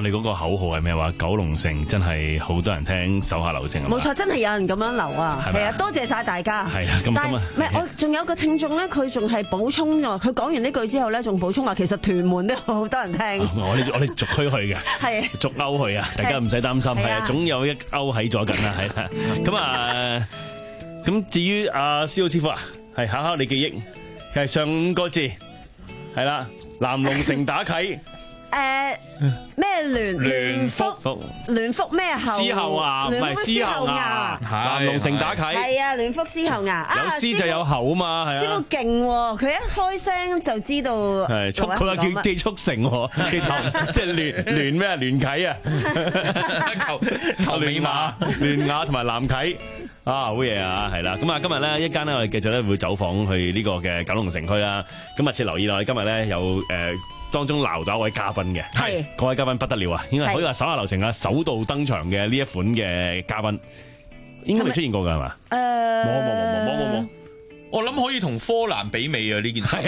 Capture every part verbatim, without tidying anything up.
哋嗰個口號係咩話？九龍城真係好多人聽，手下留情啊！ 冇錯，真係有人咁樣留啊！係啊，多謝晒大家。 係啊，咁但係咁啊， 唔係我仲有個聽眾咧，佢仲係補充咗，佢講完呢句之後咧，仲補充話其實屯門都好多人聽。 我哋我哋逐區去嘅， 係逐歐去啊！大家唔使擔心，係啊，總有一歐喺咗緊啦，係啦。咁啊，咁至於阿蕭師傅啊，係考考你記憶，係上五個字，係啦，南龍城打啟。 誒咩聯聯福聯福咩後獅後牙，唔係獅後牙，南龍城打啟係啊，聯福獅後牙有獅就有後啊嘛，係啊。 師傅勁喎，佢一開聲就知道係速，佢話叫記速成喎，記頭即係聯聯咩啊？聯啟啊，頭頭尾馬聯雅同埋南啟。啊，好嘢啊，係啦，咁啊，今日咧一間咧，我哋繼續咧會走訪去呢個嘅九龍城區啦。咁密切留意啦，我哋今日咧有誒、呃、當中撈咗一位嘉賓嘅，係嗰位嘉賓不得了啊，應該可以話手下留情啊，首度登場嘅呢一款嘅嘉賓，應該未出現過㗎係嘛？誒，冇冇冇冇冇冇冇。 我諗可以同科蘭比美啊！呢件事，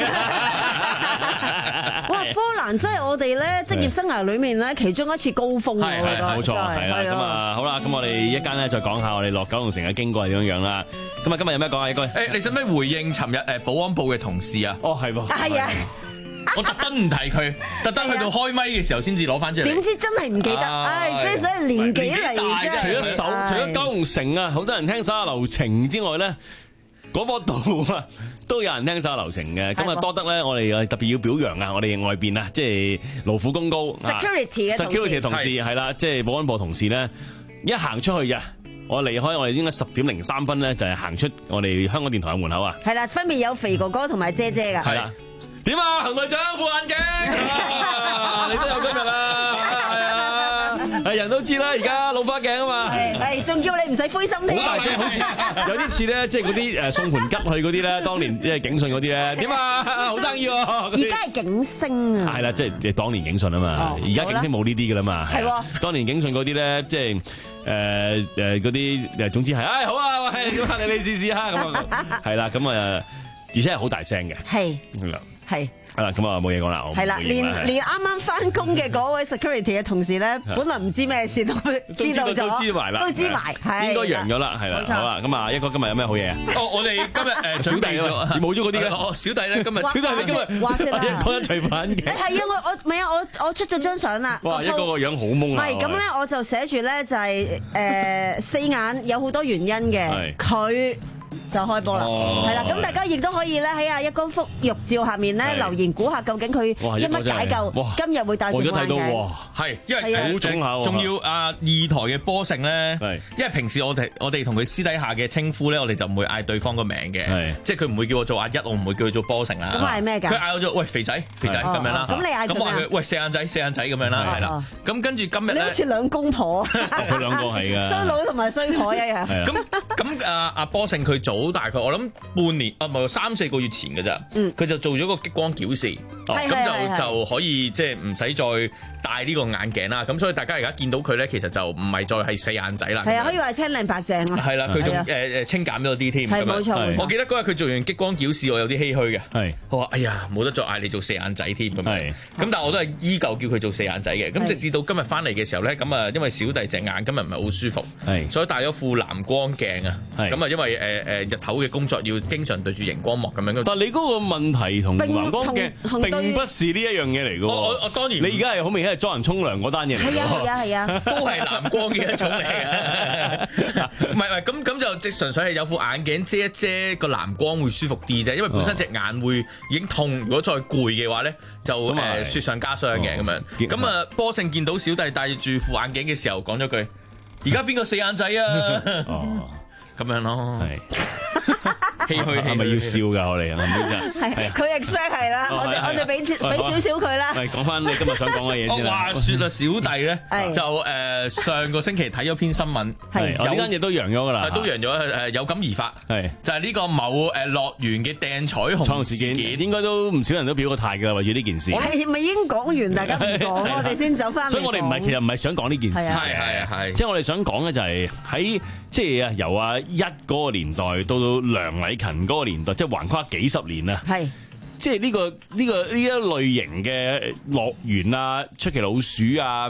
哇！科蘭真係我哋咧職業生涯裏面咧其中一次高峰啊！我覺得冇錯，係啦。咁啊，好啦，咁我哋一間咧再講下我哋落九龍城嘅經過係點樣樣啦。咁啊，今日有咩講啊？應該誒，你使唔使回應尋日誒保安部嘅同事啊？ 哦，係喎， 係啊。 我特登唔提佢，特登去到開咪嘅時候先至攞翻出嚟。點知真係唔記得？唉，即係所以年紀嚟啫。 除咗手，除咗九龍城啊，好多人聽手下留情之外咧。嗰波度啊，都有人聽手下留情嘅，咁啊多得咧，我哋特別要表揚啊，我哋外邊啊，即係勞苦功高 security 嘅 security 嘅同事係啦，即係保安部同事咧，一行出去啊，我離開我哋應該十點零三分咧，就係行出我哋香港電台嘅門口啊。 係啦，分別有肥哥哥同埋姐姐㗎。 係啦，點啊，行隊長副眼鏡，你都有今日啊！係人都知啦，而家老花鏡啊嘛， 係仲叫你唔使灰心添， 好大聲，好似有啲似咧，即係嗰啲誒送盤吉去嗰啲咧，當年即係警訊嗰啲咧，點啊，好生意喎！ 而家係警聲啊， 係啦，即係即係當年警訊啊嘛，而家警聲冇呢啲噶啦嘛， 係喎， 當年警訊嗰啲咧，即係誒誒嗰啲誒，總之係，唉好啊，喂，咁啊你你試試下咁啊，係啦，咁啊，而且係好大聲嘅， 係係。 係啦，咁啊冇嘢講啦，我係啦，連連啱啱翻工嘅嗰位 security 嘅同事咧，本來唔知咩事都知道咗， 都知埋啦， 都知埋，係應該揚咗啦，係啦，好啦，咁啊，一哥今日有咩好嘢啊？ 哦，我哋今日誒小弟咗，冇咗嗰啲嘅。 哦，小弟咧今日， 小弟你今日話説啦， 講緊除反嘅。 誒係啊，我我唔係啊，我我出咗張相啦。 哇，一哥個樣好懵啊！ 唔係咁咧，我就寫住咧就係誒四眼有好多原因嘅，佢。就開波啦，係啦，咁大家亦都可以咧喺阿一哥幅玉照下面咧留言估下究竟佢一乜解救今日會戴住眼鏡， 係因為好重下，仲要阿二台嘅波勝咧，因為平時我哋我哋同佢私底下嘅稱呼咧，我哋就唔會嗌對方個名嘅，即係佢唔會叫我做阿一，我唔會叫佢做波勝啦。 咁嗌咩㗎？ 佢嗌我做喂肥仔肥仔咁樣啦。咁你嗌咁話佢喂四眼仔四眼仔咁樣啦，係啦。咁跟住今日你好似兩公婆， 佢兩個係㗎， 衰佬同埋衰婆一樣。 咁咁阿阿波勝佢早大概我諗半年啊，唔係三四個月前嘅咋，佢就做咗個激光矯視，咁就就可以即係唔使再戴呢個眼鏡啦。咁所以大家而家見到佢咧，其實就唔係再係四眼仔啦。 係啊，可以話青靚白淨啦。 係啦，佢仲誒誒清減咗啲添。係冇錯。我記得嗰日佢做完激光矯視，我有啲唏噓嘅。係。我話哎呀，冇得再嗌你做四眼仔添咁樣。係。咁但係我都係依舊叫佢做四眼仔嘅。咁直至到今日翻嚟嘅時候咧，咁啊因為小弟隻眼今日唔係好舒服，係，所以戴咗副藍光鏡啊。係。咁啊因為誒誒日頭嘅工作要經常對住熒光幕咁樣。 但係你嗰個問題同藍光鏡並不是呢一樣嘢嚟嘅喎。 我我當然， 你而家係好明顯係裝人沖涼嗰單嘢嚟。 係啊係啊係啊， 都係藍光嘅一種嚟嘅。唔係唔係，咁咁就即純粹係有副眼鏡遮一遮個藍光會舒服啲啫。因為本身隻眼會已經痛，如果再攰嘅話咧，就誒雪上加霜嘅咁樣。咁啊，波勝見到小弟戴住副眼鏡嘅時候，講咗句：而家邊個四眼仔啊？哦，咁樣咯。唏噓係咪要笑㗎？我哋係咪先？ 係佢 expect 係啦，我哋我哋俾俾少少佢啦。 係講翻你今日想講嘅嘢先啦。 話説啊，小弟咧就誒上個星期睇咗篇新聞， 係有間嘢都揚咗㗎啦， 都揚咗誒有感而發，係就係呢個某誒樂園嘅掟彩虹事件， 應該都唔少人都表過態㗎啦，為咗呢件事。 係咪已經講完？大家唔講，我哋先走翻嚟。 所以我哋唔係其實唔係想講呢件事， 係係係，即係我哋想講嘅就係喺即係啊由啊一嗰個年代到到梁禮勤嗰個年代，即係橫跨幾十年啊！係，即係呢個呢個呢一類型嘅樂園啊，出奇老鼠啊，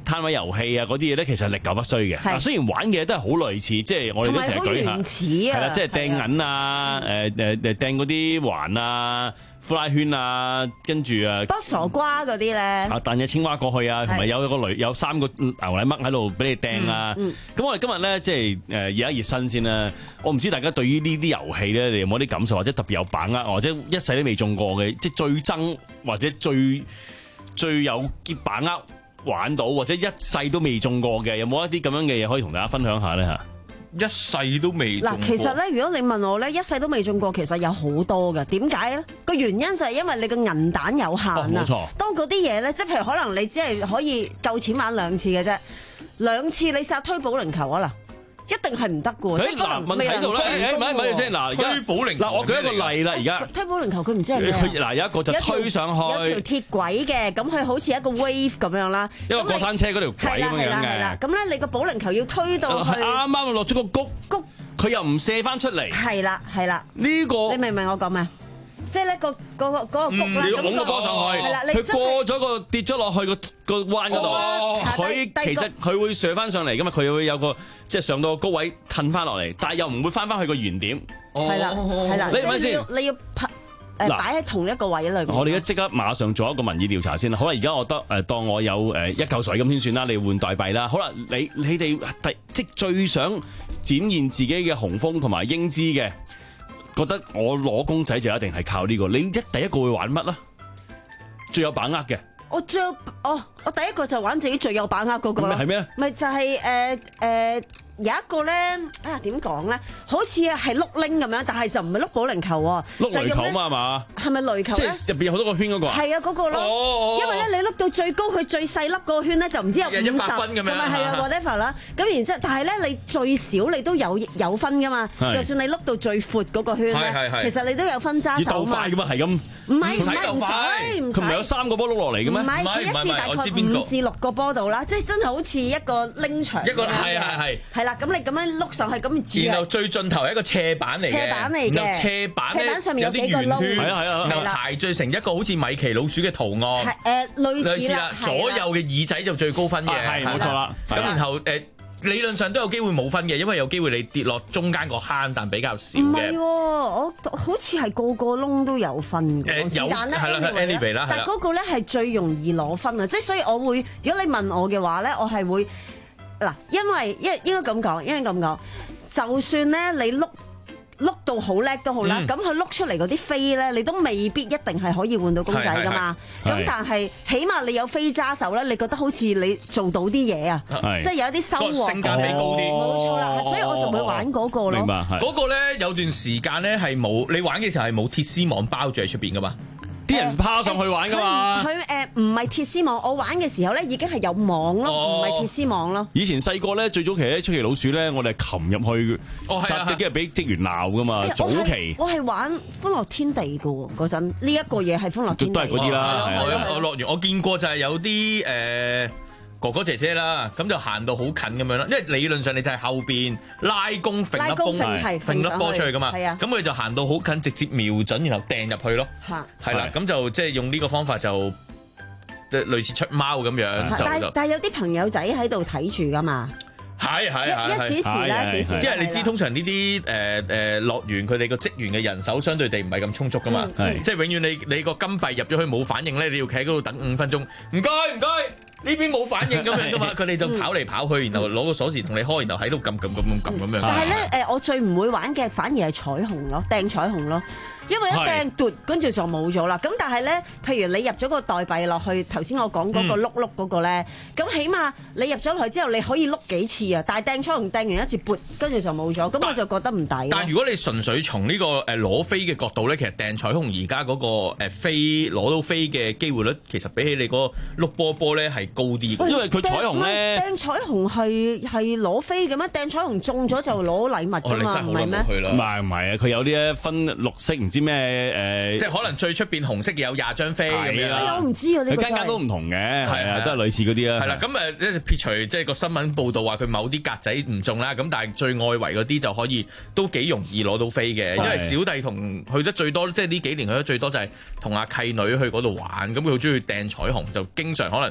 攤位遊戲啊嗰啲嘢咧，其實歷久不衰嘅。嗱，雖然玩嘅嘢都係好類似，即係我哋都成日舉下，係啦，即係掟銀啊，誒誒誒掟嗰啲環啊。呼拉圈啊，跟住啊， 卜傻瓜嗰啲咧，啊彈隻青蛙過去啊，同埋有一個雷有三個牛奶嘜喺度俾你掟啊。咁、嗯嗯、我哋今日咧即係誒熱一熱身先啦。我唔知大家對於呢啲遊戲咧，你有冇啲感受，或者特別有把握，或者一世都未中過嘅，即係最憎或者最最有把握玩到，或者一世都未中過嘅，有冇一啲咁樣嘅嘢可以同大家分享下咧嚇？ 一世都未中過。嗱， 其實咧，如果你問我咧，一世都未中過，其實有好多嘅。點解咧？個原因就係因為你個銀彈有限啊。冇錯。當嗰啲嘢咧，即係譬如可能你只係可以夠錢玩兩次嘅啫，兩次你殺推保齡球啊嗱。一定係唔得嘅喎，即係嗱問題喺度咧，誒咪咪先嗱，而家推保齡嗱， 我舉一個例啦，而家推保齡球佢唔知係咩啊？ 嗱有一個就推上去， 有條鐵軌嘅，咁佢好似一個 wave 咁樣啦， 一個過山車嗰條軌咁樣嘅。 咁咧你個保齡球要推到去， 啱啱落咗個谷，谷佢又唔射翻出嚟。 係啦係啦， 呢個你明唔明我講咩？即係咧個個個嗰個谷啦， 你要拱個波上去，佢過咗個跌咗落去個個彎嗰度，佢其實佢會射翻上嚟噶嘛，佢會有個即係上到個高位褪翻落嚟，但係又唔會翻翻去個原點。 係啦係啦，你咪先，你要拍誒擺喺同一個位裏邊。 我哋而家即刻馬上做一個民意調查先啦。好啦，而家我得誒當我有誒一嚿水咁先算啦，你換代幣啦。好啦，你你哋第即最想展現自己嘅雄風同埋英姿嘅。覺得我攞公仔就一定係靠呢個，你一第一個會玩乜啦？最有把握嘅， 我最哦，我第一個就玩自己最有把握嗰個啦。 係咩？ 咪就係誒誒有一個咧，啊點講咧？好似係碌拎咁樣，但係就唔係碌保齡球喎， 碌雷球嘛係嘛？係咪雷球咧？ 即係入邊有好多個圈嗰個。係啊，嗰個咯。因為咧，你碌到最高，佢最細粒嗰個圈咧，就唔知有五十一百分咁樣。 咁啊係啊 whatever 啦。咁然之後，但係咧，你最少你都有有分噶嘛？就算你碌到最闊嗰個圈咧，其實你都有分揸手嘛。 要鬥快噶嘛？係咁。 唔係唔係唔使唔使。 佢唔係有三個波碌落嚟嘅咩？ 唔係，佢一次大概五至六個波度啦，即係真係好似一個拎場。 一個係係係。係啦，咁你咁樣碌上去咁， 然後最盡頭係一個斜板嚟嘅， 斜板嚟嘅， 然後斜板咧有啲圓圈， 係啊係啊， 然後排序成一個好似米奇老鼠嘅圖案， 係誒類似啦， 左右嘅耳仔就最高分嘅， 係冇錯啦。 咁然後誒理論上都有機會冇分嘅，因為有機會你跌落中間個坑，但比較少嘅。 唔係喎，我好似係個個窿都有分嘅， 誒有係啦 anyway 啦， 但嗰個咧係最容易攞分啊！即係所以我會，如果你問我嘅話咧，我係會嗱，因為應應該咁講，應該咁講。就算咧你碌碌到好叻都好啦，咁佢碌出嚟嗰啲飛咧，你都未必一定係可以換到公仔噶嘛。咁但係起碼你有飛揸手咧，你覺得好似你做到啲嘢啊，即係有一啲收穫， 性價比高啲。 冇錯啦，所以我就會玩嗰個咯。 明白， 嗰個咧有段時間咧係冇，你玩嘅時候係冇鐵絲網包住喺出邊噶嘛。 啲人趴上去玩噶嘛？ 佢誒唔係鐵絲網，我玩嘅時候咧已經係有網咯，唔係鐵絲網咯。 以前細個咧最早期咧出奇老鼠咧，我哋係擒入去，殺啲跟住俾職員鬧噶嘛。早期我係玩歡樂天地嘅喎，嗰陣呢一個嘢係歡樂天地。 都係嗰啲啦。 我我樂園我見過就係有啲誒哥哥姐姐啦，咁就行到好近咁樣啦，因為理論上你就係後邊拉弓揈粒弓，揈粒波出去噶嘛，咁佢就行到好近，直接瞄準，然後掟入去咯，係啦，咁就即係用呢個方法就類似出貓咁樣。 但係但係有啲朋友仔喺度睇住噶嘛。 係係係， 一時時啦，時時。 即係你知，通常呢啲誒誒樂園佢哋個職員嘅人手相對地唔係咁充足噶嘛，即係永遠你你個金幣入咗去冇反應咧，你要企喺嗰度等五分鐘，唔該唔該。呢邊冇反應咁樣噶嘛，佢哋就跑嚟跑去，然後攞個鎖匙同你開，然後喺度撳撳撳撳咁樣。 但係咧，誒，我最唔會玩嘅反而係彩虹咯，掟彩虹咯。因為一掟奪，跟住就冇咗啦。咁但係咧，譬如你入咗個代幣落去，頭先我講嗰個碌碌嗰個咧，咁、嗯、起碼你入咗落去之後，你可以碌幾次啊。但係掟彩虹掟完一次撥，跟住就冇咗，咁我就覺得唔抵。但係如果你純粹從呢個誒攞飛嘅角度咧，其實掟彩虹而家嗰個誒飛攞到飛嘅機會率，其實比起你嗰個碌波波咧係高啲。 喂因為佢彩虹咧， 掟彩虹係係攞飛嘅咩？掟彩虹中咗就攞禮物㗎嘛，唔係咩？ 唔係唔係啊！佢有啲分綠色唔知咩誒， 即係可能最出邊紅色嘅有廿張飛咁樣。 我唔知啊，呢個真係。 間間都唔同嘅，係啊，都係類似嗰啲啦。 係啦，咁誒撇除即係個新聞報導話佢某啲格仔唔中啦，咁但係最外圍嗰啲就可以都幾容易攞到飛嘅，因為小弟同去得最多，即係呢幾年去得最多就係同阿契女去嗰度玩，咁佢好中意掟彩虹，就經常可能即係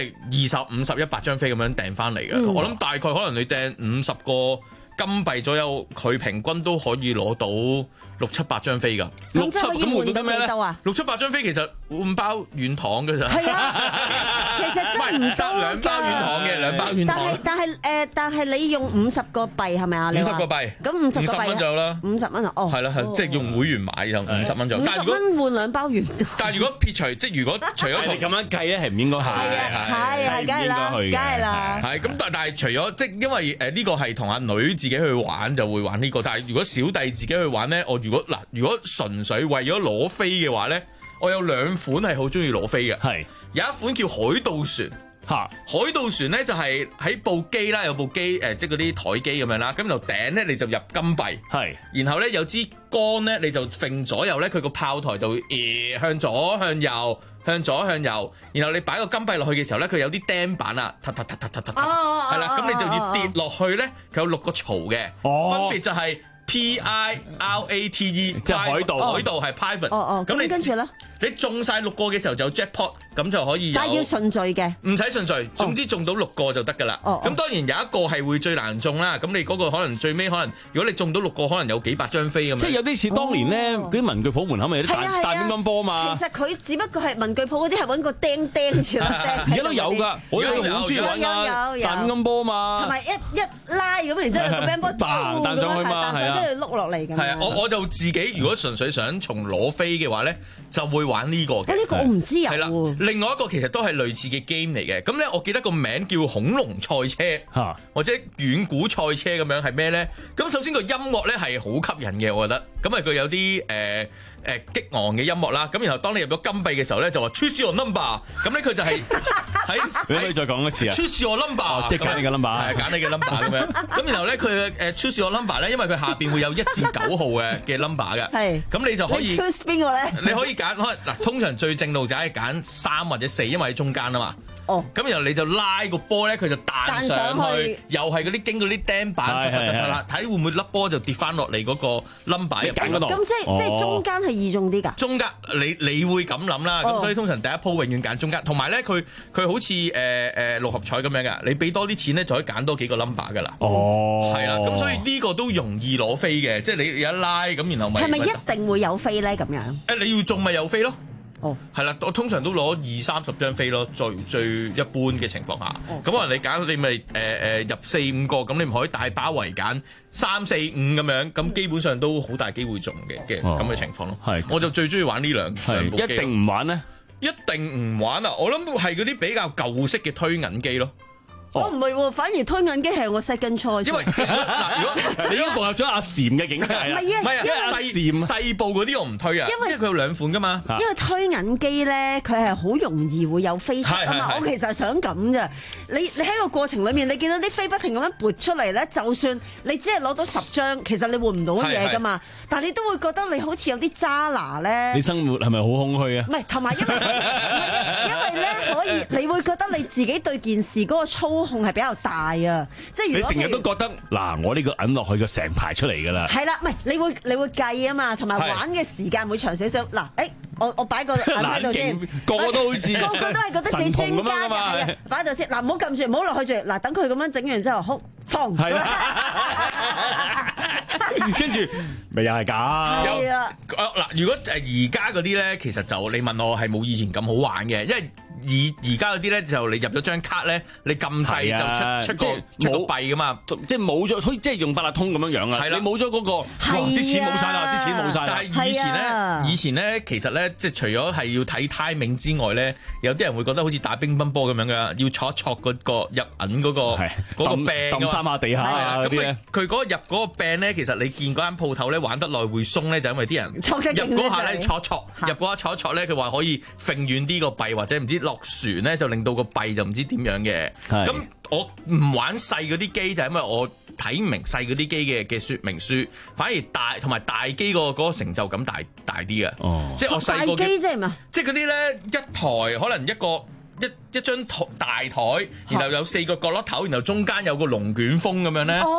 係二十五十一百張飛咁樣訂翻嚟嘅。我諗大概可能你訂五十個金幣左右，佢平均都可以攞到六七百張飛㗎。 六七咁換到啲咩咧？ 六七百張飛其實換包軟糖嘅咋。 係啊，其實真係唔多兩包軟糖嘅，兩包軟糖。 但係但係誒，但係你用五十個幣係咪啊？ 五十個幣， 咁五十個幣五十蚊左右啦。 五十蚊啊，哦， 係啦係，即係用會員買就五十蚊左右。 五十蚊換兩包軟。 但係如果撇除，即係如果除咗你咁樣計咧，係唔應該係。 係啊，係係，梗係啦，梗係啦。 係咁，但但係除咗即係因為誒呢個係同阿女自己去玩就會玩呢個，但係如果小弟自己去玩咧，我如果嗱如果純粹為咗攞飛嘅話咧，我有兩款係好中意攞飛嘅。係有一款叫海盜船嚇，海盜船咧就係喺部機啦，有部機誒，即係嗰啲台機咁樣啦，咁就頂咧你就入金幣，係，然後咧有支桿咧你就揈左右咧，佢個炮台就會誒向左向右向左向右，然後你擺個金幣落去嘅時候咧，佢有啲釘板啊，突突突突突突突，係啦，咁你就要跌落去咧，佢有六個槽嘅，分別就係。P I R A T E 即係海盜，海盜係 private。哦哦，咁你跟住咧，你中晒六個嘅時候就 jackpot，咁就可以有。但係要順序嘅，唔使順序，總之中到六個就得㗎啦。哦，咁當然有一個係會最難中啦。咁你嗰個可能最尾可能，如果你中到六個，可能有幾百張飛咁樣。即係有啲似當年咧，嗰啲文具鋪門口咪有啲大大乒乓波嘛。其實佢只不過係文具鋪嗰啲係揾個釘釘住啦。而家都有㗎，我都好中意玩㗎，大乒乓波嘛。同埋一一拉咁，然之後個乒乓波彈上去嘛。跟住碌落嚟咁。係啊，我我就自己如果純粹想從攞飛嘅話咧，就會玩呢個嘅。呢個我唔知啊。係啦，另外一個其實都係類似嘅 game 嚟嘅。咁咧，我記得個名叫恐龍賽車嚇，或者遠古賽車咁樣係咩咧？咁首先個音樂咧係好吸引嘅，我覺得。咁啊，佢有啲誒誒激昂嘅音樂啦。咁然後當你入咗金幣嘅時候咧，就話 choose your number。咁咧佢就係喺你可以再講一次啊 choose your number，即係揀你嘅 number，係揀你嘅 number 咁樣。咁然後咧佢誒 choose your number 咧，因為佢下邊會有一至九號嘅嘅 number 嘅。係。咁你就可以。你 choose 邊個咧？你可以揀可嗱，通常最正路就係揀三或者四，因為喺中間啊嘛。哦，咁然後你就拉個波咧，佢就彈上去，又係嗰啲經過啲釘板，突突突突啦，睇會唔會粒波就跌翻落嚟嗰個 number 入邊嗰度。咁即係即係中間係易中啲㗎？中間你你會咁諗啦，咁所以通常第一鋪永遠揀中間，同埋咧佢佢好似誒誒六合彩咁樣㗎，你俾多啲錢咧就可以揀多幾個 number 㗎啦。哦，係啦，咁所以呢個都容易攞飛嘅，即係你有一拉咁，然後咪係咪一定會有飛咧咁樣？誒，你要中咪有飛咯。哦，係啦，我通常都攞二三十張飛咯，最最一般嘅情況下，咁可能你揀你咪誒誒入四五個，咁你唔可以大包圍揀三四五咁樣，咁基本上都好大機會中嘅嘅咁嘅情況咯。係，我就最中意玩呢兩兩部機。一定唔玩咧？一定唔玩啊！我諗係嗰啲比較舊式嘅推銀機咯。我唔係喎，反而推銀機係我 second choice。因為嗱，如果你已經步入咗阿禪嘅境界啦，唔係啊，因為細細部嗰啲我唔推啊，因為佢有兩款噶嘛。因為推銀機咧，佢係好容易會有飛出啊嘛。我其實係想咁咋，你你喺個過程裡面，你見到啲飛不停咁樣撥出嚟咧，就算你只係攞到十張，其實你換唔到嘢噶嘛。但係你都會覺得你好似有啲渣拿咧。你生活係咪好空虛啊？唔係，同埋因為因為咧可以，你會覺得你自己對件事嗰個操控係比較大啊！即係如果你成日都覺得嗱，我呢個銀落去個成排出嚟㗎啦。係啦，唔係你會你會計啊嘛，同埋玩嘅時間會長少少。嗱，誒，我我擺個銀喺度先，個個都好似個個都係覺得自己專家㗎，係啊，擺喺度先。嗱，唔好撳住，唔好落去住。嗱，等佢咁樣整完之後，好放。係啦，跟住咪又係假。係啊。嗱，如果誒而家嗰啲咧，其實就你問我係冇以前咁好玩嘅，因為。而而家嗰啲咧就你入咗張卡咧，你撳掣就出出個出個幣噶嘛，即係冇咗，即係用八達通咁樣樣啊！你冇咗嗰個，啲錢冇晒啦，啲錢冇晒。但係以前咧，以前咧其實咧，即係除咗係要睇 timing 之外咧，有啲人會覺得好似打乒乓波咁樣噶，要戳一戳嗰個入銀嗰個嗰個柄，揼三下地下嗰啲咧。佢嗰個入嗰個柄咧，其實你見嗰間鋪頭咧玩得耐會鬆咧，就因為啲人入嗰下咧戳戳，入嗰下戳一戳咧，佢話可以揈遠啲個幣或者唔知落船咧就令到個幣就唔知點樣嘅，咁我唔玩細嗰啲機就係因為我睇唔明細嗰啲機嘅嘅說明書，反而大同埋大機個嗰個成就感大大啲嘅，哦、即係我細個機即係咩？即係嗰啲咧一台可能一個一一張台大台，然後有四個角落頭，然後中間有個龍捲風咁樣咧。哦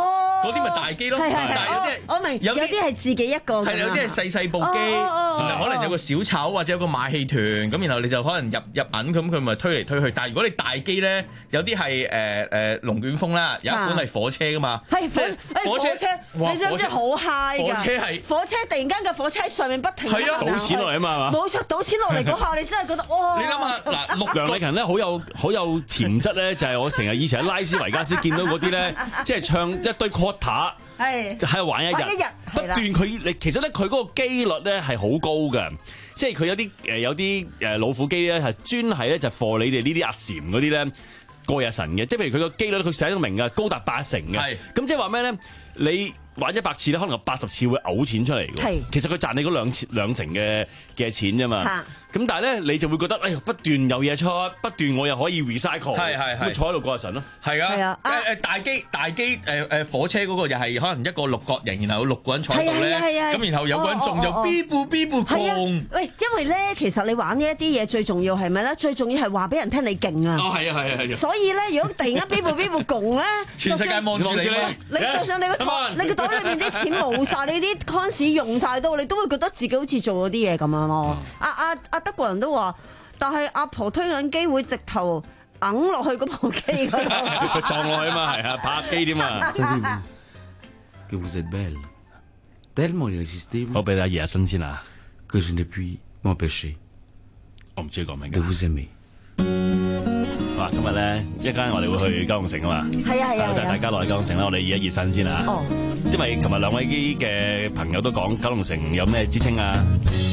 嗰啲咪大機咯。 係係係但係有啲係我明，有有啲啲係自己一個㗎嘛。 係有啲係細細部機， 哦哦哦然後可能有個小丑或者有個馬戲團，咁然後你就可能入入銀咁，佢咪推嚟推去。但係如果你大機咧，有啲係誒誒龍捲風啦，有一款係火車噶嘛， 係即係火火車，你知唔知好 high 㗎？ 火車係火車突然間嘅火車喺上面不停咁係啊行賭錢落嚟啊嘛，係嘛？ 冇錯，賭錢落嚟嗰下，你真係覺得哇！ 你諗下嗱，六梁禮勤咧好有好有潛質咧，就係我成日以前喺拉斯維加斯見到嗰啲咧，即係唱一堆 quarter。 係喺度玩一日， 玩一日不斷佢你其實咧佢嗰個機率咧係好高嘅，即係佢有啲誒有啲誒老虎機咧係專係咧就貨你哋呢啲阿禪嗰啲咧過日神嘅，即係譬如佢個機率佢寫得明嘅，高達八成嘅， 係咁即係話咩咧？你玩一百次咧，可能有八十次會嘔錢出嚟嘅。 係其實佢賺你嗰兩次兩成嘅嘅錢啫嘛。 嚇咁但係咧，你就會覺得，哎呀，不斷有嘢出，不斷我又可以 recycle， 係係係咁咪坐喺度過日神咯。 係係啊啊，誒誒大機大機誒誒火車嗰個又係可能一個六角形，然後有六個人坐喺度咧， 係啊係啊係啊咁然後有個人中就哦哦哦 B 步 B 步係啊共。， 喂，因為咧，其實你玩呢一啲嘢最重要係咩咧？最重要係話俾人聽你勁啊！ 哦，係啊係啊係啊， 所以咧，如果突然間邊部邊部共咧， 全世界望住你啊。 你就算你個 Come 袋 on 你個袋裏面啲錢冇晒，你啲 coins 用晒都，你都會覺得自己好似做咗啲嘢咁樣咯。阿阿阿德國人都話，但係阿婆推緊機會直頭揞落去嗰部機嗰度。 佢撞落去啊嘛，係啊，拍機添嘛。 Savez-vous que vous êtes belle, tellement irrésistible 好，俾大家熱下身先啊！ que je ne puis m'empêcher 我唔知佢講咩 de 嘅。 vous aimer. 好啦，今日咧一陣間我哋會去九龍城啊嘛。 係啊係啊係啊。 帶大家落去九龍城啦，我哋熱一熱身先啊。 哦， 因為琴日兩位嘅朋友都講九龍城有咩之稱啊？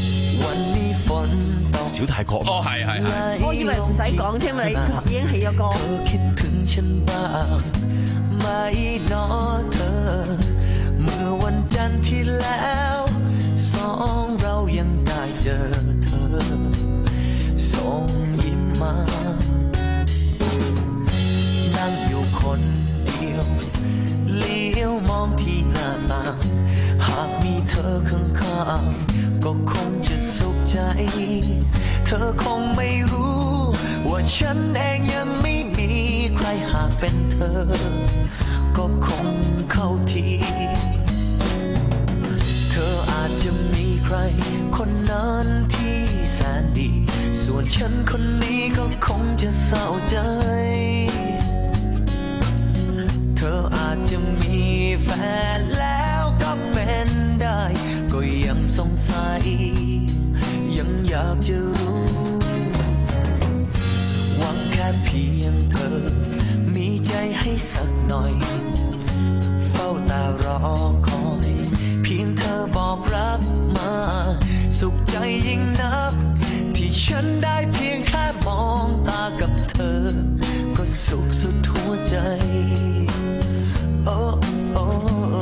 小泰國。 哦，係係係。 我以為唔使講添，你已經起咗歌。 คิดถึงฉันบ้างไหมเนาะเธอเมื่อวันจันทร์ที่แล้วสองเรายังได้เจอเธอส่งยิ้มมานั่งอยู่คนเดียวเลี้ยวมองที่หน้าต่างหากมีเธอข้างๆก็คงจะสุขใจเธอคงไม่รู้ว่าฉันเองยังไม่มีใครหากเป็นเธอก็คงเข้าทีเธออาจจะมีใครคนนั้นที่แสนดีส่วนฉันคนนี้ก็คงจะเศร้าใจเธออาจจะมีแฟนแล้วก็เป็นได้ก็ยังสงสัยยังอยากจะรู้หวังแค่เพียงเธอมีใจให้สักหน่อยเฝ้าตารอคอยเพียงเธอบอกรักมาสุขใจยิ่งนักที่ฉันได้เพียงแค่มองตากับเธอก็สุขสุดหัวใจโอ้โอ้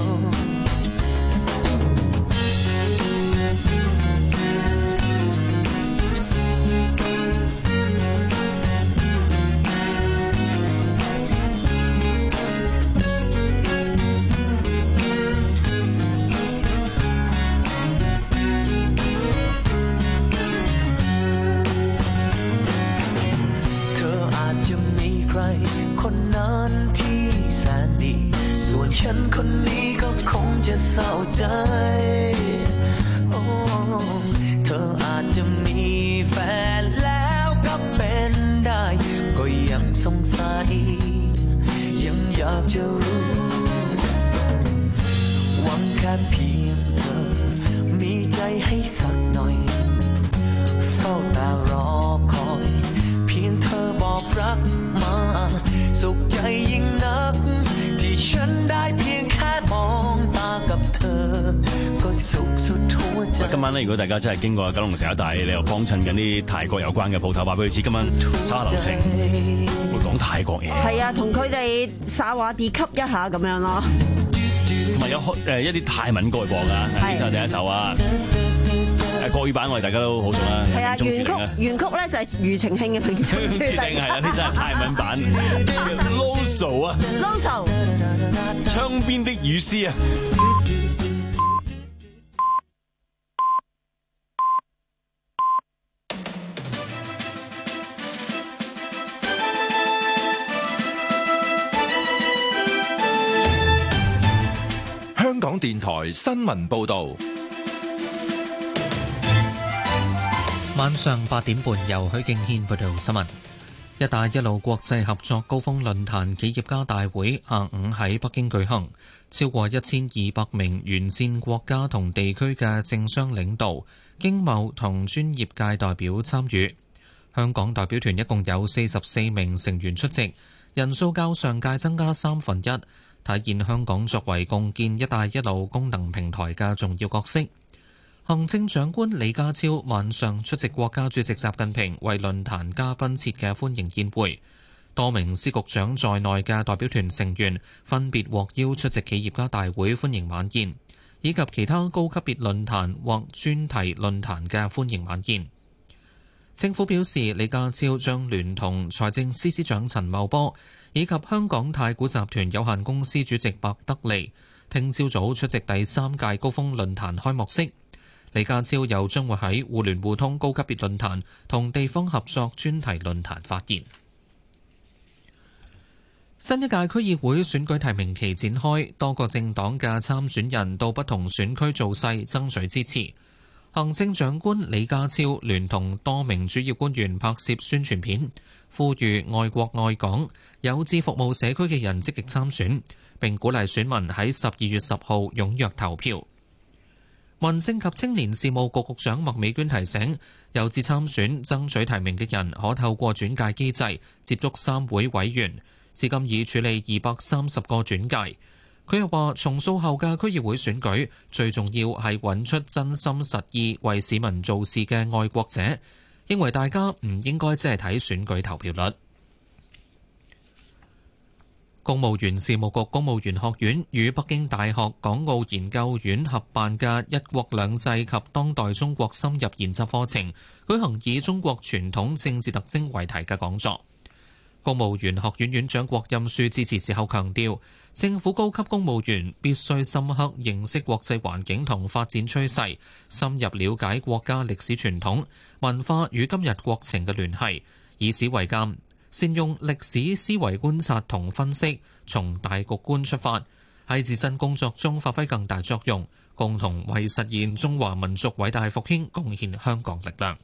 คนนั้นที่แสนดีส่วนฉันคนนี้ก็คงจะเศร้าใจโอ้เธออาจจะมีแฟนแล้วก็เป็นได้ก็ยังสงสัยยังอยากจะรู้หวังแค่เพียงเธอมีใจให้สักหน่อยเฝ้าตารอคอยเพียงเธอบอกรักมาสุขใจยิ่งนักที่ฉันได้เพียงแค่มองตากับเธอก็สุขสุดหัวใจ。 今晚咧，如果大家真係經過九龍城一帶，你又幫襯緊啲泰國有關嘅鋪頭，話俾佢知，今晚沙流情會講泰國嘢。 係啊，同佢哋沙華地級一下咁樣咯。 同埋有開誒一啲泰文歌播㗎，呢首第一首啊。誒國語版我哋大家都好熟啦， 係啊， 中原曲注定啊， 原曲咧就係庾澄慶嘅《命中注注定》 定係啦，呢真係泰文版 Loso 啊， Loso 窗邊的雨絲啊。 電台新聞報道。 晚上八點半，由許敬軒報道新聞。一帶一路國際合作高峰論壇企業家大會下午喺北京舉行，超過一千二百名沿線國家同地區嘅政商領導、經貿同專業界代表參與。香港代表團一共有四十四名成員出席，人數較上屆增加三分一，體現香港作為共建一帶一路功能平台嘅重要角色。行政長官李家超晚上出席國家主席習近平為論壇嘉賓設嘅歡迎宴會，多名司局長在內嘅代表團成員分別獲邀出席企業家大會歡迎晚宴，以及其他高級別論壇或專題論壇嘅歡迎晚宴。政府表示，李家超將聯同財政司司長陳茂波以及香港太古集團有限公司主席白德利，聽朝早出席第三屆高峰論壇開幕式。李家超又將會喺互聯互通高級別論壇同地方合作專題論壇發言。新一屆區議會選舉提名期展開，多個政黨嘅參選人到不同選區造勢爭取支持。行政長官李家超聯同多名主要官員拍攝宣傳片，呼籲愛國愛港、有志服務社區嘅人積極參選，並鼓勵選民喺十二月十號踴躍投票。民政及青年事務局局長麥美娟提醒，有志參選爭取提名嘅人可透過轉介機制接觸三會委員，至今已處理二百三十個轉介。佢又話，重塑後嘅區議會選舉最重要係揾出真心實意為市民做事嘅愛國者，認為大家唔應該只係睇選舉投票率。公務員事務局公務員學院與北京大學港澳研究院合辦嘅一國兩制及當代中國深入研習課程舉行以中國傳統政治特徵為題嘅講座。公務員學院院長郭蔭庶致辭時候強調，政府高級公務員必須深刻認識國際環境同發展趨勢，深入了解國家歷史傳統、文化與今日國情嘅聯繫，以史為鑑，善用歷史思維觀察同分析，從大局觀出發，喺自身工作中發揮更大作用，共同為實現中華民族偉大復興貢獻香港力量。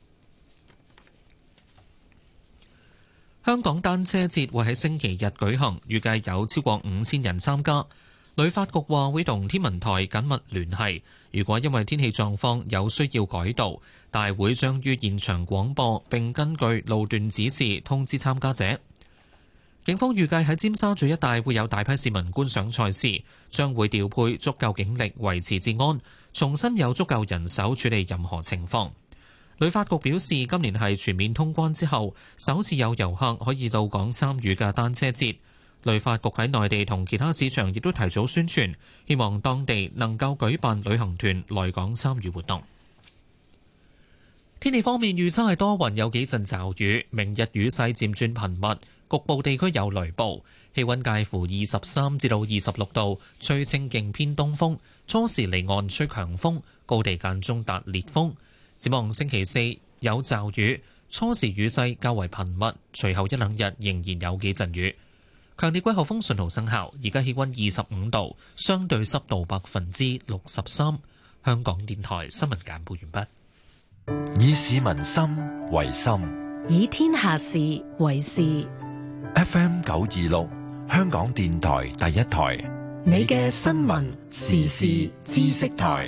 香港單車節會喺星期日舉行，預計有超過五千人參加。旅發局話會同天文台緊密聯繫，如果因為天氣狀況有需要改道，大會將於現場廣播並根據路段指示通知參加者。警方預計喺尖沙咀一帶會有大批市民觀賞賽事，將會調配足夠警力維持治安，重新有足夠人手處理任何情況。旅發局表示，今年係全面通關之後首次有遊客可以到港參與嘅單車節。旅發局喺內地同其他市場亦都提早宣傳，希望當地能夠舉辦旅行團來港參與活動。天氣方面預測係多雲，有幾陣驟雨，明日雨勢漸轉頻密，局部地區有雷暴，氣溫介乎二十三至到二十六度，吹清勁偏東風，初時離岸吹強風，高地間中達烈風。展望星期四有驟雨，初時雨勢較為頻密，隨後一兩日仍然有幾陣雨。強烈季候風信號生效，而家氣溫二十五度，相對濕度百分之六十三。香港電台新聞簡報完畢。以市民心為心， 以天下事為事。 F M 九二六，香港電台第一台， 你嘅新聞時事知識台。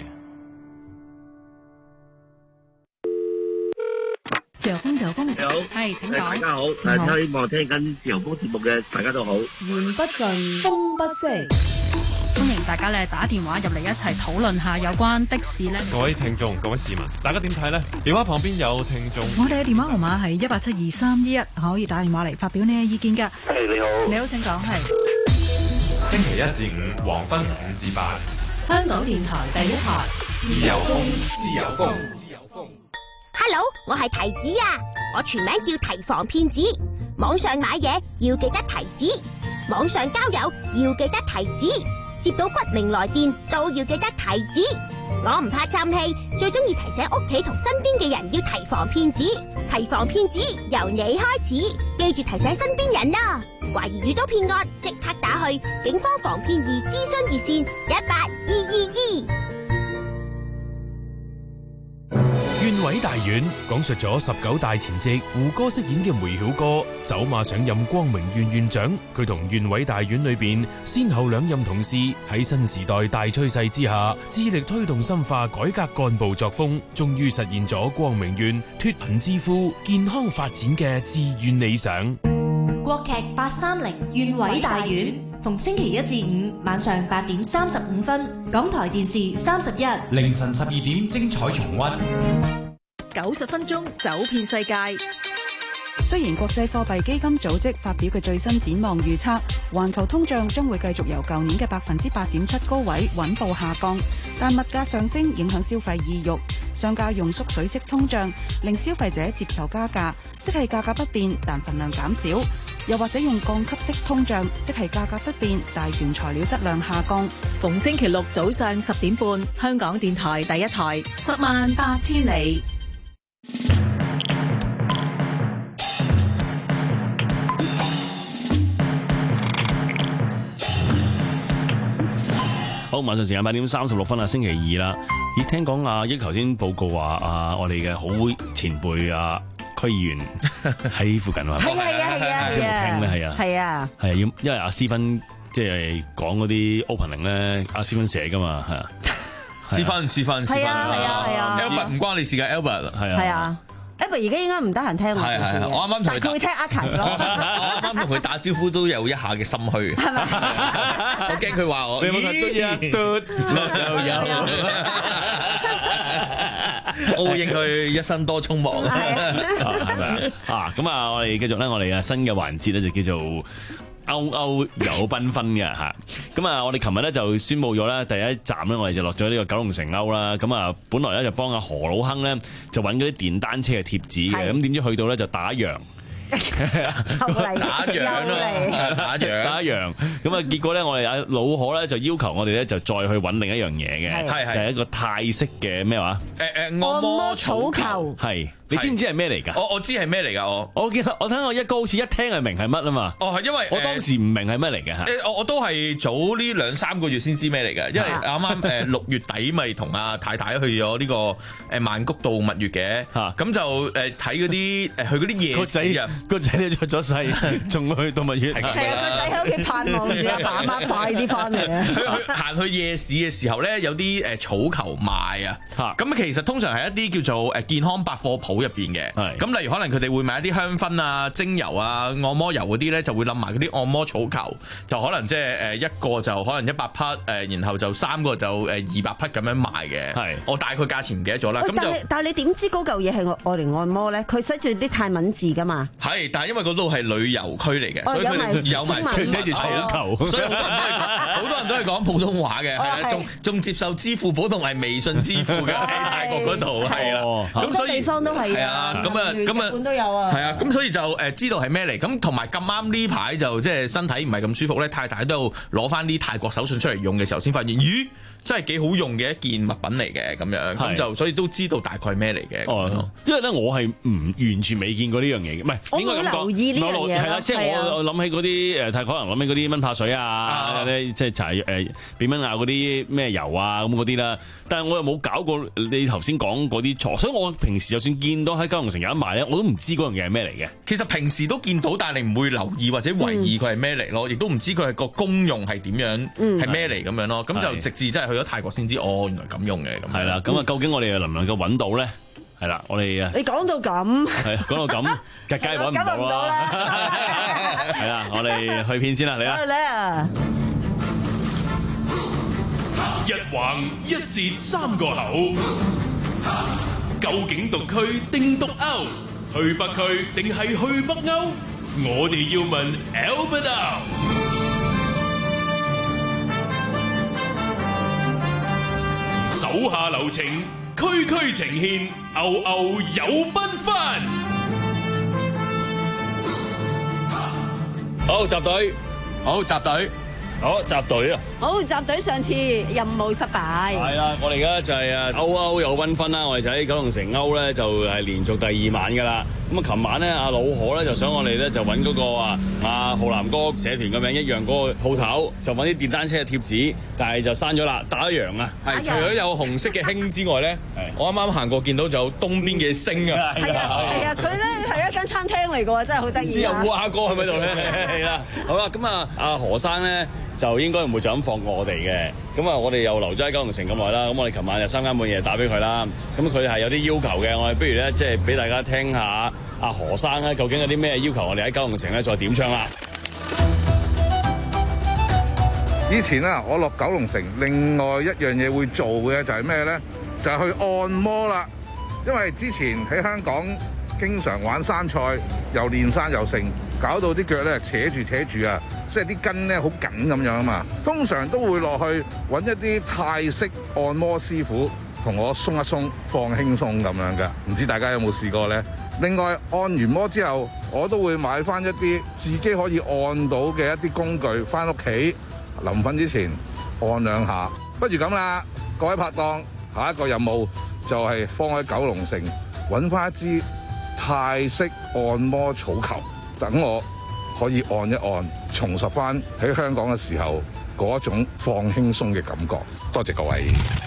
自由風，自由風， 你好， 係請講。 大家好，大家希望聽緊自由風節目嘅大家都好。 言不盡，風不息，歡迎大家咧打電話入嚟一齊討論下有關的士咧。 各位聽眾，各位市民，大家點睇呢？電話旁邊有聽眾， 我哋嘅電話號碼係一八七二三一一，可以打電話嚟發表你嘅意見㗎。 係你好， 你好，請講。係星期一至五黃昏五至八， 香港電台第一台， 自由風，自由風，自由風。 Hello， 我係提子啊，我全名叫提防騙子。網上買嘢要記得提子，網上交友要記得提子， 接到不明來電都要記得提子。我唔怕嘥氣，最中意提醒屋企同身邊嘅人要提防騙子。提防騙子由你開始，記住提醒身邊人啦。懷疑遇到騙案，即刻打去警方防騙易諮詢熱線一八二二二。 縣委大院講述咗十九大前夕胡歌飾演嘅梅曉歌走馬上任光明縣縣長，佢同縣委大院裏邊先後兩任同事喺新時代大趨勢之下，致力推動深化改革幹部作風，終於實現咗光明縣脫貧致富、健康發展嘅志願理想。 國劇八三零縣委大院，逢星期一至五晚上八點三十五分，港台電視三十一， 凌晨十二點精彩重溫。 九十分鐘走遍世界。雖然國際貨幣基金組織發表嘅最新展望預測，環球通脹將會繼續由舊年嘅百分之八點七高位穩步下降，但物價上升影響消費意欲，商家用縮水式通脹令消費者接受加價，即係價格不變但份量減少，又或者用降級式通脹，即係價格不變但原材料質量下降。 逢星期六早上十點半，香港電台第一台，十萬八千里。 好，晚上時間八點三十六分啊，星期二啦。咦，聽講阿益頭先報告話啊，我哋嘅好前輩啊，區議員喺附近啊， 係啊係啊係啊， 有冇聽咧？係啊係啊， 係啊，要因為阿思芬即係講嗰啲 opening 咧，阿思芬寫噶嘛，係啊， 思芬思芬思芬， 係啊係啊係啊 Albert 唔關你事㗎 Albert 係啊係啊。Albert 而家應該唔得閒聽我係係，我啱啱同佢， 但佢會聽 archive 咯。 我啱啱同佢打招呼都有一下嘅心虛，係咪？我驚佢話我， 你有冇睇嘟嘟又有？ 我會應佢一生多匆忙，係咪啊？咁啊，我哋繼續咧，我哋嘅新嘅環節咧就叫做歐歐有繽紛嘅嚇，咁啊，我哋琴日咧就宣佈咗咧，第一站咧，我哋就落咗呢個九龍城歐啦。咁啊，本來咧就幫阿何老亨咧就揾嗰啲電單車嘅貼紙嘅，咁點知去到咧就打烊。 又嚟打烊啦，打烊打烊，咁啊結果咧，我哋阿老何咧就要求我哋咧就再去揾另一樣嘢嘅， 係就係一個泰式嘅咩話？ 誒誒按摩草球， 係你知唔知係咩嚟㗎？ 我我知係咩嚟㗎，我我記得我睇我一哥好似一聽就明係乜啊嘛。 哦，係因為我當時唔明係乜嚟嘅嚇。 誒，我我都係早呢兩三個月先知咩嚟嘅，因為啱啱誒六月底咪同阿太太去咗呢個誒曼谷度蜜月嘅，咁就誒睇嗰啲誒去嗰啲夜市啊， 個仔都出咗世，仲去度蜜月。 係啊，個仔喺屋企盼望住阿爸阿媽快啲翻嚟啊！ 去行去夜市嘅時候咧，有啲誒草球賣啊，咁其實通常係一啲叫做誒健康百貨鋪入邊嘅，咁例如可能佢哋會買一啲香薰啊、精油啊、按摩油嗰啲咧，就會冧埋嗰啲按摩草球，就可能即係誒一個就可能一百匹，誒然後就三個就誒二百匹咁樣賣嘅。係，我大概價錢唔記得咗啦。咁就但係你點知嗰嚿嘢係愛嚟按摩咧？佢寫住啲泰文字噶嘛？ 係，但係因為嗰度係旅遊區嚟嘅，所以佢哋有埋寫住草球，所以好多人都係好多人都係講普通話嘅，係啊，仲仲接受支付寶同埋微信支付嘅喺泰國嗰度，係啊， 咁所以地方都係啊， 咁啊咁啊， 日本都有啊， 係啊，咁所以就誒知道係咩嚟，咁同埋咁啱呢排就即係身體唔係咁舒服咧，太太都有攞翻啲泰國手信出嚟用嘅時候，先發現咦，真係幾好用嘅一件物品嚟嘅咁樣，咁就所以都知道大概咩嚟嘅。 哦，因為咧我係唔完全未見過呢樣嘢嘅，唔係應該咁講。留意呢樣嘢係啦，即係我我諗起嗰啲誒泰國人諗起嗰啲蚊怕水啊，即係搽誒俾蚊咬嗰啲咩油啊咁嗰啲啦，但係我又冇搞過你頭先講嗰啲錯，所以我平時就算見到喺九龍城有得賣咧，我都唔知嗰樣嘢係咩嚟嘅。 其實平時都見到，但係你唔會留意或者懷疑佢係咩嚟咯，亦都唔知佢係個功用係點樣，係咩嚟咁樣咯。咁就直至真係去咗泰國先知，哦，原來咁用嘅。咁係啦， 咁啊，究竟我哋能唔能夠揾到咧？係啦，我哋啊， 你講到咁， 係講到咁，梗係揾唔到啦。係啦，我哋去片先啦，嚟啦。 嚟啊！ 一橫一截三個口，究竟獨區定獨歐？去北區定係去北歐？我哋要問 Albert。手下留情，區區呈現，歐歐有繽紛。 好集隊，好集隊。 好集隊啊！ 好集隊，上次任務失敗。 係啦，我哋而家就係啊歐歐有繽紛啦，我哋就喺九龍城歐咧就係連續第二晚噶啦。咁啊，琴晚咧阿老何咧就想我哋咧就揾嗰個啊阿浩南哥社團嘅名一樣嗰個鋪頭，就揾啲電單車嘅貼紙，但係就閂咗啦，打烊啊！ 係除咗有紅色嘅興之外咧，我啱啱行過見到就有東邊嘅星啊！ 係啊係啊，佢咧係一間餐廳嚟嘅喎，真係好得意啊！ 知有烏鴉哥喺咪度咧？係啦，好啦，咁啊阿何生咧。就應該唔會就咁放過我哋嘅，咁啊我哋又留咗喺九龍城咁耐啦，咁我哋琴晚就三更半夜打俾佢啦，咁佢係有啲要求嘅，我哋不如咧即係俾大家聽下阿何生咧究竟有啲咩要求，我哋喺九龍城咧再點唱啦。 以前啊，我落九龍城，另外一樣嘢會做嘅就係咩咧？就係去按摩啦，因為之前喺香港經常玩山賽，又練山又成。搞到啲腳咧扯住扯住啊，即係啲筋咧好緊咁樣啊嘛。通常都會落去揾一啲泰式按摩師傅同我鬆一鬆放輕鬆咁樣㗎。唔知大家有冇試過呢？另外按完摩之後，我都會買翻一啲自己可以按到嘅一啲工具翻屋企，臨瞓之前按兩下。不如咁啦，各位拍檔，下一個任務就係幫我喺九龍城揾翻一支泰式按摩草球。等我可以按一按，重拾翻喺香港嘅時候嗰種放輕鬆嘅感覺。多謝各位。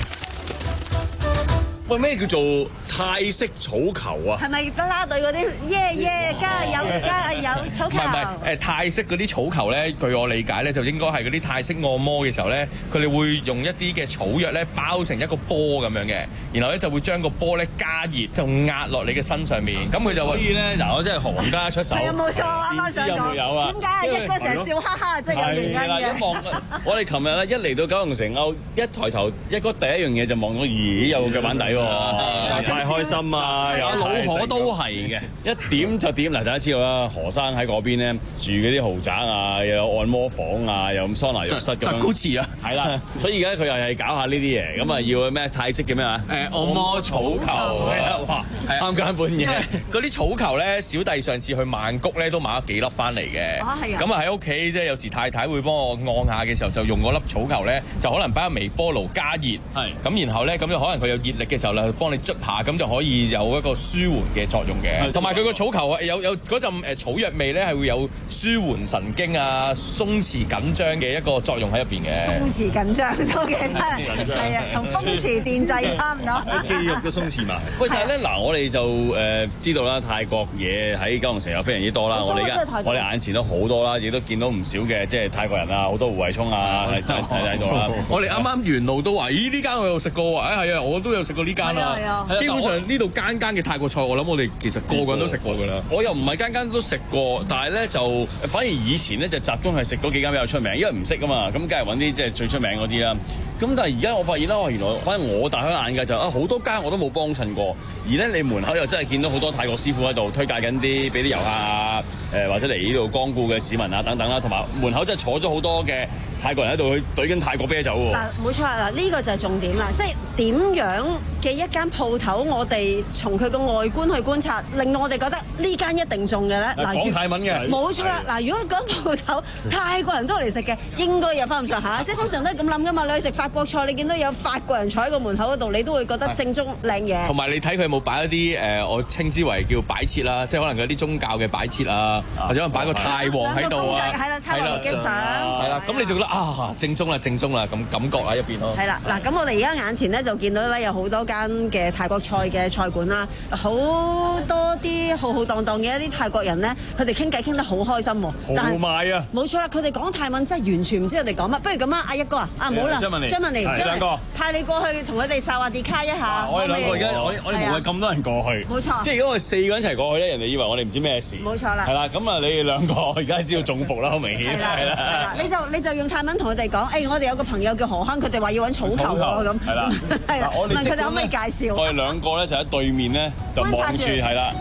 喂，咩叫做泰式草球啊？ 係咪啦啦隊嗰啲耶耶加油加油草球？ 唔係唔係，誒泰式嗰啲草球咧，據我理解咧，就應該係嗰啲泰式按摩嘅時候咧，佢哋會用一啲嘅草藥咧包成一個波咁樣嘅，然後咧就會將個波咧加熱，就壓落你嘅身上面。咁佢就所以咧，嗱我真係行家出手。 係啊，冇錯，啱啱想講。點解一哥成日笑哈哈，真係有原因嘅。 一望我哋琴日咧一嚟到九龍城歐，一抬頭一哥第一樣嘢就望到，咦有個腳板底喎。太開心啊！有老何都係嘅，一點就點嗱，大家知道啦。何生喺嗰邊咧住嗰啲豪宅啊，又有按摩房啊，又咁桑拿浴室咁樣。高池啊，係啦，所以而家佢又係搞下呢啲嘢，咁啊要咩泰式嘅咩啊？誒按摩草球，哇！三更半夜嗰啲草球咧，小弟上次去曼谷咧都買咗幾粒翻嚟嘅。 啊係啊！ 咁啊喺屋企即係有時太太會幫我按下嘅時候，就用嗰粒草球咧，就可能擺喺微波爐加熱。係。咁然後咧，咁就可能佢有熱力嘅時候咧，幫你捽下，咁就可以有一個舒緩嘅作用嘅。同埋佢個草球啊，有有嗰陣誒草藥味咧，係會有舒緩神經啊、鬆弛緊張嘅一個作用喺入邊嘅。 鬆弛緊張都幾得，係啊，同風馳電掣差唔多。 肌肉都鬆弛埋。喂，但係咧嗱，我哋就誒知道啦，泰國嘢喺九龍城有非常之多啦。我哋而家我哋眼前都好多啦，亦都見到唔少嘅即係泰國人啊，好多胡慧沖啊喺喺度啦。 我哋啱啱沿路都話：咦呢間我有食過喎！誒係啊，我都有食過呢間啊。基本上呢度間間嘅泰國菜，我諗我哋其實個個人都食過㗎啦。 我又唔係間間都食過，但係咧就反而以前咧就集中係食嗰幾間比較出名，因為唔識啊嘛，咁梗係揾啲即係最出名嗰啲啦。咁但係而家我發現啦，原來反正我大開眼界就啊好多間我都冇幫襯過，而咧你門口又真係見到好多泰國師傅喺度推介緊啲俾啲遊客啊，誒或者嚟呢度光顧嘅市民啊等等啦，同埋門口真係坐咗好多嘅泰國人喺度去懟緊泰國啤酒喎。 嗱，冇錯啦，嗱呢個就係重點啦，即係點樣嘅一間鋪頭，我哋從佢個外觀去觀察，令到我哋覺得呢間一定中嘅咧。嗱， 講泰文嘅， 冇錯啦。嗱，如果講鋪頭泰國人都嚟食嘅，應該有翻咁上下，即係通常都係咁諗噶嘛。你去食法國菜，你見到有法國人坐喺個門口嗰度，你都會覺得正宗靚嘢。 同埋你睇佢有冇擺一啲誒，我稱之為叫擺設啦，即係可能有啲宗教嘅擺設啊，或者可能擺個泰王喺度啊， 係啦，泰王嘅相， 係啦，咁你就覺得啊正宗啦，正宗啦，咁感覺喺入邊咯。 係啦，嗱，咁我哋而家眼前咧就見到咧有好多間嘅泰國菜嘅菜館啦，好多啲浩浩蕩蕩嘅一啲泰國人咧，佢哋傾偈傾得好開心喎。 豪邁啊！ 冇錯啦，佢哋講泰文真係完全唔知佢哋講乜。不如咁啊，阿一哥啊，啊唔好啦，張文妮，張文妮， 兩個派你過去同佢哋薩瓦迪卡一下。 我哋兩個而家我我哋冇係咁多人過去。 冇錯。 即係如果我哋四個人一齊過去咧，人哋以為我哋唔知咩事。 冇錯啦。 係啦，咁啊，你哋兩個而家知道中伏啦，好明顯係啦。 你就你就用泰文同佢哋講，誒，我哋有個朋友叫何坑，佢哋話要揾草球喎咁。係啦，係啦。問佢哋可唔可以介紹？ 我哋兩個咧就喺對面咧就望住係啦。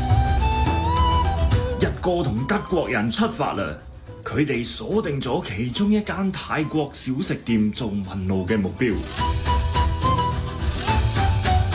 一哥同德國人出發啦，佢哋鎖定咗其中一間泰國小食店做問路嘅目標。 好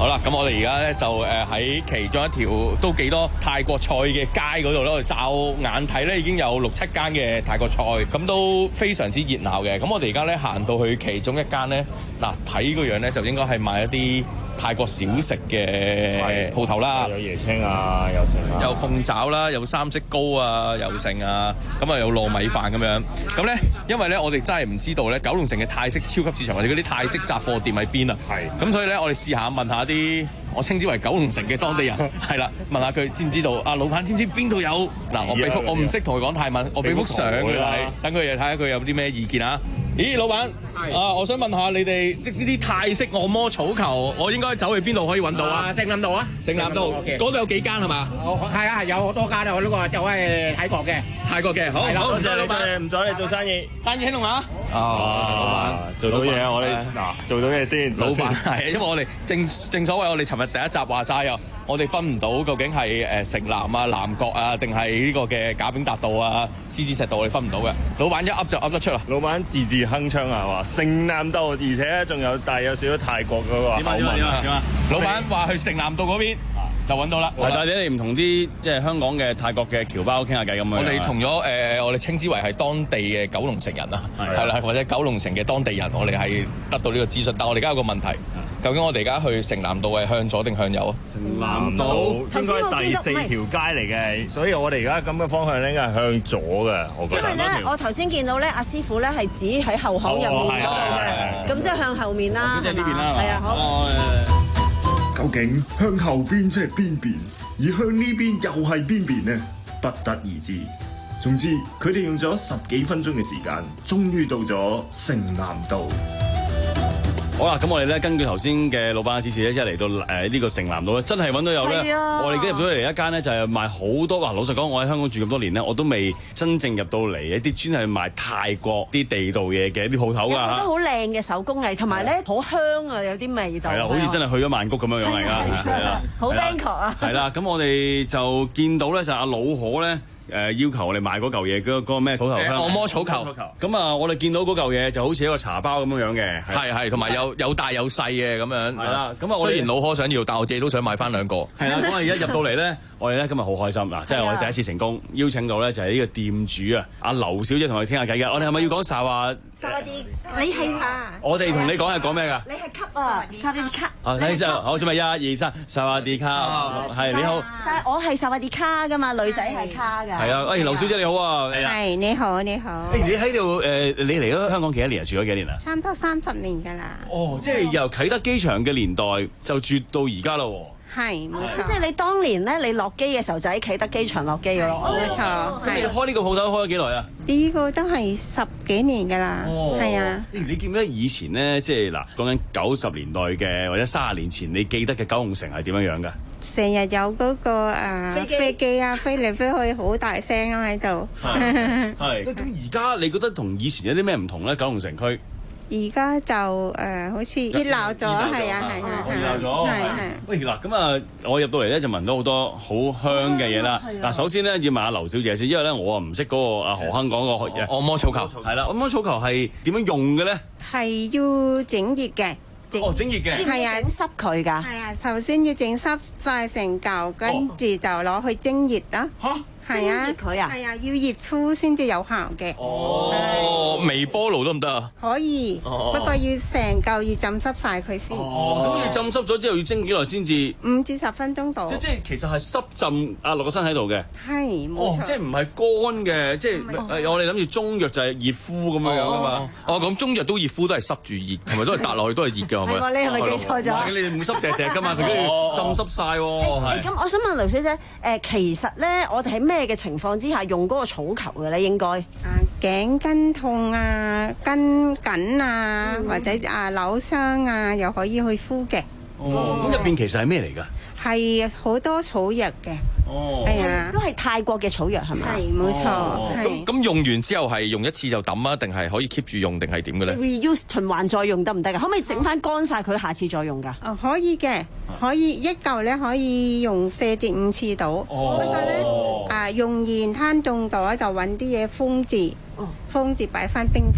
啦，咁我哋而家咧就誒喺其中一條都幾多泰國菜嘅街嗰度咧，我哋驟眼睇咧已經有六七間嘅泰國菜，咁都非常之熱鬧嘅。咁我哋而家咧行到去其中一間咧，嗱睇個樣咧就應該係賣一啲泰國小食嘅鋪頭啦， 有椰青啊，有成啊， 有鳳爪啦，有三色糕啊，有成啊，咁啊有糯米飯咁樣。咁咧，因為咧我哋真係唔知道咧九龍城嘅泰式超級市場或者嗰啲泰式雜貨店喺邊啊。係。咁所以咧，我哋試下問下啲我稱之為九龍城嘅當地人，係啦，問下佢知唔知道？啊，老闆知唔知邊度有？嗱，我俾幅我唔識同佢講泰文，我俾幅相佢睇，等佢哋睇下佢有啲咩意見啊。咦，老闆，啊，我想問下你哋即係呢啲泰式按摩草球，我應該走去邊度可以揾到啊？ 城南道啊， 城南道嗰度有幾間係嘛？ 係啊，係有好多間啊！我呢個就係泰國嘅， 泰國嘅，好，好，唔該老闆， 唔阻你做生意， 生意興隆啊！ 啊，做到嘢啊！我哋嗱做到嘢先， 老闆係，因為我哋正正所謂我哋尋日第一集話晒啊，我哋分唔到究竟係誒城南啊、南角啊，定係呢個嘅賈炳達道啊、獅子石道，我哋分唔到嘅。老闆一噏就噏得出啦。 老闆字字鏗鏘啊，話城南道，而且仲有帶有少少泰國嗰個口吻啊。 老闆話去城南道嗰邊就揾到啦。 但係你哋唔同啲即係香港嘅泰國嘅僑胞傾下偈咁樣。 我哋同咗誒，我哋稱之為係當地嘅九龍城人啊，係啦，或者九龍城嘅當地人，我哋係得到呢個資訊。但係我哋而家有個問題，究竟我哋而家去城南道係向左定向右啊？ 城南道應該第四條街嚟嘅，所以我哋而家咁嘅方向咧應該係向左嘅，我覺得。 因為咧，我頭先見到咧，阿師傅咧係指喺後巷入面嗰度嘅，咁即係向後面啦， 即係呢邊啦， 係啊，好。 究竟向後邊即係邊邊，而向呢邊又係邊邊呢？不得而知。總之，佢哋用咗十幾分鐘嘅時間，終於到咗城南道。 好啦，咁我哋咧根據頭先嘅老闆嘅指示咧，即係嚟到誒呢個城南道咧，真係揾到有咧。我哋而家入咗嚟一間咧，就係賣好多。哇！老實講，我喺香港住咁多年咧，我都未真正入到嚟一啲專係賣泰國啲地道嘢嘅一啲鋪頭㗎。 有好多好靚嘅手工藝，同埋咧好香啊，有啲味道。 係啦，好似真係去咗曼谷咁樣樣嚟㗎。係啦， 好 Bangkok 啊！ 係啦，咁我哋就見到咧就阿老可咧。誒要求我哋買嗰嚿嘢，嗰嗰個咩土頭香按摩草球。 咁啊，我哋見到嗰嚿嘢就好似一個茶包咁樣樣嘅， 係係，同埋有有大有細嘅咁樣。 係啦，咁啊，我雖然老可想要，但我自己都想買翻兩個。 係啦，咁啊，而家入到嚟咧，我哋咧今日好開心嗱，即係我哋第一次成功邀請到咧就係呢個店主啊，阿劉小姐同我哋傾下偈嘅。我哋係咪要講沙話？ 沙話啲，你係啊？ 我哋同你講係講咩㗎？ 你係級啊，沙話啲卡。 啊，睇先，好，準備一二三，沙話啲卡，係你好。 但係我係沙話啲卡㗎嘛，女仔係卡㗎。 係啊，喂，劉小姐。你好啊， 係你好，你好。 誒，你喺度誒，你嚟咗香港幾多年啊？住咗幾年啊？ 差唔多三十年㗎啦。 哦，即係由啟德機場嘅年代就住到而家啦喎。 係，冇錯。 即係你當年咧，你落機嘅時候就喺啟德機場落機㗎咯。 冇錯。 咁你開呢個鋪頭開咗幾耐啊？ 呢個都係十幾年㗎啦。哦。係啊。 你記唔記得以前咧，即係嗱，講緊九十年代嘅或者三十年前，你記得嘅九龍城係點樣樣㗎？ 成日有嗰、那個誒、呃、飛，飛機啊，飛嚟飛去好大聲啊喺度。 係。咁而家你覺得同以前有啲咩唔同咧？九龍城區？ 而家就誒、呃、好似熱鬧咗，係啊係啊。 熱鬧咗。係係。喂嗱，咁啊，我入到嚟咧就聞到好多好香嘅嘢啦。嗱，首先咧要問下劉小姐先，因為咧我啊唔識嗰個阿何亨講個按摩草球。 係啦，按摩草球係點樣用嘅咧？ 係要整熱嘅。 哦，整熱嘅， 係啊， 整濕佢㗎。 係啊，首先要整濕晒成嚿，跟住就攞去蒸熱啦。嚇！係啊， 佢啊， 係啊，要熱敷先至有效嘅。 哦，微波爐得唔得啊？ 可以，不過要成嚿要浸濕晒佢先。 哦，咁要浸濕咗之後要蒸幾耐先至？ 五至十分鐘度。 即即係其實係濕浸壓落個身喺度嘅。 係，冇錯。 哦，即係唔係乾嘅，即係我哋諗住中藥就係熱敷咁樣樣啊嘛。 哦，咁中藥都熱敷都係濕住熱，同埋都係搭落去都係熱嘅，係咪？ 你係咪記錯咗？ 你哋唔濕滴滴㗎嘛，佢都要浸濕晒喎。 咁我想問劉小姐，誒其實咧，我哋喺咩嘅情況之下用嗰個草球嘅咧？應該啊頸筋痛啊、筋緊啊，嗯、或者啊扭傷啊，又可以去敷嘅。 哦，咁入邊其實係咩嚟㗎？ 係好多草藥嘅。 哦， 係啊， 都係泰國嘅草藥係咪？ 係冇錯。 咁咁用完之後係用一次就抌啊，定係可以 keep 住用，定係點嘅咧 ？reuse 循環再用得唔得㗎？可唔可以整翻乾晒佢，下次再用㗎？ 哦，可以嘅，可以一嚿咧可以用四至五次到。哦，不過咧啊，用完攤凍咗就揾啲嘢封住，封住擺翻冰格。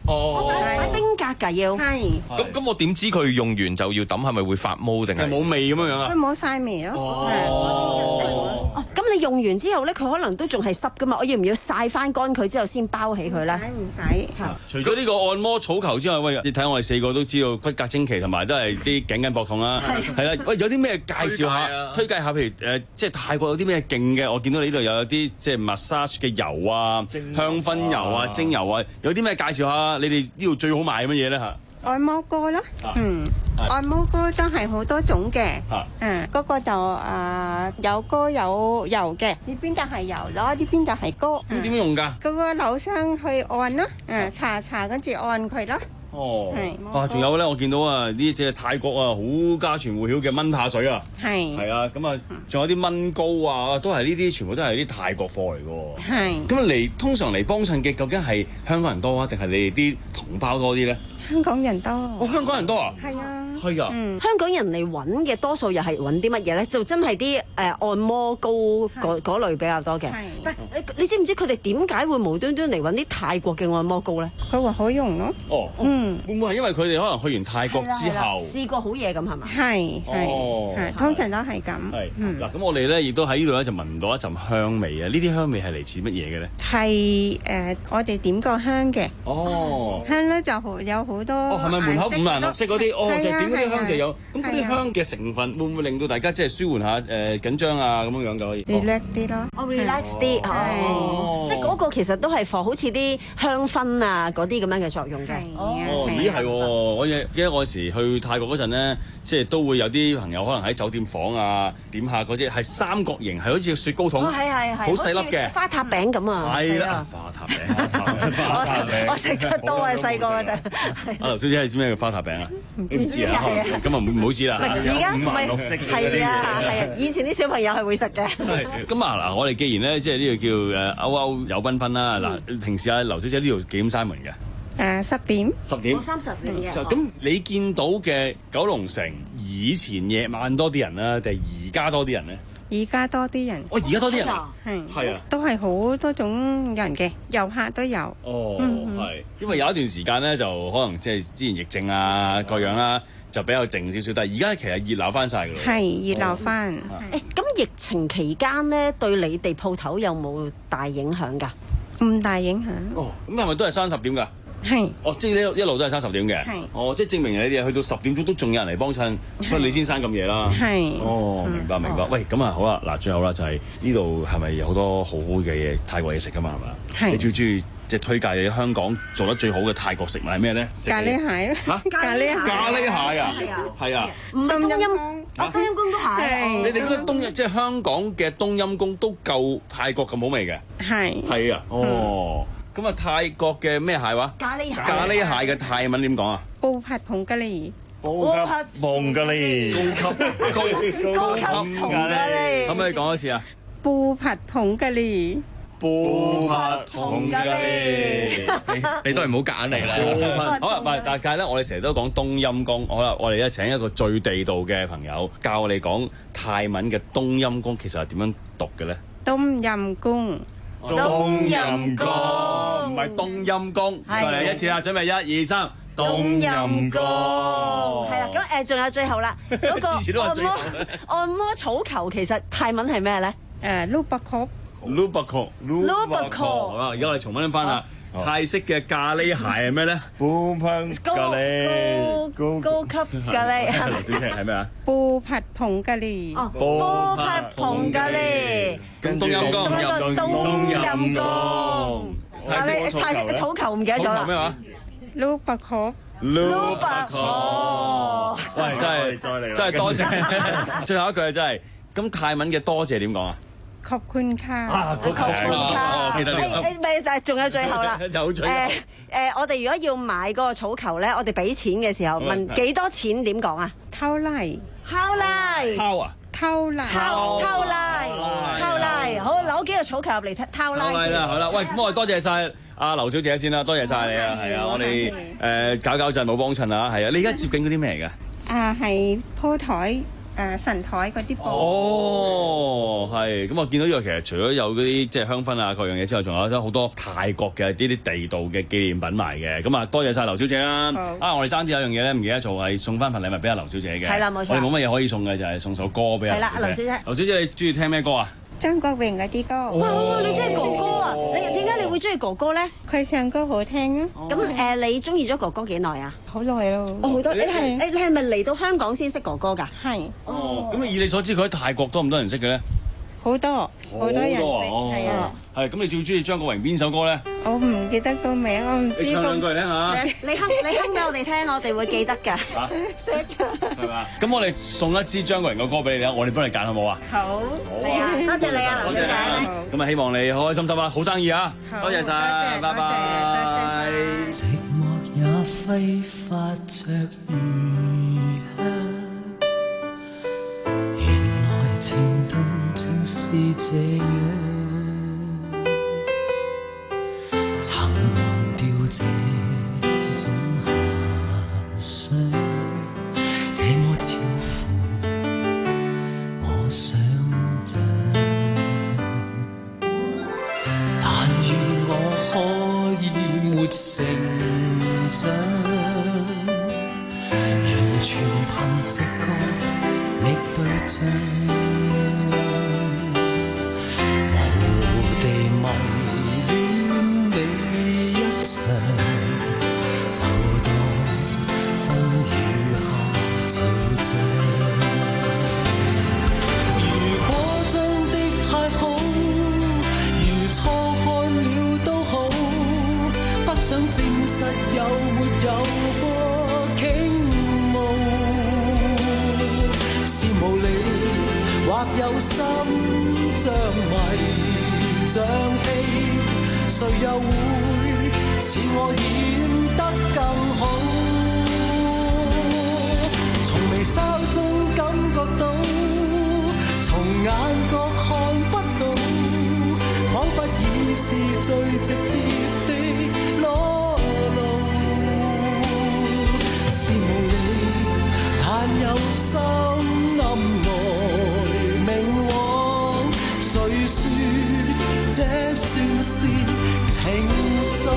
哦， 擺冰格㗎要。 係。 咁咁我點知佢用完就要抌？係咪會發毛定係冇味咁樣樣啊？ 佢冇晒味咯。 哦。哦，咁你用完之後咧，佢可能都仲係濕㗎嘛？我要唔要曬翻乾佢之後先包起佢咧？ 唔使。 除咗呢個按摩草球之外，喂，你睇我哋四個都知道骨骼精奇，同埋都係啲頸筋膊痛啦。係啦，喂，有啲咩介紹下？推介下，譬如誒，即係泰國有啲咩勁嘅？我見到你呢度有啲即係 massage 嘅油啊、香薰油啊、精油啊，有啲咩介紹下？你哋呢度最好賣乜嘢咧嚇？ 按摩膏咯，嗯，按摩膏都係好多種嘅，嗯，嗰個就誒有膏有油嘅，呢邊就係油咯，呢邊就係膏。 咁點樣用㗎？ 嗰個樓上去按咯，誒搽搽跟住按佢咯。 哦，啊，仲有咧，我見到啊，呢隻泰國啊，好家傳戶曉嘅蚊怕水啊， 係， 係啊，咁啊，仲有啲蚊膏啊，都係呢啲，全部都係啲泰國貨嚟嘅。 係。 咁嚟通常嚟幫襯嘅，究竟係香港人多啊，定係你哋啲同胞多啲咧？ 香港人多。 哦，香港人多啊？ 係啊。 係啊。 嗯，香港人嚟揾嘅多數又係揾啲乜嘢咧？就真係啲誒按摩膏嗰嗰類比較多嘅。但你你知唔知佢哋點解會無端端嚟揾啲泰國嘅按摩膏咧？ 佢話好用咯。 哦。嗯。會唔會係因為佢哋可能去完泰國之後試過好嘢咁係嘛？ 係哦， 係通常都係咁。 係。嗱，咁我哋咧亦都喺呢度咧就聞到一陣香味啊！呢啲香味係嚟自乜嘢嘅咧？ 係誒，我哋點個香嘅。 哦。 香咧就好有好多。 哦，係咪門口五顏六色嗰啲？哦，就點嗰啲香就有。咁嗰啲係啊香嘅成分會唔會令到大家即係舒緩下誒緊張啊咁樣樣就可以 ？relax 啲咯。 哦，relax 啲，哦，即係嗰個其實都係放好似啲香薰啊嗰啲咁樣嘅作用嘅。 哦，咦係喎！我記記得我有時去泰國嗰陣咧，即係都會有啲朋友可能喺酒店房啊點下嗰啲係三角形，係好似雪糕筒， 哦係係係， 好細粒嘅花塔餅咁啊。 係啦，花塔餅，花塔餅， 我食得多啊，細個嗰陣。 阿劉小姐係知咩叫花塔餅啊？你唔知啊？咁啊唔好知啦。 而家唔係係啊係啊，以前啲小朋友係會食嘅。 咁啊嗱，我哋既然咧即係呢度叫誒歐歐有繽紛啦。嗱，平時阿劉小姐呢度幾點閂門嘅？ 誒十點， 十點， 三十點嘅。 咁你見到嘅九龍城以前夜晚多啲人啦，定係而家多啲人咧？ 而家多啲人。 哦，而家多啲人， 係係啊， 都係好多種人嘅，遊客都有。 哦，係，因為有一段時間咧，就可能即係之前疫症啊各樣啦，就比較靜少少，但係而家其實熱鬧翻晒㗎啦。 係熱鬧翻。 誒，咁疫情期間咧，對你哋鋪頭有冇大影響㗎？ 唔大影響。 哦，咁係咪都係閂十點㗎？ 係。 哦，即係一路都係閂十點嘅。 係。 哦，即係證明你哋去到十點鐘都仲有人嚟幫襯，所以你先閂咁夜啦。 係。 哦，明白明白。喂，咁啊好啦，嗱，最後啦就係呢度係咪有好多好好嘅嘢泰國嘢食㗎嘛？係嘛？ 係。 你最中意即係推介你香港做得最好嘅泰國食物係咩咧？ 咖喱蟹嚇？ 咖喱蟹。 咖喱蟹啊？係啊。 唔係冬陰功，啊冬陰功都係。 你哋覺得冬陰即係香港嘅冬陰功都夠泰國咁好味嘅？ 係。 係啊。哦。咁啊，泰國嘅咩蟹話？ 咖喱蟹。 咖喱蟹嘅泰文點講啊？ 布ผัดผงกะหรี่。 高級蒙咖喱。 高級高高級紅咖喱。 可唔可以講一次啊？ 布ผัดผงกะหรี่。 布ผัด紅咖喱。 你都係唔好夾硬嚟啦。 好啦，唔係，但係咧，我哋成日都講冬陰功。好啦，我哋咧請一個最地道嘅朋友教我哋講泰文嘅冬陰功，其實係點樣讀嘅咧？ ต้มยำกุ้ง。 冬陰功唔係冬陰功，再嚟一次啦！準備一二三，冬陰功。 係啦，咁誒仲有最後啦，嗰個按摩按摩草球其實泰文係咩咧？ 誒，ลูปะคบ。 ลูปะคบ。 ลูปะคบ。 好啦，而家我哋重溫翻啦。泰式嘅咖喱蟹係咩咧？ 布烹咖喱， 高高級咖喱。 劉小姐係咩啊？ 布ผัดผงกะหรี่。 哦，布ผัดผง咖喱。 咁冬陰功， 冬陰功。咖喱泰式草球唔記得咗啦。 咩話？ ลูปะคบ。 ลูปะคบ。喂，真係再嚟， 真係多謝。最後一句真係，咁泰文嘅多謝點講啊？ ขอบคุณค่ะ。 啊，ขอบคุณค่ะ。記得呢個。 誒咪，但係仲有最後啦。 有最後。 誒誒，我哋如果要買嗰個草球咧，我哋俾錢嘅時候問幾多錢點講啊？ เท่าไหร่？ เท่าไหร่？ 拋啊？ เท่าไหร่？ เท่าไหร่？เท่าไหร่？好，攞幾個草球入嚟，เท่าไหร่？ 係啦，好啦，喂，咁我哋多謝晒阿劉小姐先啦，多謝晒你啊，係啊，我哋誒搞搞陣冇幫襯啊，係啊，你而家接緊嗰啲咩嚟㗎？ 啊，係鋪台。誒誒神台嗰啲布。 哦，係。咁我見到呢個其實除咗有嗰啲即係香薰啊各樣嘢之外，仲有好多泰國嘅呢啲地道嘅紀念品賣嘅。咁啊，多謝晒劉小姐啦。啊，我哋爭啲有樣嘢咧唔記得做，係送翻份禮物俾阿劉小姐嘅。 係啦，冇錯。 我哋冇乜嘢可以送嘅，就係送首歌俾阿劉小姐。 係啦，劉小姐。 劉小姐，你中意聽咩歌啊？ 張國榮嗰啲歌。 哇哇！你中意哥哥啊？你點解你會中意哥哥咧？ 佢唱歌好聽啊！ 咁誒，你中意咗哥哥幾耐啊？ 好耐咯。 哦，好多。你係誒，你係咪嚟到香港先識哥哥㗎？ 係。 哦。咁以你所知，佢喺泰國多唔多人識嘅咧？ 好多，好多人識，係啊。 係。咁你最中意張國榮邊首歌咧？ 我唔記得個名，我唔知。 你唱兩句嚟聽下。 你你哼你哼俾我哋聽，我哋會記得㗎。 嚇。識㗎。係嘛？咁我哋送一支張國榮嘅歌俾你啦，我哋幫你揀好冇啊？ 好。 係啊，多謝你啊，劉小姐。 咁啊，希望你開開心心啦，好生意啊！多謝晒，拜拜。 寂寞也揮發着餘香，原來情動正是這樣。曾忘掉這種遐想，這麼超乎我想象。但願我可以沒成長，完全憑直覺覓對象，無地迷戀你一場，就當風雨下潮漲。如果真的太好，如錯看了都好，不想證實有沒有過傾慕，是無理或有心像迷像戲，誰又會似我演得更好？從微笑中感覺到，從眼角看不到，彷彿已是最直接的裸露。是無理，但有心暗來明往，誰說這算是情愫？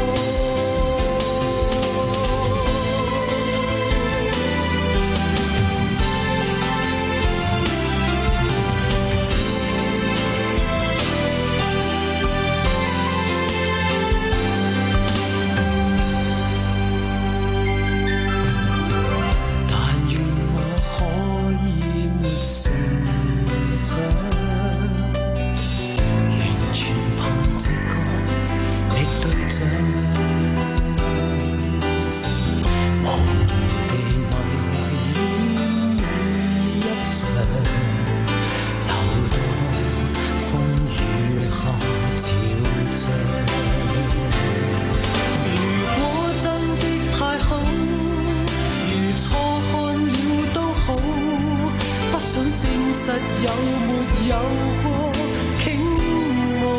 實有沒有過傾慕，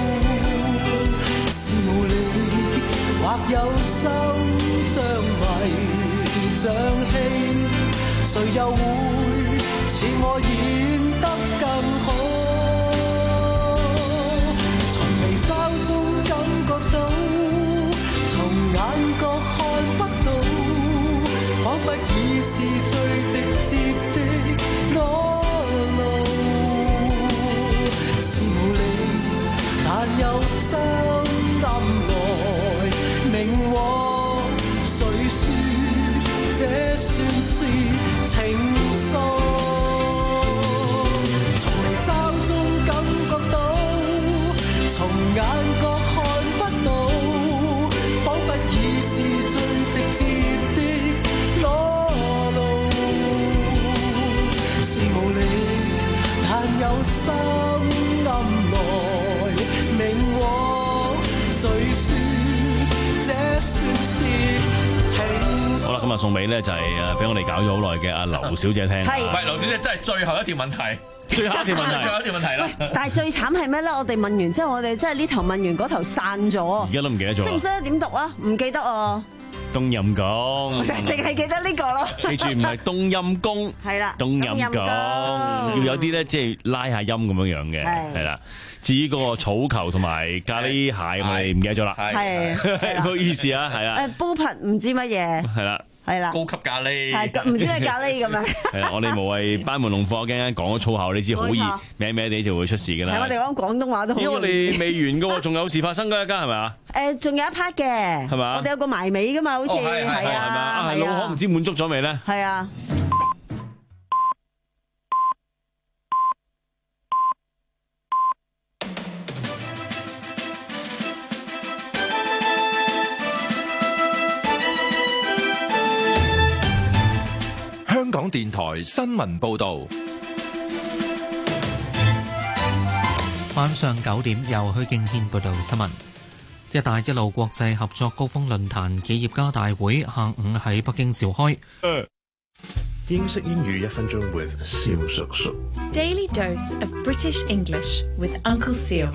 是無理或有心像迷像戲，誰又會似我演得更好？從微笑中感覺到，從眼角看不到，彷彿已是最直接的裸。但有心暗來明往，誰說這算是情愫？從微笑中感覺到，從眼角看不到，彷彿已是最直接的裸露。是無理，但有心暗來明往，誰說這算是情？ 好啦，今日送俾咧就係誒俾我哋搞咗好耐嘅阿劉小姐聽。 係， 唔係劉小姐真係最後一條問題， 最後一條問題， 最後一條問題啦。 但係最慘係咩咧？我哋問完之後，我哋真係呢頭問完嗰頭散咗。 而家都唔記得咗。 識唔識得點讀啊？唔記得啊。 冬陰功， 淨係記得呢個咯。 記住唔係冬陰功， 係啦， 冬陰功要有啲咧，即係拉下音咁樣樣嘅，係啦。至於嗰個草球同埋咖喱蟹，我哋唔記得咗啦。係，唔好意思啊，係啦。 誒煲ผั唔知乜嘢， 係啦。 係啦， 高級咖喱， 係唔知係咖喱咁樣。 係啦，我哋無謂班門弄斧，我驚講咗粗口，你知好易咩咩地就會出事㗎啦。 係我哋講廣東話都好。 因為我哋未完㗎喎，仲有事發生㗎，一間係咪啊？ 誒，仲有一 part 嘅，係嘛？我哋有個埋尾㗎嘛，好似係啊，係啊，老可唔知滿足咗未咧？ 係啊。 香港電台新聞報導， 晚上九點由許敬軒報道新聞。一帶一路國際合作高峰論壇企業家大會下午喺北京召開。 英式英語一分鐘 with 蕭叔叔。 Daily dose of British English with Uncle Seal。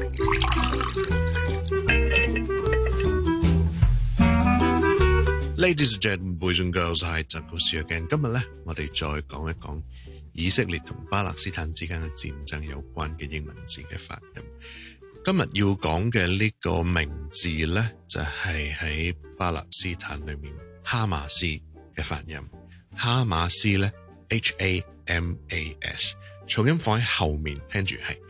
Ladies and gentlemen, boys and girls， 係陳國少嘅。今日咧，我哋再講一講以色列同巴勒斯坦之間嘅戰爭有關嘅英文字嘅發音。今日要講嘅呢個名字咧，就係喺巴勒斯坦裏面哈馬斯嘅發音。哈馬斯咧 ，H A M A S， 重音放喺後面，聽住係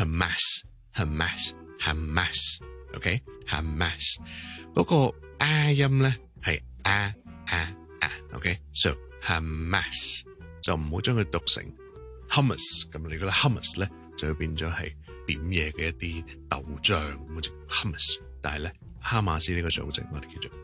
Hamas，Hamas，Hamas，OK，Hamas。嗰個 A 音咧係。啊啊啊 ，OK，so Hamas 就唔好將佢讀成 hummus 咁，你覺得 hummus 咧就會變咗係點嘢嘅一啲豆漿咁就 hummus， 但係咧哈馬斯呢個組織我哋叫做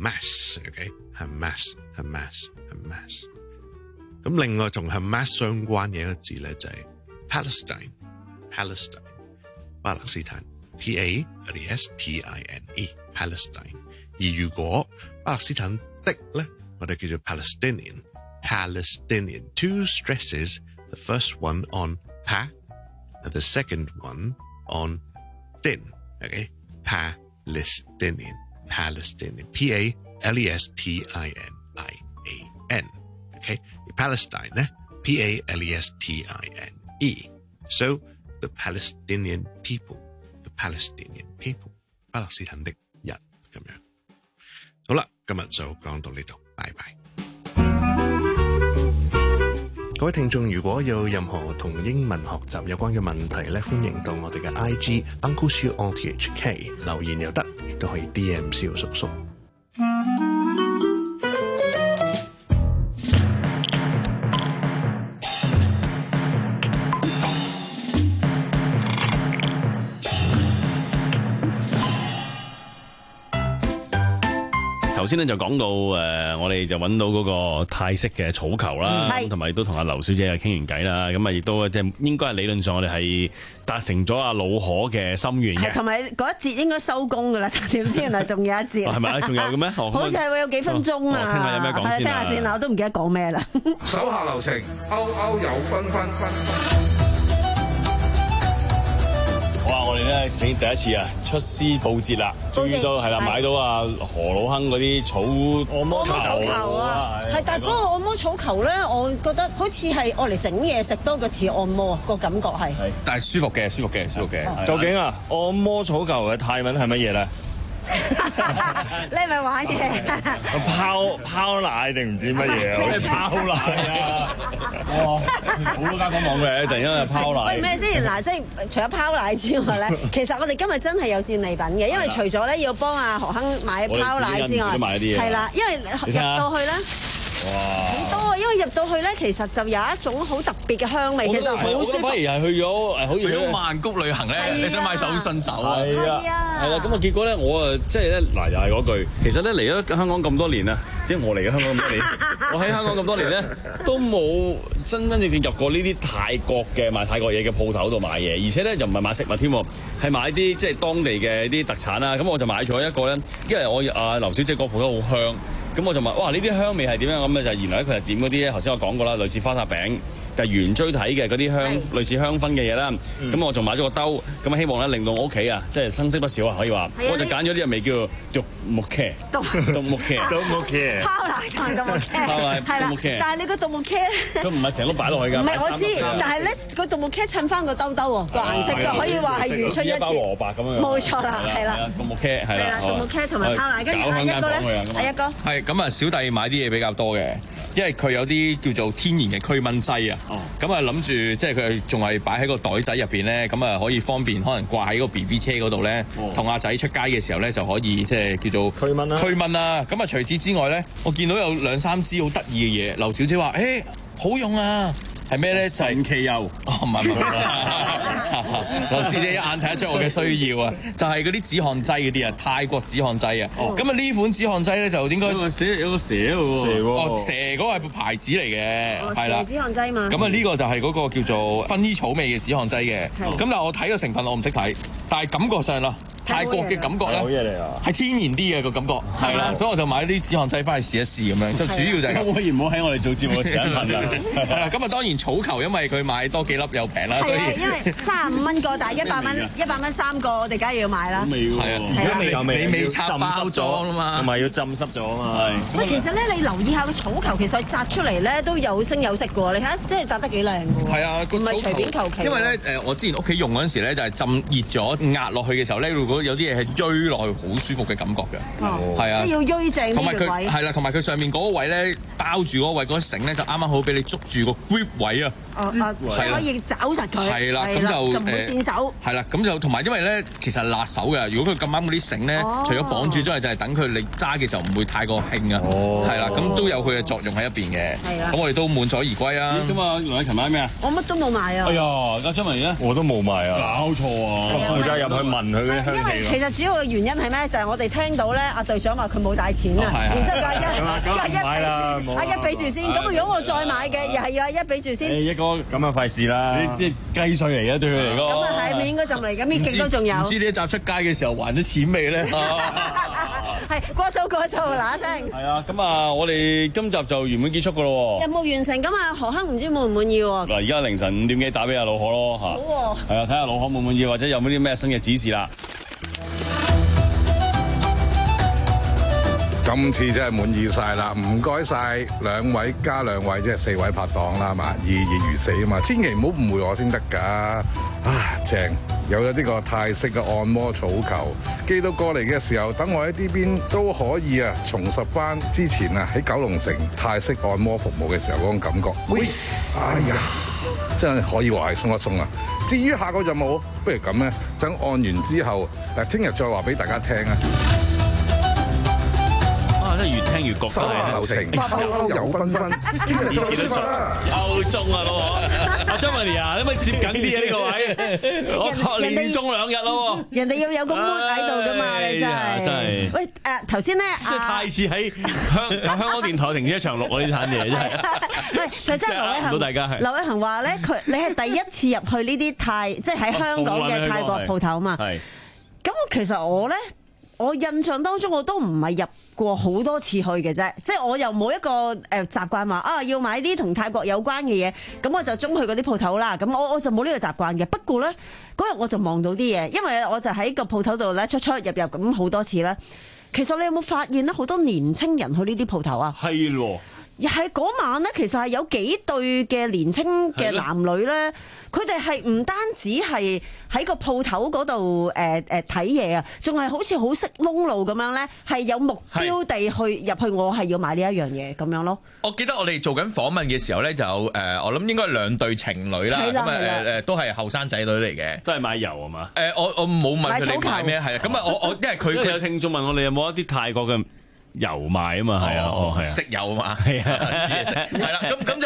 Hamas，OK，Hamas，Hamas，Hamas。咁另外同 Hamas 相關嘅一個字咧就係 Palestine，Palestine， 巴勒斯坦 ，P A L E S T I N E，Palestine。而如果巴勒斯坦的咧，我哋叫做 Palestinian，Palestinian。Two stresses, the first one on pa, and the second one on din. Okay, Palestinian, Palestinian. P A L E S T I N I A N. Okay, Palestine 咧 ，P A L E S T I N E. So the Palestinian people, the Palestinian people， 巴勒斯坦的人咁樣。好啦，今日就講到呢度，拜拜。各位聽眾，如果有任何同英文學習有關嘅問題咧，歡迎到我哋嘅 I G Uncle Siu O T H K 留言又得，亦都可以 D M 蕭叔叔。 頭先咧就講到誒，我哋就揾到嗰個泰式嘅草球啦，同埋亦都同阿劉小姐啊傾完偈啦，咁啊亦都即係應該係理論上我哋係達成咗阿老可嘅心願嘅。 同埋嗰一節應該收工噶啦，點知原來仲有一節。 係咪啊？仲有嘅咩？ 好似係會有幾分鐘啊！ 聽下有咩講先啊！ 聽下先啦，我都唔記得講咩啦。 手下留情，歐歐有繽紛。 哇！我哋咧竟然第一次啊出師報捷啦，終於都係啦，買到啊何老坑嗰啲草按摩草球啊！ 係，但係嗰個按摩草球咧，我覺得好似係愛嚟整嘢食多過似按摩啊，個感覺係。係， 但係舒服嘅，舒服嘅，舒服嘅。究竟啊，按摩草球嘅泰文係乜嘢咧？ 你係咪玩嘢？ 拋拋奶定唔知乜嘢啊？ 拋奶啊！哇，好多間講網嘅，突然間係拋奶。 喂，咩先？嗱，即係除咗拋奶之外咧，其實我哋今日真係有戰利品嘅，因為除咗咧要幫阿何坑買拋奶之外，係啦，因為入到去咧。哇！好多啊，因為入到去咧，其實就有一種好特別嘅香味，其實好舒服。 反而係去咗誒，好似去咗曼谷旅行咧，你想買手信走啊？ 係啊，係啦。咁啊，結果咧，我啊，即係咧，嗱，又係嗰句，其實咧嚟咗香港咁多年啦，即係我嚟咗香港咁多年，我喺香港咁多年咧，都冇真真正正入過呢啲泰國嘅賣泰國嘢嘅鋪頭度買嘢，而且咧就唔係買食物添，係買啲即係當地嘅啲特產啦。咁我就買咗一個咧，因為我阿劉小姐個鋪頭好香，咁我就問：哇！呢啲香味係點樣咁咧？就原來佢係點嗰啲咧？頭先我講過啦，類似花塔餅。就係圓錐體嘅嗰啲香，類似香薰嘅嘢啦。咁、嗯、我仲買咗個兜，咁希望咧令到我屋企啊，即係生色不少啊，可以話。我就揀咗啲味叫做獨木茄，獨木茄，獨木茄， 拋奶同獨木茄，係啦。但係你個獨木茄， 佢唔係成碌擺落去㗎。 唔係我知，但係咧個獨木茄襯翻個兜兜喎，個顏色就可以話係如出一轍。一包蘿蔔咁樣。冇錯啦，係啦。 獨木茄係啦， 獨木茄同埋拋奶，跟住下一個咧，係一個。 係咁啊，小弟買啲嘢比較多嘅，因為佢有啲叫做天然嘅驅蚊劑啊。咁啊諗住即係佢仲係擺喺個袋仔入邊咧，咁啊可以方便可能掛喺個 B B 車嗰度咧，同阿仔出街嘅時候咧就可以即係叫做驅蚊啦。驅蚊啦。咁啊除此之外咧，我見到有兩三支好得意嘅嘢，劉小姐話：誒、欸、好用啊！係咩咧？就係神奇油。哦，唔係唔係，劉小姐一眼睇得出我嘅需要啊！就係嗰啲止汗劑嗰啲啊，泰國止汗劑啊。咁啊呢款止汗劑咧就應該有個蛇有個蛇喎。蛇喎。哦，蛇嗰個係牌子嚟嘅，係啦。 止汗劑嘛。 咁啊呢個就係嗰個叫做薰衣草味嘅止汗劑嘅。咁但係我睇個成分我唔識睇，但係感覺上啦。泰國嘅感覺咧，係天然啲嘅個感覺，係啦，所以我就買啲止汗劑翻去試一試咁樣，就主要就係。可唔可以唔好喺我哋做節目嘅時間噴啦？係啦，咁啊當然草球，因為佢買多幾粒又平啦，所以。 因為三十五蚊個，但係一百蚊，一百蚊三個，我哋梗係要買啦。 係啊，而家未有未未拆包咗啊嘛，同埋要浸濕咗啊嘛。 喂，其實咧，你留意下個草球，其實摘出嚟咧都有聲有色嘅喎，你睇下，真係摘得幾靚嘅喎。係啊，唔係隨便求其。 因為咧誒，我之前屋企用嗰陣時咧，就係浸熱咗壓落去嘅時候咧，如果有啲嘢係追落去好舒服嘅感覺嘅，係啊， 即係要追正呢個位， 係啦，同埋佢上面嗰個位咧包住嗰個位嗰繩咧就啱啱好俾你捉住個 grip 位啊， 即係可以抓實佢， 係啦，咁就就唔會跣手， 係啦，咁就同埋因為咧其實係辣手嘅，如果佢咁啱嗰啲繩咧，除咗綁住之外，就係等佢你揸嘅時候唔會太過興啊，係啦，咁都有佢嘅作用喺入邊嘅，咁我哋都滿載而歸啊。咁啊，梁偉勤買咩啊？ 我乜都冇買啊。 哎呀，阿張文儀咧，我都冇買啊，搞錯啊！負責入去問佢嗰啲香氣。 其實主要嘅原因係咩？就係我哋聽到咧，阿隊長話佢冇帶錢啊，然之後阿一，阿一阿一俾住先。咁如果我再買嘅，又係要阿一俾住先。 一哥咁啊費事啦， 啲雞碎嚟嘅對佢嚟講。 咁啊係面應該就嚟緊，面勁都仲有。 唔知呢一集出街嘅時候還咗錢未咧？ 係過數過數嗱聲。 係啊，咁啊，我哋今集就圓滿結束噶咯。 任務完成，咁啊何亨唔知滿唔滿意喎？ 嗱，而家凌晨五點幾打俾阿老何咯嚇。好喎。係啊，睇下老何滿唔滿意，或者有冇啲咩新嘅指示啦。 今次真係滿意晒啦，唔該晒兩位加兩位，即係四位拍檔啦，係嘛？二二如四啊嘛，千祈唔好誤會我先得㗎。啊，正有咗呢個泰式嘅按摩草球，寄到過嚟嘅時候，等我喺呢邊都可以啊，重拾翻之前啊喺九龍城泰式按摩服務嘅時候嗰種感覺。喂，哎呀，真係可以話係鬆一鬆啊！至於下個任務，不如咁咧，等按完之後，誒聽日再話俾大家聽啊！ 真係越聽越覺得流程，有繽紛， 以前都中，又中啊老何！阿張文儀啊，你咪接緊啲啊呢個位，我連中兩日咯。 人哋要有個 mood 喺度㗎嘛，你真係。真係。喂誒，頭先咧， 即係太似喺香香港電台停車場錄啊呢壇嘢真係。 喂，頭先劉偉恒， 大家係劉偉恒話咧，佢你係第一次入去呢啲泰，即係喺香港嘅泰國鋪頭嘛。係。咁其實我咧。我印象當中我都唔係入過好多次去嘅啫，即係我又冇一個誒習慣話啊要買啲同泰國有關嘅嘢，咁我就中去嗰啲鋪頭啦。咁我我就冇呢個習慣嘅。不過咧嗰日我就望到啲嘢，因為我就喺個鋪頭度咧出出入入咁好多次啦。其實你有冇發現咧好多年青人去呢啲鋪頭啊？係咯。喺嗰晚咧，其實係有幾對嘅年青嘅男女咧，佢哋係唔單止係喺個鋪頭嗰度誒誒睇嘢啊，仲係好似好識窿路咁樣咧，係有目標地去入去，我係要買呢一樣嘢咁樣咯。 我記得我哋做緊訪問嘅時候咧，就誒、呃、我諗應該係兩對情侶啦，咁啊誒誒都係後生仔女嚟嘅， 都係買油啊嘛。誒、 呃、我我冇問佢哋買咩，係啊，咁啊我我因為佢佢有聽眾問我哋有冇一啲泰國嘅油賣啊嘛，係啊，哦係啊， 食油啊嘛，係啊，係啦，咁咁就誒，我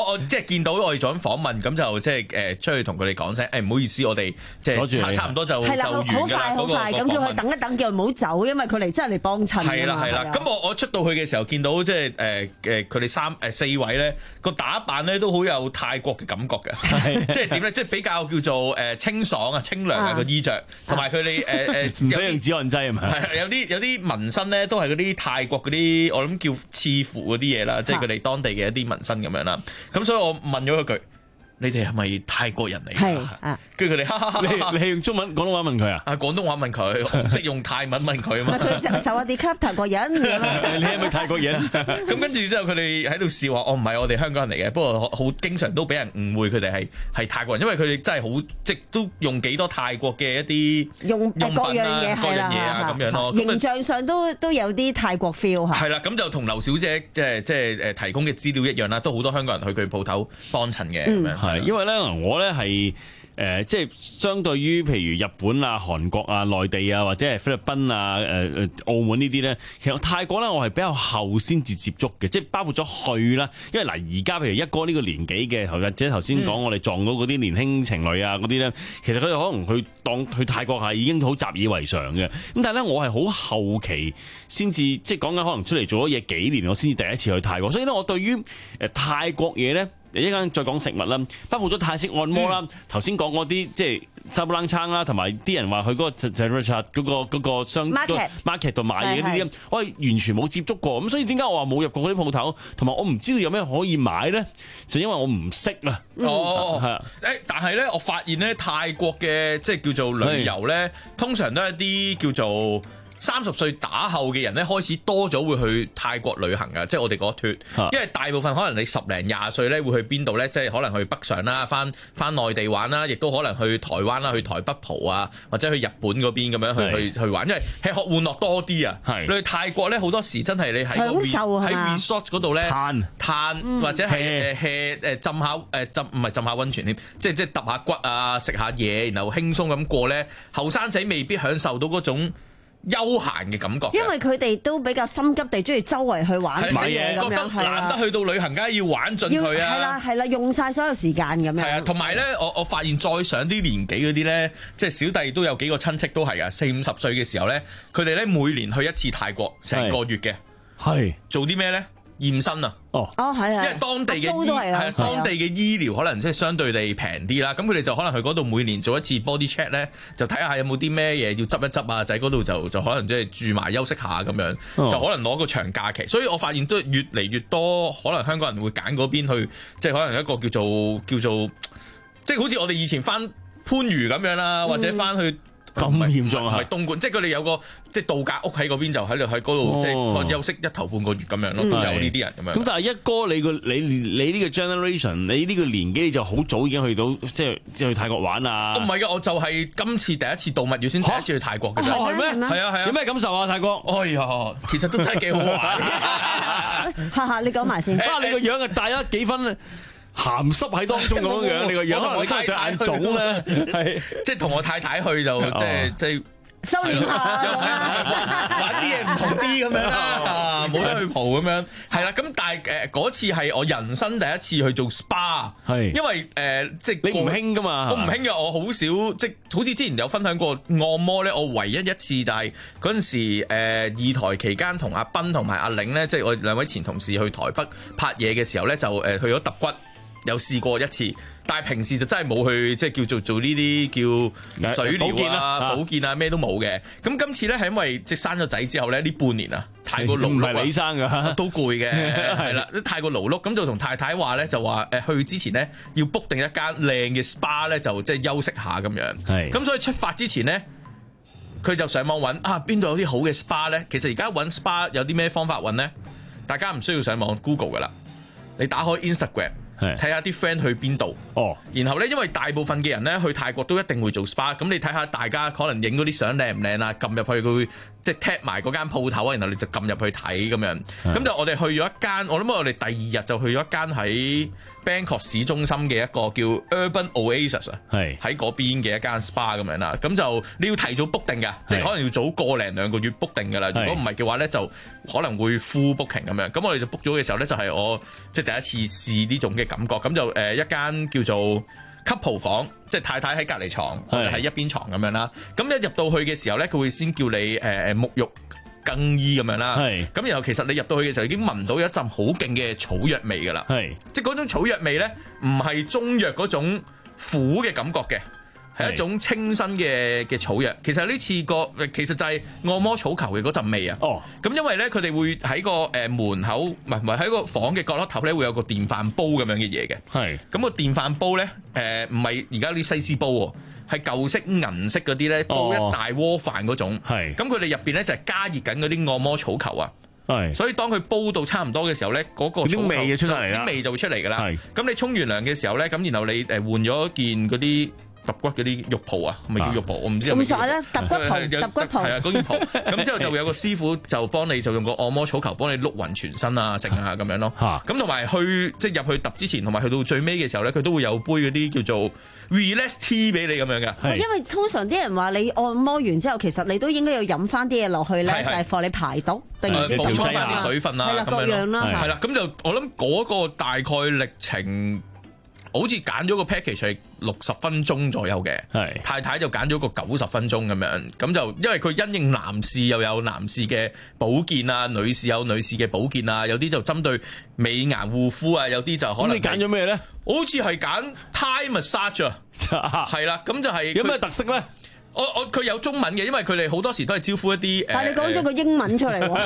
我即係見到我哋做緊訪問，咁就即係誒出去同佢哋講聲，誒唔好意思，我哋即係差差唔多就就完㗎啦。 好快好快，咁叫佢等一等，叫佢唔好走，因為佢嚟真係嚟幫襯。 係啦係啦，咁我我出到去嘅時候見到即係誒誒佢哋三誒四位咧個打扮咧都好有泰國嘅感覺嘅，即係點咧？即係比較叫做誒清爽啊、清涼啊個衣着，同埋佢哋誒誒唔使用止汗劑係咪？ 係有啲有啲紋身咧，都係嗰啲泰國嗰啲我諗叫刺符嗰啲嘢啦，即係佢哋當地嘅一啲紋身咁樣啦。咁所以我問咗佢句：你哋係咪泰國人嚟？係啊。跟住佢哋哈哈哈哈， 你你係用中文廣東話問佢啊？ 啊廣東話問佢，我唔識用泰文問佢啊嘛。 佢就受我哋級泰國人。 你係咪泰國人？ 咁跟住之後佢哋喺度笑話，我唔係我哋香港人嚟嘅，不過好經常都俾人誤會佢哋係係泰國人，因為佢哋真係好即都用幾多泰國嘅一啲用用品各樣嘢各樣嘢啊咁樣咯。 形象上都都有啲泰國 feel 嚇。 係啦，咁就同劉小姐即係即係誒提供嘅資料一樣啦，都好多香港人去佢鋪頭幫襯嘅咁樣。 係因為咧，我咧係。誒、呃，即係相對於譬如日本啊、韓國啊、內地啊，或者係菲律賓啊、誒、呃、誒澳門呢啲咧，其實泰國咧我係比較後先至接觸嘅，即係包括咗去啦。因為嗱，而家譬如一哥呢個年紀嘅，或者頭先講我哋撞到嗰啲年輕情侶啊嗰啲咧，其實佢哋可能去當去泰國係已經好習以為常嘅。咁但係咧，我係好後期先至，即係講緊可能出嚟做咗嘢幾年，我先至第一次去泰國。所以咧，我對於誒泰國嘢咧。一陣間再講食物啦，包括咗泰式按摩啦，頭先講嗰啲即係沙布冷餐啦，同埋啲人話去嗰個就就 Richard 嗰個嗰個商 market market 度買嘢嗰啲咁，我係完全冇接觸過，咁所以點解我話冇入過嗰啲鋪頭，同埋我唔知道有咩可以買咧，就因為我唔識啊。 哦， 係啊， 誒，但係咧，我發現咧泰國嘅即係叫做旅遊咧，通常都係一啲叫做三十歲打後嘅人咧，開始多咗會去泰國旅行啊！即係我哋嗰脱，因為大部分可能你十零廿歲咧會去邊度咧？即係可能去北上啦，翻翻內地玩啦，亦都可能去台灣啦，去台北蒲啊，或者去日本嗰邊咁樣去去去玩，因為吃喝玩樂多啲啊！你去泰國咧好多時真係你喺喺 resort 嗰度咧嘆嘆，或者係誒 hea 誒浸下誒浸唔係浸下溫泉添，即係即係揼下骨啊，食下嘢，然後輕鬆咁過咧。後生仔未必享受到嗰種休閒嘅感覺， 因為佢哋都比較心急地中意周圍去玩買嘢咁樣，係難得去到旅行，梗係要玩盡佢啊！ 係啦係啦，用晒所有時間咁樣。 係啊，同埋咧，我我發現再上啲年紀嗰啲咧，即係小弟都有幾個親戚都係啊，四五十歲嘅時候咧，佢哋咧每年去一次泰國，成個月嘅， 係做啲咩咧？驗身啊！ 哦哦係啊， 因為當地嘅醫係當地嘅醫療可能即係相對地平啲啦，咁佢哋就可能去嗰度每年做一次 body check 咧，就睇下有冇啲咩嘢要執一執啊，就喺嗰度就就可能即係住埋休息下咁樣， 哦、 就可能攞個長假期。所以我發現都越嚟越多可能香港人會揀嗰邊去，即係可能一個叫做叫做即係好似我哋以前翻番禺咁樣啦，或者翻去。 咁嚴重啊！ 唔係東莞，即係佢哋有個即係度假屋喺嗰邊，就喺度喺嗰度即係休息一頭半個月咁樣咯，都有呢啲人咁樣。 咁但係一哥你個你你呢個 generation，你呢個年紀就好早已經去到即係即係去泰國玩啊！ 唔係㗎，我就係今次第一次度蜜月先第一次去泰國嘅啫。 係咩？ 係啊係啊！ 有咩感受啊？泰國？ 哎呀，其實都真係幾好玩。 哈哈，你講埋先。 啊，你個樣啊，帶咗幾分鹹濕喺當中咁樣樣，你個樣可能你對眼腫咧，係即係同我太太去就即係即係收斂下， 玩啲嘢唔同啲咁樣啦，冇得去蒲咁樣，係啦。咁但係誒嗰次係我人生第一次去做 S P A， 係因為誒即係你唔興噶嘛， 我唔興嘅，我好少即係好似之前有分享過按摩咧，我唯一一次就係嗰陣時誒二台期間同阿斌同埋阿玲咧，即係我兩位前同事去台北拍嘢嘅時候咧，就誒去咗揼骨。有試過一次，但係平時就真係冇去，即係叫做做呢啲叫水療啊、保健啊咩都冇嘅。咁今次咧係因為即係生咗仔之後咧，呢半年啊太過勞碌，唔係你生㗎， 都攰嘅，係啦，太過勞碌，咁就同太太話咧就話誒去之前咧要 book 定一間靚嘅 S P A 咧，就即係休息下咁樣。係咁所以出發之前咧，佢就上網揾啊邊度有啲好嘅 S P A 咧。其實而家揾 S P A 有啲咩方法揾咧？大家唔需要上網 Google 噶啦，你打開 Instagram。睇下啲 friend 去邊度，哦，然後咧，因為大部分嘅人咧去泰國都一定會做 S P A， 咁你睇下大家可能影嗰啲相靚唔靚啊，撳入去佢會即係 tap 埋嗰間鋪頭啊，然後你就撳入去睇咁樣，咁就我哋去咗一間，我諗我哋第二日就去咗一間喺 Bangkok 市中心嘅一個叫 Urban Oasis 啊，係喺嗰邊嘅一間 S P A 咁樣啦，咁就你要提早 book 定㗎，即係可能要早個零兩個月 book 定㗎啦，如果唔係嘅話咧就可能會 full booking 咁樣，咁我哋就 book 咗嘅時候咧就係我即係第一次試呢種嘅感覺。咁就誒一間叫做 couple 房，即係太太喺隔離床，我哋喺一邊床咁樣啦。咁一入到去嘅時候咧，佢會先叫你誒誒沐浴更衣咁樣啦。咁然後其實你入到去嘅時候已經聞到一陣好勁嘅草藥味㗎啦。即係嗰種草藥味咧，唔係中藥嗰種苦嘅感覺嘅。係一種清新嘅嘅草藥，其實呢次個其實就係按摩草球嘅嗰陣味啊。哦，咁因為咧佢哋會喺個誒門口，唔係唔係喺個房嘅角落頭咧，會有個電飯煲咁樣嘅嘢嘅。係，咁個電飯煲咧誒唔係而家啲西施煲喎，係舊式銀色嗰啲咧煲一大鍋飯嗰種。係，咁佢哋入邊咧就係加熱緊嗰啲按摩草球啊。係，所以當佢煲到差唔多嘅時候咧，嗰個啲味就出嚟啦，啲味就會出嚟㗎啦。係，咁你沖完涼嘅時候咧，咁然後你誒換咗件嗰啲揼骨嗰啲浴袍啊，係咪叫浴袍？我唔知。咁實咧，揼骨袍，揼骨袍。係啊，嗰件袍。咁之後就會有個師傅就幫你，就用個按摩草球幫你碌勻全身啊，剩啊咁樣咯。咁同埋去即係入去揼之前，同埋去到最尾嘅時候咧，佢都會有杯嗰啲叫做 relax tea 俾你咁樣嘅。 因為通常啲人話你按摩完之後，其實你都應該要飲翻啲嘢落去咧，就係幫你排毒，定唔知補充翻啲水分啊， 咁樣啦。 係啦，咁就我諗嗰個大概歷程。好似揀咗個 package 係六十分鐘左右嘅，太太就揀咗個九十分鐘咁樣，咁就因為佢因應男士又有男士嘅保健啊，女士有女士嘅保健啊，有啲就針對美顏護膚啊，有啲就可能。咁你揀咗咩咧？好似係揀 Thai massage 啊，係啦，咁就係有咩特色咧？我我佢有中文嘅，因為佢哋好多時都係招呼一啲。 但係你講咗個英文出嚟喎。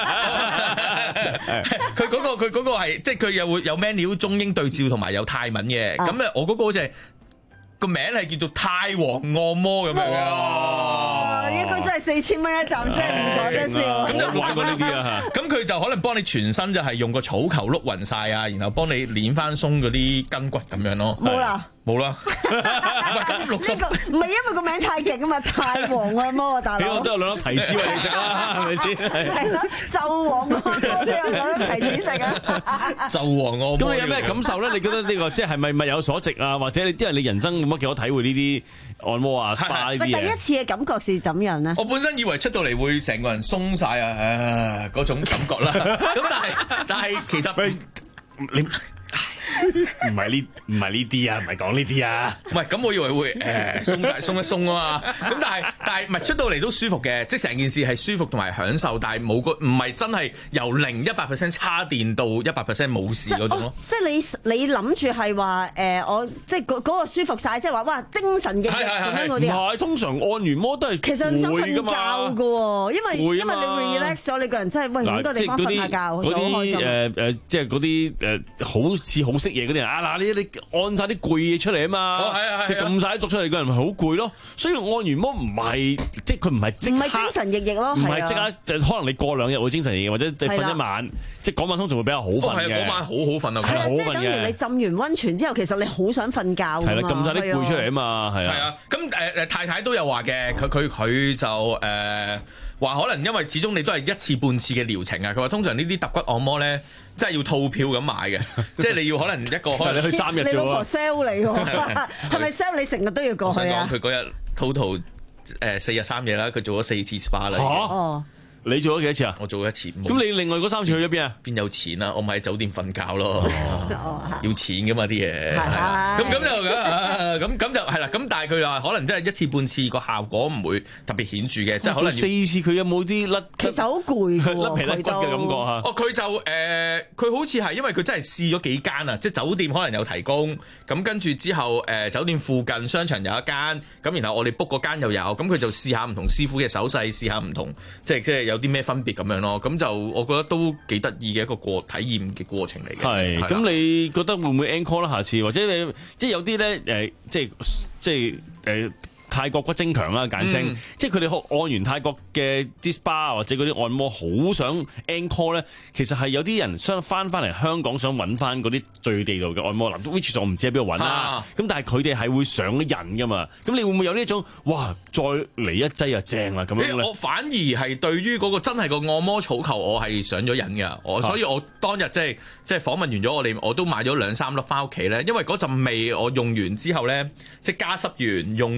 佢嗰個佢嗰個係即係佢又會有 menu 中英對照同埋有泰文嘅，咁啊我嗰個好似係個名係叫做泰王按摩咁樣嘅。 哇！應該真係四千蚊一站，真係唔講得笑。 咁就玩過呢啲啊，咁佢就可能幫你全身就係用個草球碌勻晒啊，然後幫你攣翻鬆嗰啲筋骨咁樣咯。 冇啦。 冇啦， 咁六十唔係因為個名太勁啊嘛，太王按摩啊大佬， 我都有兩粒提子餵你食啦，係咪先？ 係咯，紂王按摩都有兩粒提子食啊！ 紂王按摩， 咁你有咩感受咧？你覺得呢個即係咪物有所值啊？或者你因為你人生冇乜幾多體會呢啲按摩啊、SPA 呢啲嘢？ 第一次嘅感覺是怎樣咧？ 我本身以為出到嚟會成個人鬆晒啊，嗰種感覺啦。咁但係但係其實你。 唔係呢唔係呢啲啊，唔係講呢啲啊， 唔係咁，我以為會誒鬆晒鬆一鬆啊嘛，咁但係但係唔係出到嚟都舒服嘅，即係成件事係舒服同埋享受，但係冇個唔係真係由零一百 percent 叉電到一百 percent 冇事嗰種咯。 即係你你諗住係話誒我即係嗰嗰個舒服晒，即係話哇精神奕奕咁樣嗰啲啊？ 唔係，通常按完摩都係其實想瞓覺㗎喎，因為因為你 relax 咗，你個人真係喂好多地方瞓下覺， 嗰啲誒誒即係嗰啲誒好似好識嘢嗰啲人啊嗱，你你按晒啲攰嘢出嚟啊嘛， 哦係啊係， 即係撳晒啲毒出嚟，個人咪好攰咯。所以按完摩唔係即係佢唔係即刻唔係精神奕奕咯， 唔係即刻，可能你過兩日會精神奕奕，或者你瞓一晚，即係嗰晚通常會比較好瞓嘅。 嗰晚好好瞓啊， 係啊，即係等於你浸完溫泉之後，其實你好想瞓覺㗎嘛。 係啦，撳晒啲攰出嚟啊嘛，係啊。 係啊，咁誒誒太太都有話嘅，佢佢佢就誒話可能因為始終你都係一次半次嘅療程啊。佢話通常呢啲揼骨按摩咧，真係要套票咁買嘅，即係你要可能一個可能你去三日啫喎。 你老婆 sell 你喎，係咪 sell 你成日都要過去啊？ 佢嗰日 total 誒四日三夜啦，佢做咗四次 spa 啦。 哦。 你做咗幾多次啊？ 我做咗一次。 咁你另外嗰三次去咗邊啊？ 邊有錢啊？我咪喺酒店瞓覺咯。要錢噶嘛啲嘢。 係啊。 咁咁就咁咁就係啦。咁但係佢話可能真係一次半次個效果唔會特別顯著嘅，即係可能四次佢有冇啲甩？ 其實好攰㗎喎， 甩皮甩骨嘅感覺嚇。 哦，佢就誒，佢、呃、好似係因為佢真係試咗幾間啊，即係酒店可能有提供，咁跟住之後誒、呃、酒店附近商場有一間，咁然後我哋 book 嗰間又有，咁佢就試下唔同師傅嘅手勢，試下唔同即係即係有啲咩分別咁樣咯，咁就我覺得都幾得意嘅一個過體驗嘅過程嚟嘅。 係，咁你覺得會唔會 encore 啦？下次或者你即係有啲咧誒，即係即係誒。呃泰國骨精強啦，簡稱，嗯、即係佢哋按完泰國嘅啲 SPA 或者嗰啲按摩，好想 encore 咧。其實係有啲人想翻翻嚟香港，想揾翻嗰啲最地道嘅按摩。嗱，which 我唔知喺邊度揾啦。咁、啊、但係佢哋係會上癮噶嘛。咁你會唔會有呢一種哇？再嚟一劑啊，正啦咁樣咧？ 我反而係對於嗰個真係個按摩草球，我係上咗癮㗎。我所以我當日即係即係訪問完咗我哋，我都買咗兩三粒翻屋企咧。因為嗰陣味我用完之後咧，即係加濕完用完加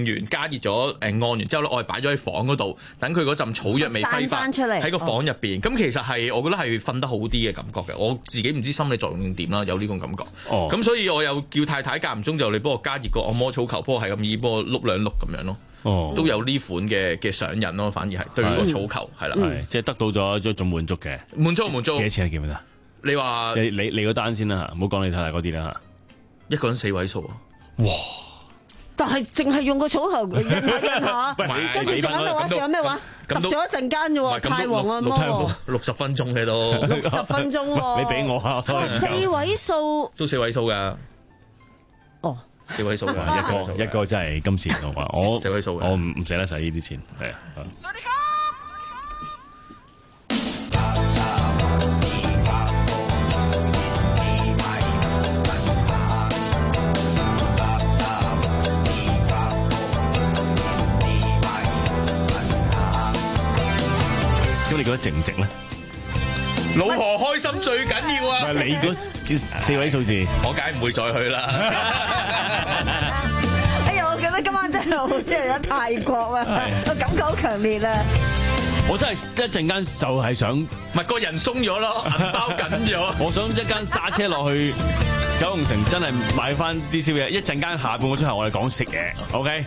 熱咗誒按完之後咧，我係擺咗喺房嗰度，等佢嗰陣草藥味揮發出嚟喺個房入邊。咁、哦、其實係我覺得係瞓得好啲嘅感覺嘅。我自己唔知心理作用點啦，有呢種感覺。哦，咁所以我又叫太太間唔中就你幫我加熱個按摩草球，幫我係咁意幫我碌兩碌咁樣咯。哦，都有呢款嘅嘅上癮咯，反而係對個草球係啦， 係即係得到咗一種滿足嘅滿足滿足。 幾多錢啊？記唔記得？ 你話你你你個單先啦嚇，唔好講你太太嗰啲啦嚇。 一個人四位數啊！ 哇！ 但係淨係用個草球印下印下，跟住仲有咩話？仲有咩話？揼咗一陣間啫喎，太皇按摩喎， 六十分鐘嘅都六十分鐘喎。 你俾我啊！ 四位數都四位數㗎。 哦， 四位數㗎， 一個一個真係金錢同埋我四位數， 我唔唔捨得使呢啲錢，係啊。咁你覺得值唔值咧？ 老婆開心最緊要啊！ 唔係你嗰四位數字， 我梗係唔會再去啦。 哎呀，我覺得今晚真係好似去咗泰國啊，個感覺好強烈啊！ 我真係一陣間就係想， 唔係個人鬆咗咯，銀包緊咗。 我想一間揸車落去九龍城，真係買翻啲宵夜。一陣間下半個鐘頭我哋講食嘢 ，OK？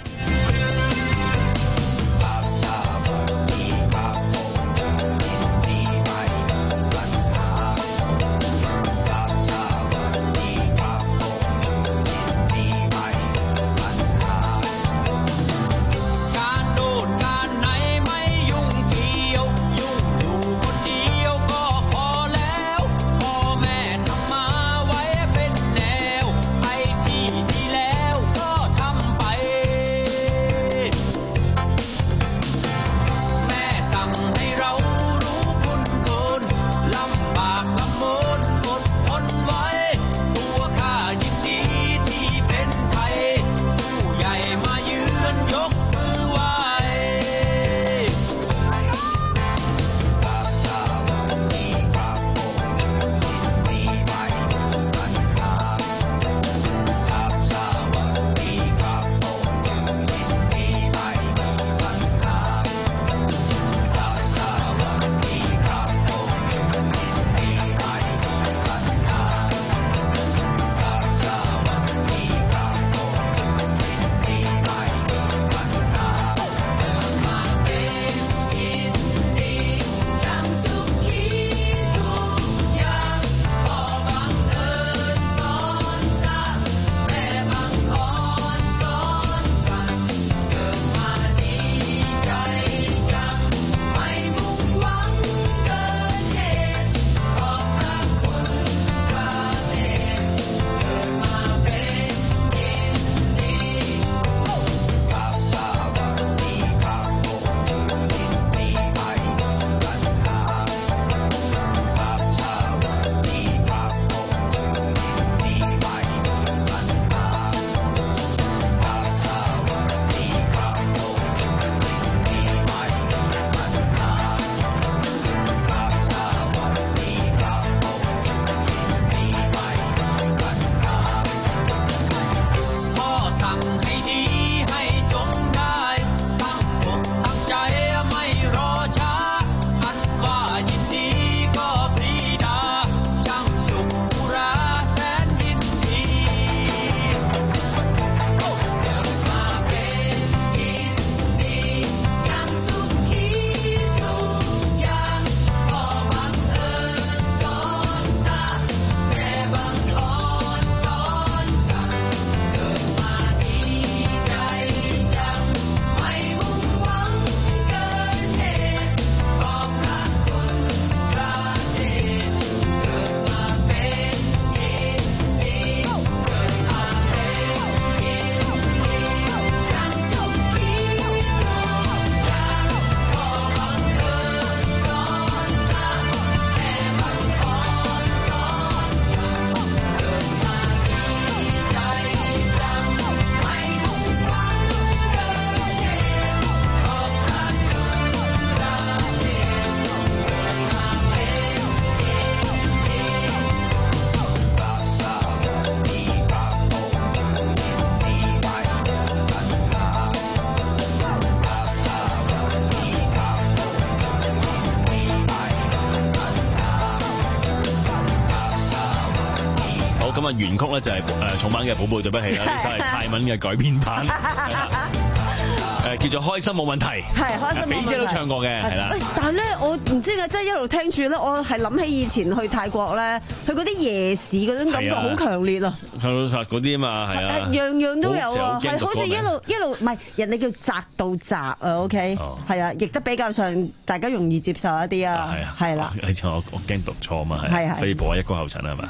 啊原曲咧就係誒重版嘅《寶貝對不起》啦，呢首係泰文嘅改編版。誒叫做開心冇問題， 係開心冇問題， 肥姐都唱過嘅，係啦。 喂，但係咧，我唔知嘅，即係一路聽住咧，我係諗起以前去泰國咧，去嗰啲夜市嗰種感覺好強烈啊！ 嗰啲啊嘛，係啊， 樣樣都有啊， 係好似一路一路唔係人哋叫宅到宅啊 ，OK，係啊，譯得比較上大家容易接受一啲啊， 係啊， 係啦。 你知我我驚讀錯啊嘛， 係係飛播一個後塵係嘛？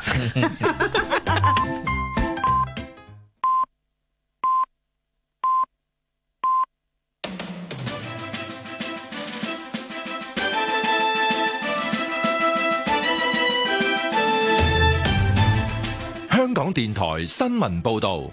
香港電台新聞報導，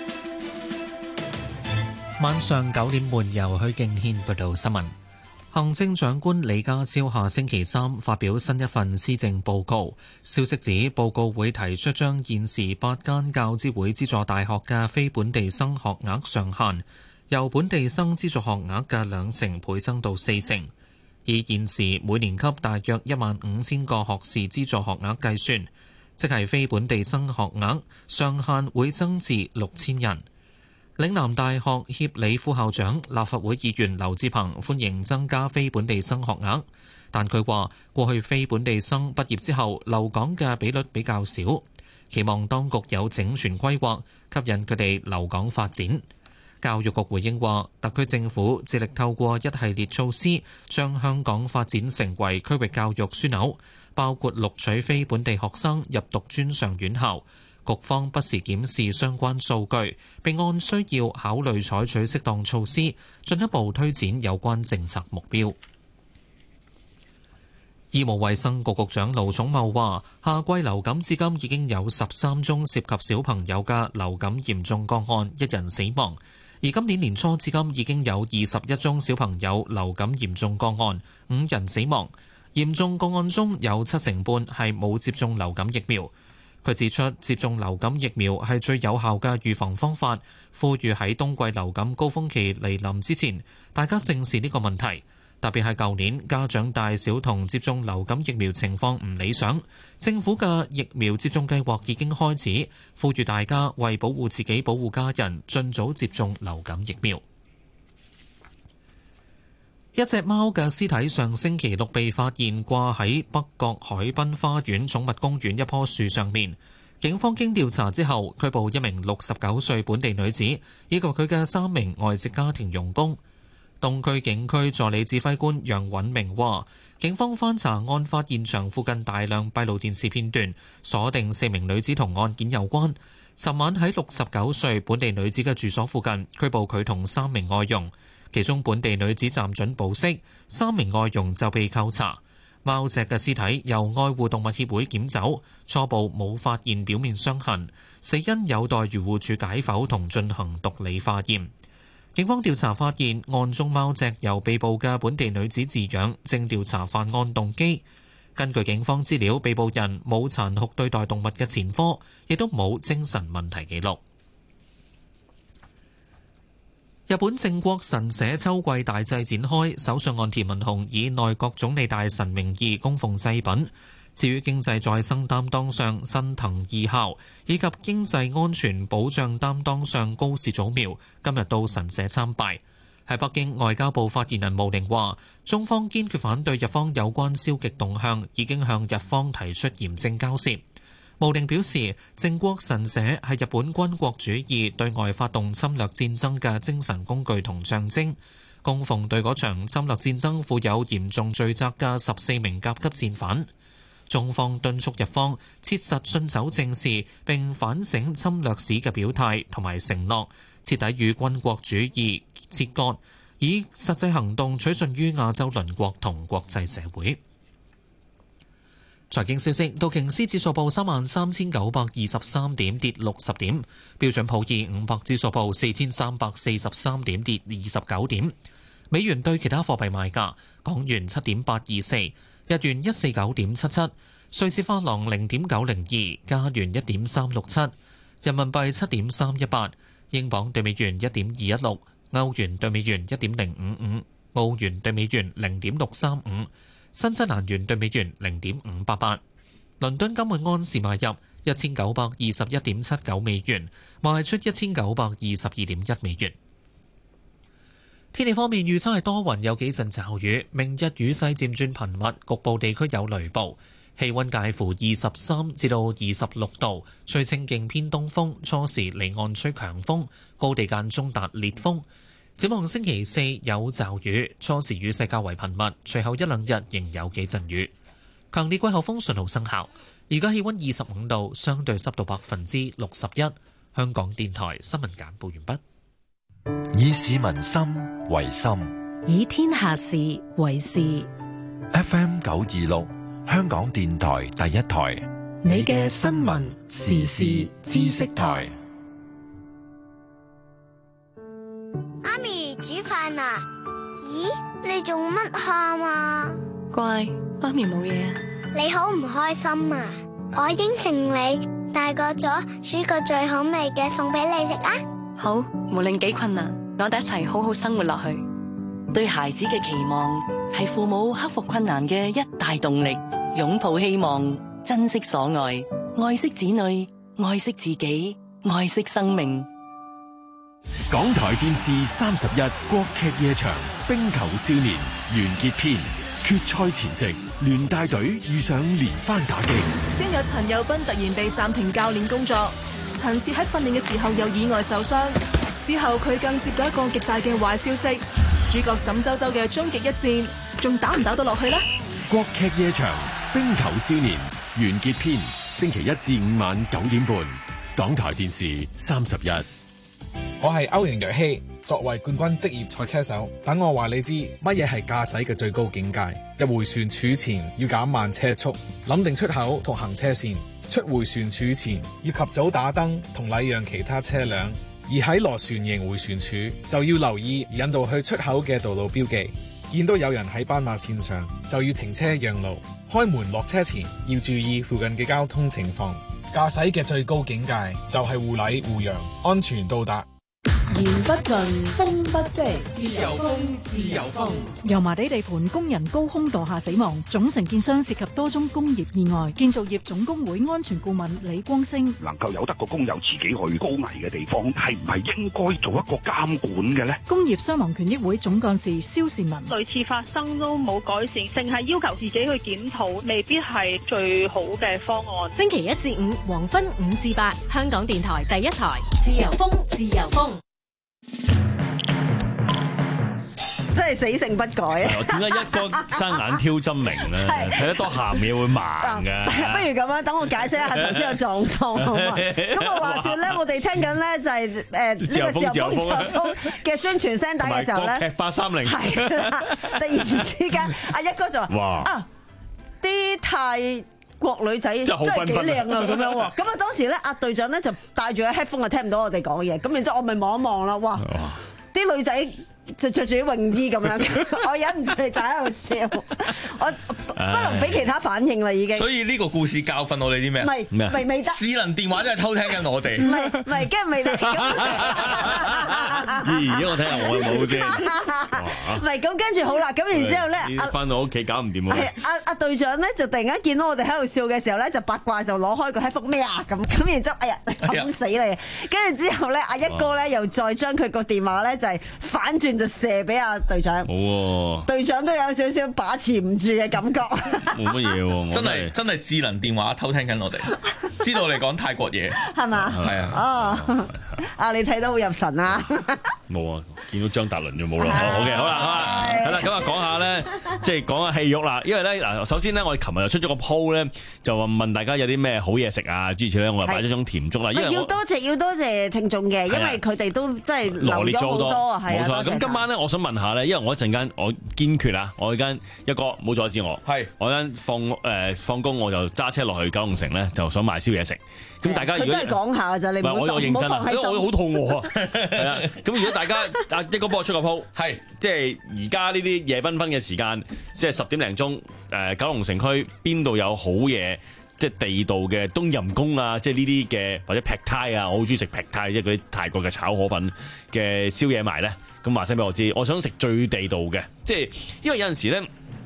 晚上九點半由許敬軒報道新聞。行政長官李家超下星期三發表新一份施政報告，消息指報告會提出將現時八間教資會資助大學嘅非本地生學額上限，由本地生資助學額嘅兩成倍增到四成，以現時每年級大約一萬五千個學士資助學額計算，即係非本地生學額上限會增至六千人。嶺南大學協理副校長、立法會議員劉智鵬歡迎增加非本地生學額，但佢話過去非本地生畢業之後留港嘅比率比較少，期望當局有整全規劃，吸引佢哋留港發展。教育局回應話，特區政府致力透過一系列措施，將香港發展成為區域教育樞紐，包括錄取非本地學生入讀專上院校。局方不時檢視相關數據，並按需要考慮採取適當措施，進一步推展有關政策目標。醫務衛生局局長盧寵茂話，夏季流感至今已經有十三宗涉及小朋友嘅流感嚴重個案，一人死亡。而今年年初至今已經有二十一宗小朋友流感嚴重個案，五人死亡。嚴重個案中有七成半係冇接種流感疫苗。佢指出，接種流感疫苗係最有效嘅預防方法，呼籲喺冬季流感高峰期嚟臨之前，大家正視呢個問題。特別係舊年家長帶小童接種流感疫苗情況唔理想，政府嘅疫苗接種計劃已經開始，呼籲大家為保護自己、保護家人，盡早接種流感疫苗。一隻貓嘅屍體上星期六被發現掛喺北角海濱花園寵物公園一棵樹上面。警方經調查之後，拘捕一名六十九歲本地女子以及佢嘅三名外籍家庭傭工。東區警區助理指揮官楊允明話，警方翻查案發現場附近大量閉路電視片段，鎖定四名女子同案件有關。尋晚喺六十九歲本地女子嘅住所附近拘捕佢同三名外傭。其中本地女子暫准保釋，三名外傭就被扣查。貓隻嘅屍體由愛護動物協會檢走，初步冇發現表面傷痕，死因有待漁護署解剖同進行毒理化驗。警方調查發現，案中貓隻由被捕嘅本地女子飼養，正調查犯案動機。根據警方資料，被捕人冇殘酷對待動物嘅前科，亦都冇精神問題記錄。日本靖國神社秋季大祭展開，首相岸田文雄以內閣總理大臣名義供奉祭品。至於經濟再生擔當上新藤義孝以及經濟安全保障擔當上高市早苗今日到神社參拜。喺北京，外交部發言人毛寧話，中方堅決反對日方有關消極動向，已經向日方提出嚴正交涉。毛寧表示，靖國神社係日本軍國主義對外發動侵略戰爭嘅精神工具同象徵，供奉對嗰場侵略戰爭負有嚴重罪責嘅十四名甲級戰犯。中方敦促日方切實信守正視並反省侵略史嘅表態同埋承諾，徹底與軍國主義切割，以實際行動取信於亞洲鄰國同國際社會。財經消息，道瓊斯指數報三萬三千九百二十三點，跌六十點；標準普爾五百指數報四千三百四十三點，跌二十九點。美元對其他貨幣賣價：港元七點八二四，日元一四九點七七，瑞士法郎零點九零二，加元一點三六七，人民幣七點三一八，英鎊對美元一點二一六，歐元對美元一點零五五，澳元對美元零點六三五。新西蘭元對美元零點五八八， 倫敦金每安士買入一千九百二十一點七九美元，賣出一千九百二十二點一美元。天氣方面預測係多雲，有幾陣驟雨，明日雨勢漸轉頻密，局部地區有雷暴。氣溫介乎二十三至到二十六度，吹清勁偏東風，初時離岸吹強風，高地間中達烈風。展望星期四有驟雨，初時雨勢較為頻密，隨後一兩日仍有幾陣雨。強烈季候風信號生效。而家氣溫二十五度，相對濕度百分之六十一。香港電台新聞簡報完畢。 以市民心為心， 以天下事為事。 F M 九二六。香港電台第一台， 你嘅新聞時事知識台。 媽咪煮飯啦！咦，你做乜喊啊？ 乖，媽咪冇嘢啊。 你好唔開心啊？我應承你，大個咗煮個最好味嘅餸俾你食啊！ 好，無論幾困難，我哋一齊好好生活落去。對孩子嘅期望係父母克服困難嘅一大動力。擁抱希望，珍惜所愛，愛惜子女，愛惜自己，愛惜生命。 港台電視三十一國劇夜場《冰球少年》完結篇，決賽前夕，聯大隊遇上連番打擊。 先有陳友斌突然被暫停教練工作，陳志喺訓練嘅時候又意外受傷，之後佢更接到一個極大嘅壞消息，主角沈周周嘅終極一戰，仲打唔打到落去呢？ 國劇夜場《冰球少年》完結篇，星期一至五晚九點半，港台電視三十一。 我係歐陽若曦，作為冠軍職業賽車手，等我話你知乜嘢係駕駛嘅最高境界。入回旋處前要減慢車速，諗定出口同行車線。出回旋處前要及早打燈同禮讓其他車輛，而喺螺旋形回旋處就要留意引導去出口嘅道路標記。見到有人喺斑馬線上，就要停車讓路。開門落車前要注意附近嘅交通情況。駕駛嘅最高境界就係互禮互讓，安全到達。 言不盡，風不息，自由風，自由風。 油麻地地盤工人高空墮下死亡，總承建商涉及多宗工業意外。建造業總工會安全顧問李光星： 能夠有得個工友自己去高危嘅地方，係唔係應該做一個監管嘅呢？ 工業傷亡權益會總幹事蕭善文： 類似發生都冇改善，淨係要求自己去檢討，未必係最好嘅方案。 星期一至五黃昏五至八，香港電台第一台，自由風，自由風。 真係死性不改啊！ 點解一哥生眼挑針明咧？睇得多鹹嘢會盲嘅。 不如咁樣，等我解釋一下頭先嘅狀況好嘛？咁啊話説咧，我哋聽緊咧就係誒呢個自由風自由風嘅宣傳聲帶嘅時候咧， 國劇八三零係啦，突然之間阿一哥就話：哇啊啲泰國女仔真係幾靚啊！咁樣喎，咁啊當時咧阿隊長咧就戴住個 headphone 啊，聽唔到我哋講嘢，咁然之後我咪望一望啦，哇！啲女仔就着住啲泳衣咁樣，我忍唔住就喺度笑，我不能俾其他反應啦已經。 所以呢個故事教訓我哋啲咩？ 唔係未未得。 智能電話真係偷聽緊我哋。 唔係唔係，跟住未得。 咦？而家我睇下我有冇先。 唔係咁，跟住好啦，咁然之後咧， 翻到屋企搞唔掂喎。 係阿阿隊長咧，就突然間見到我哋喺度笑嘅時候咧，就八卦就攞開個 headphone 咩啊咁，咁然之後，哎呀冚死你！跟住之後咧，阿一哥咧又再將佢個電話咧就係反轉就射俾阿隊長。好喎，隊長都有少少把持唔住嘅感覺。 冇乜嘢喎， 真係真係智能電話偷聽緊我哋，知道你講泰國嘢係嘛？ 係啊。 哦，啊你睇得好入神啊！ 冇啊，見到張達倫就冇啦。好嘅，好啦，好啦，係啦，咁啊講下咧，即係講下戲肉啦。因為咧嗱，首先咧，我哋琴日又出咗個 po 咧，就話問大家有啲咩好嘢食啊，諸如此類咧，我就擺咗種甜粥啦。因為要多謝要多謝聽眾嘅，因為佢哋都真係留咗好多啊，係啊。 冇錯。咁今晚咧，我想問下咧，因為我一陣間我堅決啊，我間一個冇阻止我，係我間放誒放工我就揸車落去九龍城咧，就想買宵夜食。咁大家如果佢都係講下咋，你唔好我我認真啊，因為我好肚餓啊，係啦。咁如果大家啊一哥幫我出個 po，係即係而家呢啲夜繽紛嘅時間，即係十點零鐘，誒九龍城區邊度有好嘢，即係地道嘅冬陰功啊，即係呢啲嘅或者劈胎啊，我好中意食劈胎，即係嗰啲泰國嘅炒河粉嘅宵夜賣咧。咁話聲俾我知，我想食最地道嘅，即係因為有陣時咧。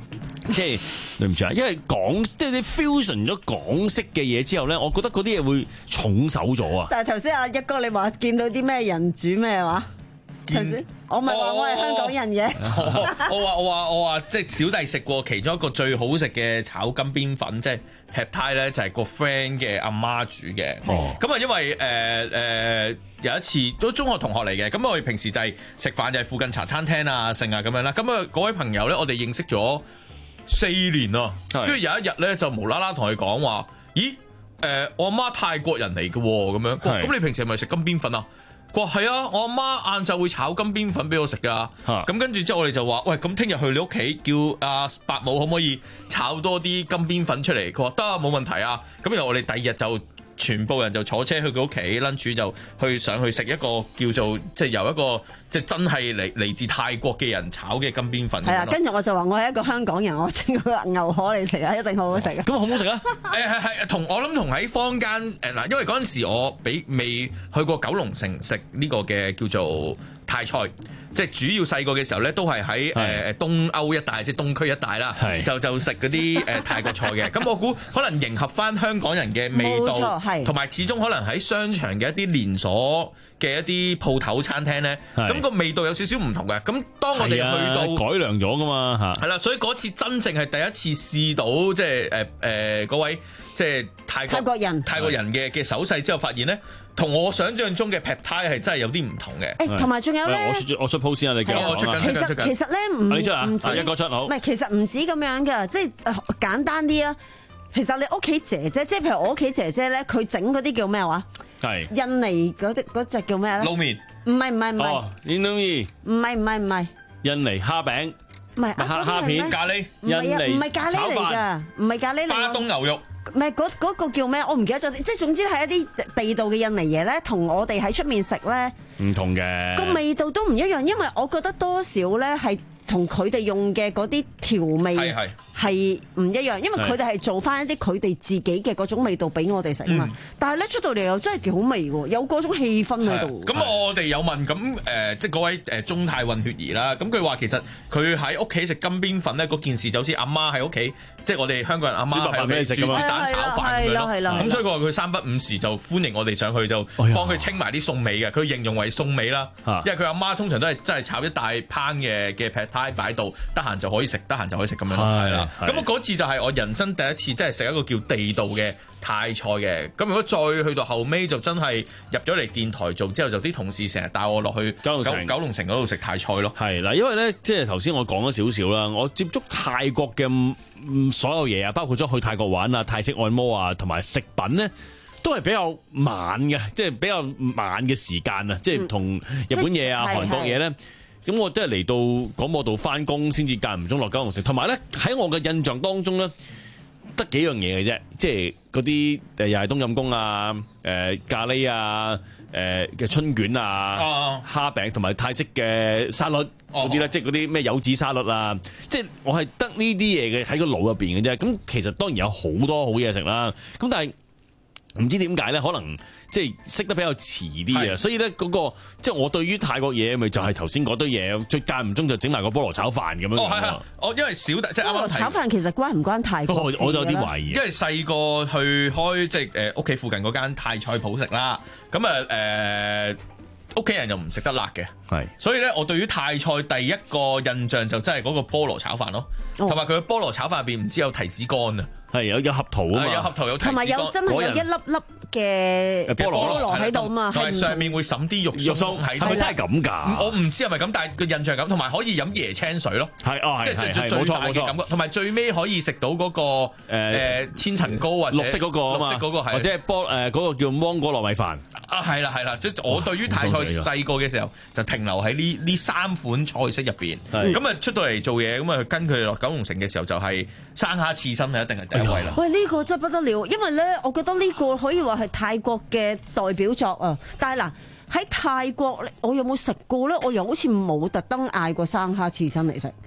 即係對唔住啊，因為港即係你 fusion 咗港式嘅嘢之後咧，我覺得嗰啲嘢會重手咗啊！ 但係頭先阿一哥你話見到啲咩人煮咩話？頭先我咪話我係香港人嘅。 我話我話我話即係小弟食過其中一個最好食嘅炒金邊粉，即係 Pad Thai 咧，就係個 friend 嘅阿媽煮嘅。咁啊，因為誒誒、呃呃、有一次都中學同學嚟嘅，咁我哋平時就係食飯就係附近茶餐廳啊、剩啊咁樣啦。咁啊嗰位朋友咧，我哋認識咗四年咯，跟住有一日咧就無啦啦同佢講話，咦誒、呃、我阿媽泰國人嚟嘅喎，咁樣，咁你平時係咪食金邊粉啊？佢話係啊，我阿媽晏晝會炒金邊粉俾我食㗎。咁跟住之後我哋就話，喂，咁聽日去你屋企叫阿伯母可唔可以炒多啲金邊粉出嚟？佢話得啊，冇問題啊。咁然後我哋第二日就全部人就坐車去佢屋企 lunch 就去上去食一個叫做即係由一個即係真係嚟嚟自泰國嘅人炒嘅金邊粉。 係啊，跟住我就話我係一個香港人，我整個牛河嚟食啊，一定好好食啊。 咁好唔好食啊？ 誒係係同我諗同喺坊間誒嗱，因為嗰陣時我俾未去過九龍城食呢個嘅叫做泰菜。即係主要細個嘅時候咧，都係喺誒誒東歐一帶，即係東區一帶啦，就就食嗰啲誒泰國菜嘅。咁我估可能迎合翻香港人嘅味道，同埋始終可能喺商場嘅一啲連鎖嘅一啲鋪頭餐廳咧，咁個味道有少少唔同嘅。咁當我哋去到改良咗噶嘛嚇， 係啦，所以嗰次真正係第一次試到即係誒誒嗰位即係泰國泰國人泰國人嘅嘅手勢之後，發現咧。同我想象中嘅 Pad Thai 係真係有啲唔同嘅。 誒，同埋仲有咧， 我出我出 post 先啊，你叫我出緊。 其實其實咧唔唔止一個出好。 唔係，其實唔止咁樣嘅，即係簡單啲啊。其實你屋企姐姐，即係譬如我屋企姐姐咧，佢整嗰啲叫咩話？係印尼嗰啲嗰隻叫咩咧？ 撈麵。 唔係唔係唔係。 哦，印度麵。 唔係唔係唔係。印尼蝦餅。 唔係蝦蝦片咖喱。 唔係啊，唔係咖喱嚟㗎，唔係咖喱嚟。 巴東牛肉。 唔係嗰嗰個叫咩？我唔記得咗。即係總之係一啲地道嘅印尼嘢咧，同我哋喺出面食咧唔同嘅個味道都唔一樣，因為我覺得多少咧係同佢哋用嘅嗰啲調味係唔一樣，因為佢哋係做翻一啲佢哋自己嘅嗰種味道俾我哋食啊嘛。但係咧出到嚟又真係幾好味喎，有嗰種氣氛喺度。 咁我哋有問咁誒，即係嗰位誒中泰混血兒啦。咁佢話其實佢喺屋企食金邊粉咧，嗰件事就好似阿媽喺屋企，即係我哋香港人阿媽喺屋企煮豬蛋炒飯咁樣咯。咁所以佢話佢三不五時就歡迎我哋上去，就幫佢清埋啲餸尾嘅。佢形容為餸尾啦，因為佢阿媽通常都係真係炒一大烹嘅嘅 Pad Thai擺到，得閒就可以食，得閒就可以食咁樣咯，係啦。咁嗰次就係我人生第一次，真係食一個叫地道嘅泰菜嘅。咁如果再去到後尾，就真係入咗嚟電台做之後，就啲同事成日帶我落去九龍城九龍城嗰度食泰菜咯。 係啦，因為咧，即係頭先我講咗少少啦，我接觸泰國嘅所有嘢啊，包括咗去泰國玩啊、泰式按摩啊，同埋食品咧，都係比較慢嘅，即係比較慢嘅時間啊，即係同日本嘢啊、韓國嘢咧。咁我真係嚟到廣播道翻工先至間唔中落九龍城，同埋咧喺我嘅印象當中咧，得幾樣嘢嘅啫，即係嗰啲誒又係冬陰功啊、誒、呃、咖喱啊、誒、呃、嘅春卷啊、哦、蝦餅同埋泰式嘅沙律嗰啲咧，即係嗰啲咩柚子沙律啊，即係我係得呢啲嘢嘅喺個腦入邊嘅啫。咁其實當然有好多好嘢食啦，咁但係唔知點解咧，可能即係識得比較遲啲啊，所以咧、那、嗰個即係我對於泰國嘢咪就係頭先嗰堆嘢，最間唔中就整埋個菠蘿炒飯咁樣。哦，係係，我因為小弟即係啱啱炒飯其實關唔關泰國事？ 我都有啲懷疑， 因為細個去開即係誒屋企附近嗰間泰菜鋪食啦，咁啊誒屋企人又唔食得辣嘅，係，所以咧我對於泰菜第一個印象就真係嗰個菠蘿炒飯咯，同埋佢嘅菠蘿炒飯入邊唔知有提子乾啊。係有有合桃啊嘛，有合桃有提子乾， 同埋有真係有一粒粒嘅菠蘿菠蘿喺度啊嘛， 同埋上面會滲啲肉肉鬆喺度， 係咪真係咁㗎？ 我唔知係咪咁，但係個印象咁，同埋可以飲椰青水咯，係哦，即係最最最大嘅感覺，同埋最尾可以食到嗰個誒誒千層糕或者綠色嗰個啊嘛， 綠色嗰個係或者係菠誒嗰個叫芒果糯米飯啊，係啦係啦，即係我對於泰菜細個嘅時候就停留喺呢呢三款菜式入邊，咁啊出到嚟做嘢咁啊跟佢落九龍城嘅時候就係生蝦刺身係一定係第一位啦。 喂，呢個真係不得了，因為咧，我覺得呢個可以話係泰國嘅代表作啊。但係嗱，喺泰國我有冇食過咧？我又好似冇特登嗌過生蝦刺身嚟食。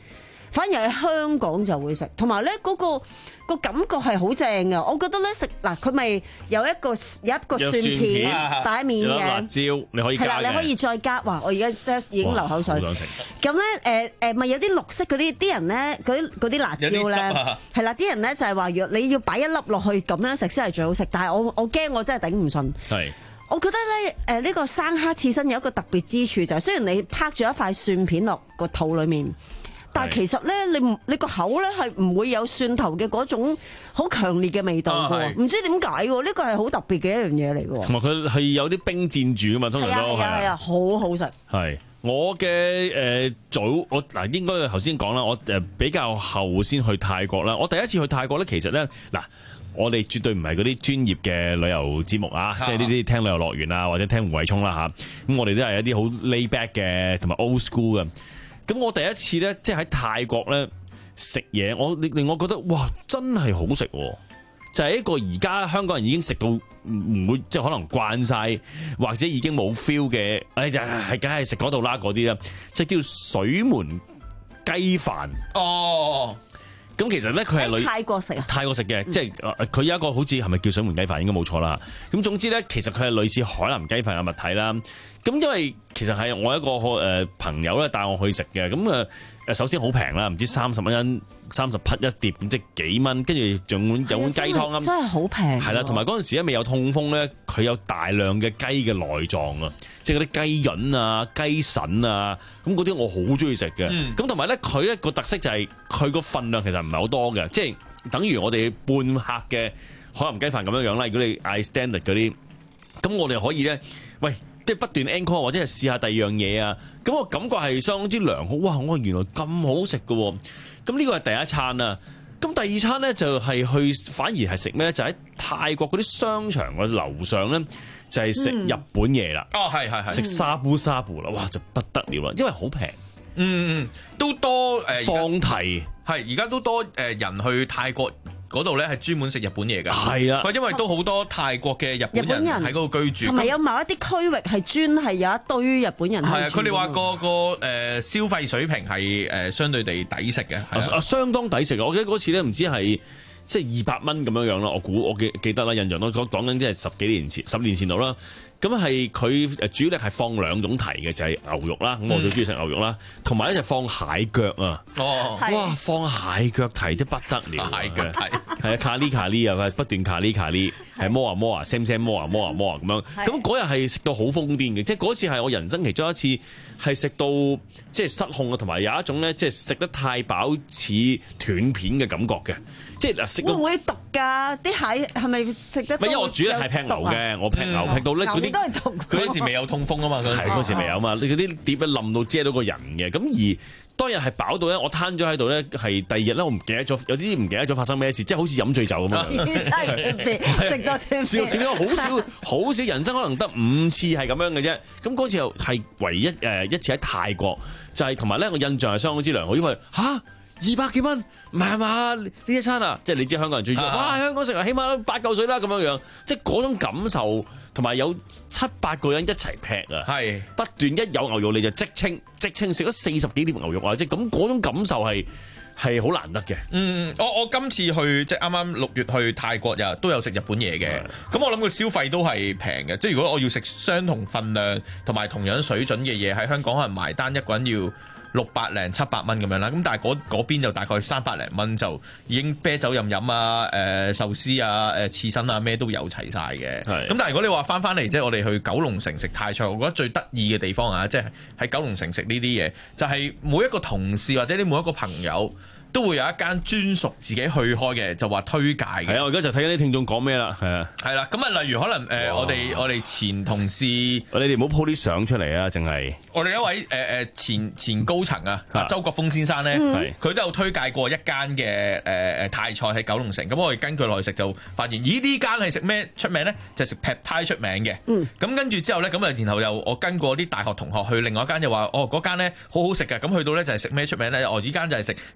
反而喺香港就會食，同埋咧嗰個個感覺係好正嘅。我覺得咧食嗱，佢咪有一個有一個蒜片擺喺面嘅， 辣椒你可以加嘅。 係啦，你可以再加。哇！我而家即係已經流口水。咁咧誒誒，咪有啲綠色嗰啲啲人咧，嗰啲嗰啲辣椒咧，係啦，啲人咧就係話，若你要擺一粒落去咁樣食先係最好食。但係我我驚我真係頂唔順。 係。我覺得咧，誒呢個生蝦刺身有一個特別之處就係，雖然你拍咗一塊蒜片落個肚裡面。但係其實咧，你你個口咧係唔會有蒜頭嘅嗰種好強烈嘅味道嘅，唔、啊、知點解喎？呢個係好特別嘅一樣嘢嚟嘅。同埋佢係有啲冰佔住噶嘛，通常都係啊係啊，好好食。係我嘅誒早我嗱應該頭先講啦，我誒比較後先去泰國啦。我第一次去泰國咧，其實咧嗱，我哋絕對唔係嗰啲專業嘅旅遊節目啊，即係呢啲聽旅遊樂園啊，或者聽胡偉聰啦嚇。咁我哋都係一啲好 lay back 嘅，同埋 old school 嘅。咁我第一次咧，即係喺泰國咧食嘢，我令我覺得哇，真係好食喎！就係、是、一個而家香港人已經食到唔會，即係可能慣晒，或者已經冇 feel 嘅，誒係梗係食嗰度啦嗰啲啦，即係叫水門雞飯。哦。咁其實咧，佢係類泰國食啊，泰國食嘅，嗯、即係佢有一個好似係咪叫水門雞飯，應該冇錯啦。咁總之咧，其實佢係類似海南雞飯嘅物體啦。咁因為其實係我一個誒朋友咧帶我去食嘅，咁啊誒首先好平啦，唔知三十蚊三十匹一碟，咁即係幾蚊，跟住仲碗有碗雞湯咁，真係好平。係啦，同埋嗰陣時咧未有痛風咧，佢有大量嘅雞嘅內臟啊，即係嗰啲雞潤啊、雞腎啊，咁嗰啲我好中意食嘅。咁同埋咧，佢一個特色就係佢個份量其實唔係好多嘅，即係等於我哋半客嘅海南雞飯咁樣樣啦。如果你嗌 standard 嗰啲，咁我哋可以咧，喂。即係不斷 encore 或者係試下第二樣嘢啊！咁我感覺係相當之良好。哇！我原來咁好食嘅喎。咁呢個係第一餐啊。咁第二餐咧就係去，反而係食咩咧？就喺泰國嗰啲商場嘅樓上咧，就係食日本嘢啦。哦，係係係。食沙布沙布啦，哇！就不得了啦，因為好平。嗯嗯，都多誒。放題係而家都多誒人去泰國。嗰度咧係專門食日本嘢㗎，係啊，因為都好多泰國嘅日本人喺嗰度居住，同埋有某一啲區域係專係有一堆日本人。係啊，佢哋話個個誒消費水平係誒相對地抵食嘅，啊，啊相當抵食嘅。我記得嗰次咧唔知係即係二百蚊咁樣樣啦，我估我記記得啦，印象都講講緊即係十幾年前、十年前度啦。咁係佢誒主力係放兩種蹄嘅，就係、是、牛肉啦。咁我最中意食牛肉啦，同埋咧就放蟹腳啊！哦，哇，放蟹腳蹄真不得了，蟹腳蹄係啊，卡哩卡哩啊，不斷卡哩卡哩，係摸啊摸啊，sam sam 摸啊摸啊摸啊咁樣。咁嗰日係食到好瘋癲嘅，即係嗰次係我人生其中一次係食到即係失控啊，同埋有一種咧即係食得太飽似斷片嘅感覺嘅。即係嗱，食會唔會毒㗎？啲蟹係咪食得？唔係，因為我煮咧係劈牛嘅，我劈牛劈到咧嗰啲，佢嗰時未有痛風啊嘛，嗰陣時未有嘛，你嗰啲碟咧冧到遮到個人嘅。咁而當日係飽到咧，我攤咗喺度咧，係第二日咧，我唔記得咗，有啲唔記得咗發生咩事，即係好似飲醉酒咁樣。食多少少，點解好少好少人生可能得五次係咁樣嘅啫？咁嗰次又係唯一誒一次喺泰國，就係同埋咧，我印象係相當之良好，因為嚇。二百幾蚊，唔係嘛？呢一餐啊，即係你知香港人最中意，哇！香港食啊，起碼都八嚿水啦咁樣樣，即係嗰種感受，同埋有七八個人一齊劈啊，係不斷一有牛肉你就即清即清，食咗四十幾碟牛肉啊，即係咁嗰種感受係係好難得嘅。嗯，我我今次去即係啱啱六月去泰國又都有食日本嘢嘅，咁我諗個消費都係平嘅，即係如果我要食相同份量同埋同樣水準嘅嘢喺香港可能埋單一個人要六百零七百蚊咁樣啦，咁但係嗰嗰邊就大概三百零蚊就已經啤酒飲飲啊、誒、呃、壽司啊、誒刺身啊咩都有齊晒嘅。咁但係如果你話翻翻嚟，即係我哋去九龍城食泰菜，我覺得最得意嘅地方啊，即係喺九龍城食呢啲嘢，就係、是、每一個同事或者你每一個朋友都會有一間專屬自己去開嘅，就話推介嘅。係啊，我而家就睇緊啲聽眾講咩啦，係啊。係啦，咁啊，例如可能誒、呃，我哋我哋前同事，你哋唔好 po 啲相出嚟啊，淨係。我哋一位誒誒、呃、前前高層啊，周國峰先生咧，佢、嗯、都有推介過一間嘅誒誒泰菜喺九龍城。咁我哋跟佢落去食就發現，咦呢間係食咩出名咧？就係食 Pad Thai 出名嘅。咁、嗯、跟住之後咧，咁啊，然後又我跟過啲大學同學去另外一間，就話哦嗰間咧好好食嘅。咁去到咧就係食咩出名咧？哦，呢間就係食炒飯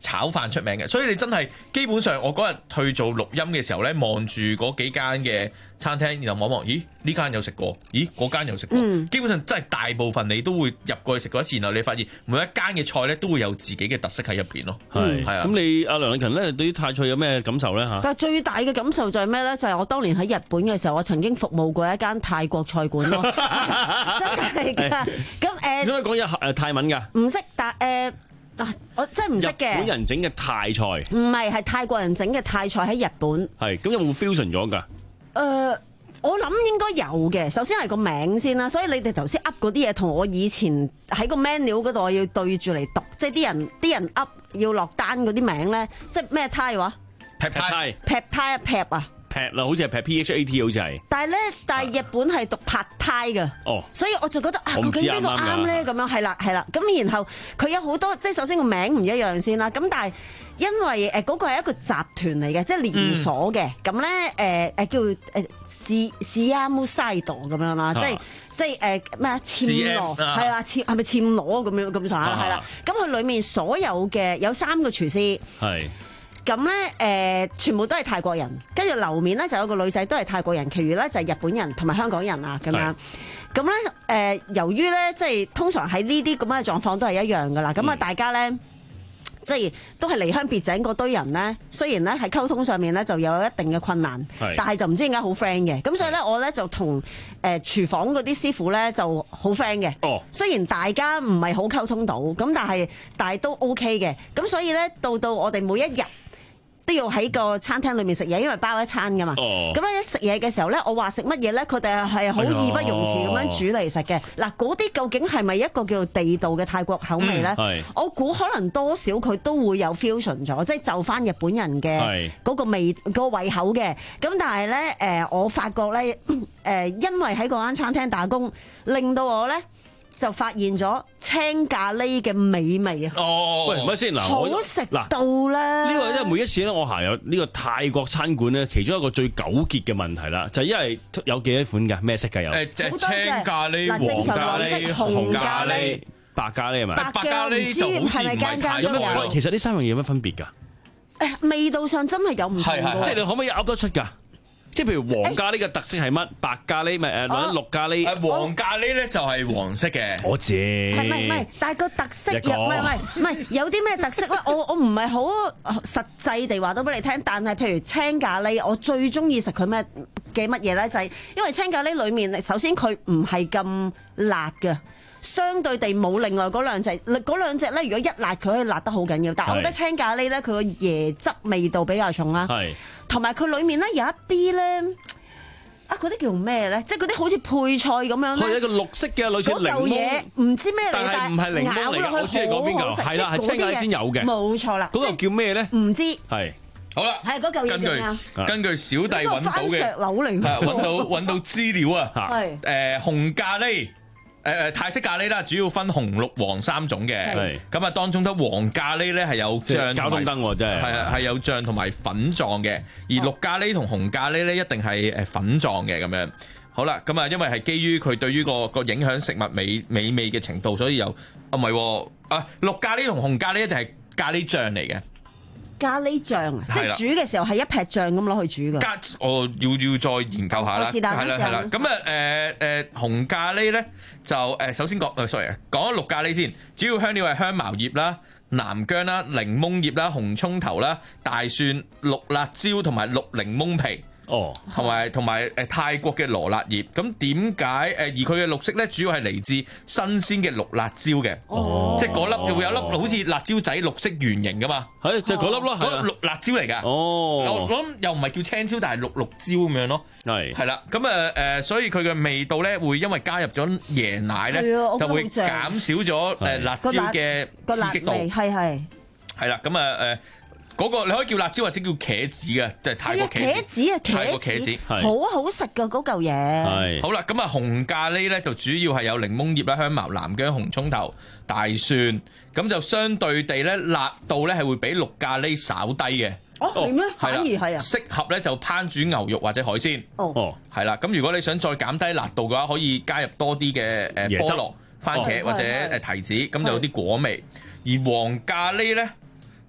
出名嘅，所以你真係基本上我嗰日去做錄音嘅時候咧，望住嗰幾間嘅餐廳，然後望望，咦呢間有食過，咦嗰間有食過， 嗯、 基本上真係大部分你都會入過去食過一次，然後你發現每一間嘅菜咧都會有自己嘅特色喺入邊咯。 係係啊， 咁你阿梁禮勤咧對於泰菜有咩感受咧嚇？ 但係最大嘅感受就係咩咧？就係、是、我當年喺日本嘅時候，我曾經服務過一間泰國菜館咯，真係㗎。咁誒， 點解講日誒泰文㗎？ 唔識，但誒嗱，我真係唔識嘅。 日本人整嘅泰菜， 唔係係泰國人整嘅泰菜喺日本。 係咁有冇 fusion 咗㗎？誒、 呃。我諗應該有嘅，首先係個名先啦，所以你哋頭先噏嗰啲嘢同我以前喺個 menu 嗰度我要對住嚟讀，即係啲人啲人噏要落單嗰啲名咧，即係咩泰話？ 劈泰， 劈泰啊劈啊！ 劈啦，好似係劈 P H A T 好似係。 但係咧，但係日本係讀拍胎嘅。哦。所以我就覺得啊，究竟邊個啱咧？咁樣係啦係啦，咁然後佢有好多，即係首先個名唔一樣先啦。咁但係因為誒嗰個係一個集團嚟嘅，即係連鎖嘅。咁咧誒誒叫誒士士亞姆西度咁樣啦，即係即係誒咩啊？暹羅係啦，暹係咪暹羅咁樣咁上下係啦。咁佢裡面所有嘅有三個廚師。係。咁咧誒，全部都係泰國人，跟住樓面咧就有個女仔都係泰國人，其餘咧就係日本人同埋香港人啊咁樣。咁咧誒，由於咧即係通常喺呢啲咁嘅狀況都係一樣噶啦。咁啊、嗯，大家咧即係都係離鄉別井嗰堆人咧，雖然咧喺溝通上面咧就有一定嘅困難，但係就唔知點解好 friend 嘅。咁所以咧，我咧就同誒廚房嗰啲師傅咧就好 friend 嘅。哦，雖然大家唔係好溝通到，咁但係但係都 OK 嘅。咁所以咧，到到我哋每一日都要喺個餐廳裏面食嘢，因為包一餐噶嘛。咁咧一食嘢嘅時候咧，我話食乜嘢咧，佢哋係好義不容辭咁樣煮嚟食嘅。嗱，嗰啲究竟係咪一個叫做地道嘅泰國口味咧？嗯、我估可能多少佢都會有 fusion 咗，即係就翻日本人嘅嗰個味、嗰個胃口嘅。咁但係咧，誒，我發覺咧，誒，因為喺嗰間餐廳打工，令到我咧就發現咗青咖喱嘅美味啊！ 哦，喂，唔係先嗱， 好食到咧！ 呢個咧每一次咧，我行入呢個泰國餐館咧，其中一個最糾結嘅問題啦，就係因為有幾多款㗎？咩色㗎有？ 誒，即係青咖喱、黃咖喱、紅咖喱、 白咖喱係咪？ 白咖喱就好似唔係太多。 其實呢三樣嘢有乜分別㗎？ 誒，味道上真係有唔同㗎。 即係你可唔可以噏得出㗎？即係譬如黃咖喱嘅特色係乜？白咖喱咪誒或者綠咖喱？ 誒黃咖喱咧就係黃色嘅。 我知。 係咪唔係？但係個特色又唔係唔係唔係有啲咩特色咧？我我唔係好實際地話到俾你聽。但係譬如青咖喱，我最中意食佢咩嘅乜嘢咧？就係因為青咖喱裡面首先佢唔係咁辣嘅。相對地冇另外嗰兩隻，嗰兩隻咧，如果一辣佢可以辣得好緊要，但係我覺得青咖喱咧，佢個椰汁味道比較重啦，同埋佢裡面咧有一啲咧，啊嗰啲叫咩咧？即係嗰啲好似配菜咁樣咧， 係一個綠色嘅類似檸檬嘢，唔知咩嚟， 但係唔係檸檬嚟㗎，我知係嗰邊㗎，係啦，係青咖喱先有嘅， 冇錯啦。 嗰個叫咩咧？ 唔知。 係。 好啦， 係嗰嚿嘢點啊？ 根據小弟揾到嘅， 石榴嚟㗎， 揾到揾到資料啊， 係誒紅咖喱。誒誒泰式咖喱啦，主要分紅綠黃三種嘅，咁啊當中得黃咖喱咧係有醬， 交通燈喎真係， 係啊係有醬同埋粉狀嘅，而綠咖喱同紅咖喱咧一定係誒粉狀嘅咁樣。好啦，咁啊因為係基於佢對於個個影響食物美美味嘅程度，所以有啊唔係啊綠咖喱同紅咖喱一定係咖喱醬嚟嘅。 咖喱醬啊，即係煮嘅時候係一劈醬咁攞去煮㗎。 加我要要再研究下啦，係啦係啦。咁啊誒誒紅咖喱咧就誒首先講誒 sorry 講咗綠咖喱先，主要香料係香茅葉啦、南薑啦、檸檬葉啦、紅葱頭啦、大蒜、綠辣椒同埋綠檸檬皮。哦，同埋同埋誒泰國嘅羅勒葉，咁點解誒而佢嘅綠色咧，主要係嚟自新鮮嘅綠辣椒嘅，哦，即係嗰粒會有粒好似辣椒仔綠色圓形噶嘛，係就嗰粒咯，嗰粒綠辣椒嚟㗎，哦，我諗又唔係叫青椒，但係綠綠椒咁樣咯，係係啦，咁啊誒，所以佢嘅味道咧會因為加入咗椰奶咧，就會減少咗誒辣椒嘅刺激度，係係係啦，咁啊誒。嗰個你可以叫辣椒或者叫茄子嘅，即係泰國茄子啊，泰國茄子， 好好食㗎嗰嚿嘢。係好啦，咁啊紅咖喱咧就主要係有檸檬葉啦、香茅、南薑、紅葱頭、大蒜，咁就相對地咧辣度咧係會比綠咖喱稍低嘅。 哦，係咩？反而係啊。 適合咧就烹煮牛肉或者海鮮。哦，係啦，咁如果你想再減低辣度嘅話，可以加入多啲嘅誒菠蘿、番茄或者誒提子，咁就有啲果味。而黃咖喱咧。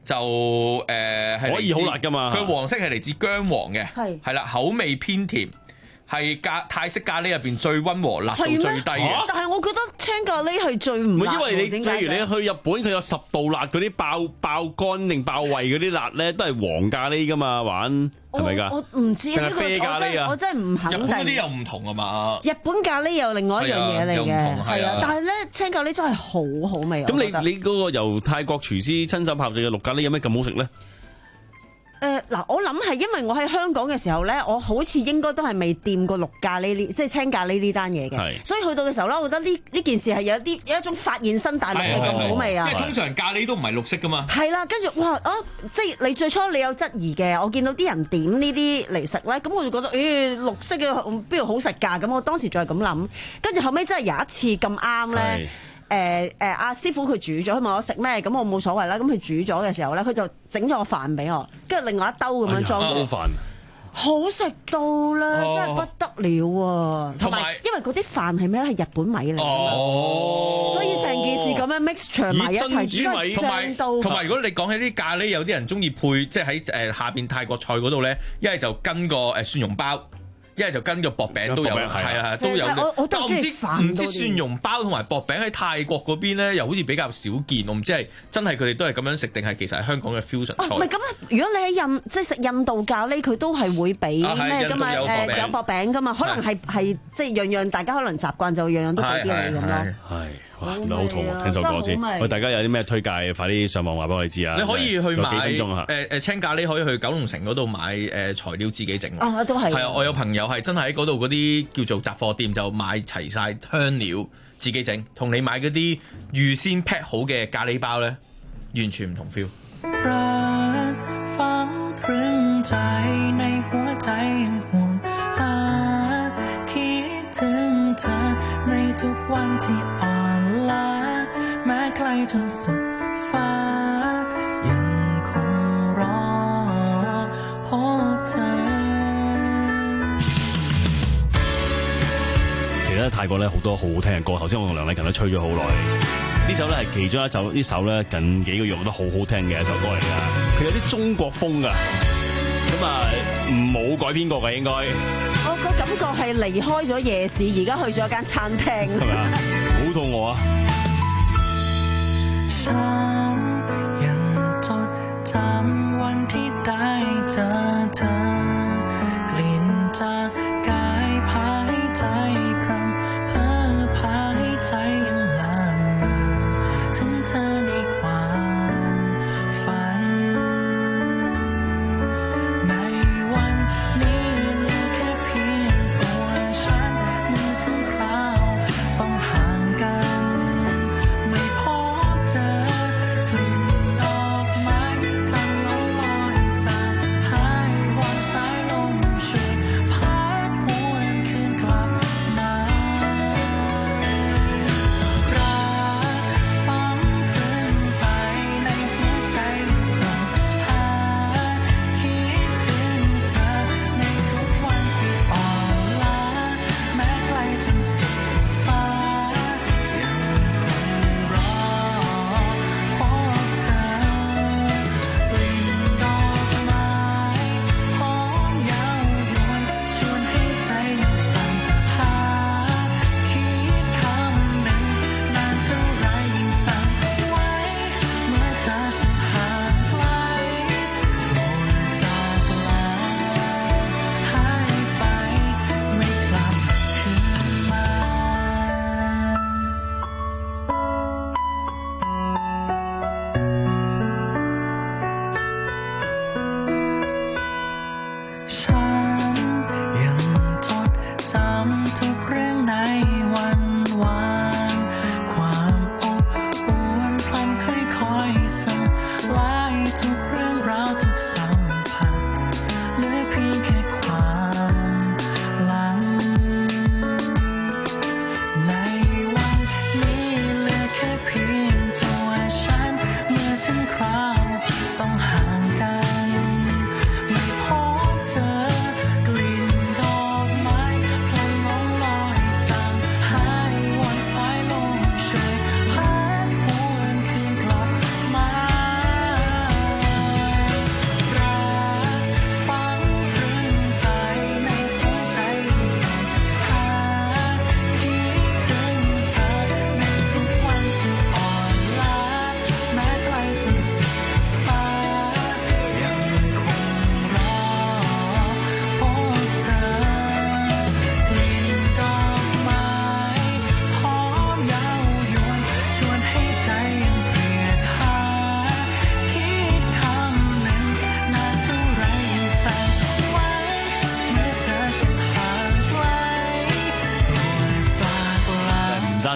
就誒係可以好辣㗎嘛。 佢黃色係嚟自薑黃嘅， 係係啦，口味偏甜。係咖泰式咖喱入邊最溫和、辣度最低嘅。 但係我覺得青咖喱係最唔辣。 因為你譬如你去日本，佢有十度辣嗰啲爆爆肝定爆胃嗰啲辣咧，都係黃咖喱噶嘛，玩係咪㗎？ 我唔知呢個啡咖喱啊， 我真係唔肯定。 日本嗰啲又唔同啊嘛。 日本咖喱又另外一樣嘢嚟嘅，係啊。但係咧青咖喱真係好好味。 咁你你嗰個由泰國廚師親手炮製嘅綠咖喱有咩咁好食咧？ 誒嗱、呃，我諗係因為我喺香港嘅時候咧，我好似應該都係未掂過綠咖喱呢，即係青咖喱呢單嘢嘅，所以去到嘅時候咧，我覺得呢呢件事係有啲有一種發現新大陸嘅咁好味啊！ 因為通常咖喱都唔係綠色噶嘛。 係啦，跟住哇啊，即係你最初你有質疑嘅，我見到啲人點呢啲嚟食咧，咁我就覺得誒、欸、綠色嘅邊度好食㗎？咁我當時就係咁諗，跟住後尾真係有一次咁啱咧。誒誒阿師傅佢煮咗，佢問我食咩，咁我冇所謂啦。咁佢煮咗嘅時候咧，佢就整咗個飯俾我，跟住另外一兜咁樣裝咗。 飯好食到啦，真係不得了啊！同埋因為嗰啲飯係咩咧？係日本米嚟嘅， 哦， 所以成件事咁樣 mix 埋一齊煮， 同埋同埋，如果你講起啲咖喱，有啲人中意配，即係喺誒下邊泰國菜嗰度咧，一係就跟個誒蒜蓉包。一係就跟個薄餅都有，係啊，都有。但我唔知唔知蒜蓉包同埋薄餅喺泰國嗰邊咧，又好似比較少見。我唔知係真係佢哋都係咁樣食，定係其實係香港嘅 fusion 菜。 唔係咁，如果你喺印即係食印度咖喱，佢都係會俾咩噶嘛？誒有薄餅噶嘛？可能係係即係樣樣大家可能習慣就樣樣都俾啲你咁咯。 係哇，唔係好肚餓，聽首歌先。喂，大家有啲咩推介？快啲上網話俾我哋知啊！ 你可以去買誒誒青咖喱，可以去九龍城嗰度買誒材料自己整。 啊，都係。 係啊，我有朋友係真係喺嗰度嗰啲叫做雜貨店就買齊晒香料自己整，同你買嗰啲預先 pack 好嘅咖喱包咧，完全唔同 feel。 其實泰國咧好多好好聽嘅歌，頭先我同梁禮勤都吹咗好耐。呢首咧係其中一首，呢首咧近幾個月都好好聽嘅一首歌嚟㗎。佢有啲中國風㗎，咁啊冇改編過㗎應該。 我個感覺係離開咗夜市，而家去咗間餐廳。 係咪啊？好肚餓啊！ 三人จดจำวันที่ได้เจอเธอกลิ่นจากกายภายใจพรำเพ้อภายใจยังลามมาถึงเธอในความฝันในวันนี้เหลือแค่เพียงตัวฉันเมื่อถึงคราวต้องหา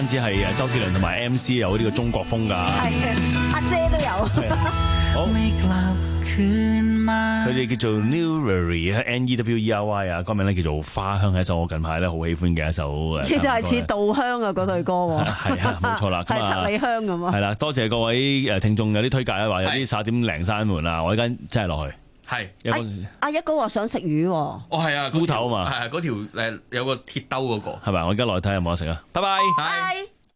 單止係誒周杰倫同埋 M C 有呢個中國風㗎， 係阿姐都有。 好，佢哋叫做 Newry，N E W E R Y 啊，歌名咧叫做花香，係一首我近排咧好喜歡嘅一首誒。 其實係似稻香啊嗰對歌喎。 係啊，冇錯啦。 係七里香咁啊。 係啦，多謝各位誒聽眾有啲推介啊，話有啲十點零閂門啊，我依家真係落去。 係。 阿一哥話想食魚喎。哦係啊， 菇頭啊嘛。 係嗰條誒有個鐵兜嗰個。 係咪？我而家落去睇下有冇得食啊。拜拜。 拜。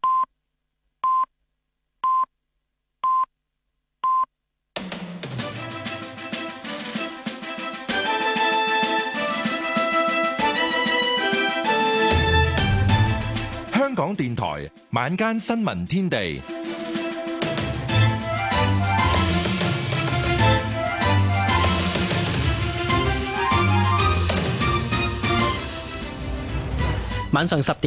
香港電台晚間新聞天地， 晚上十點。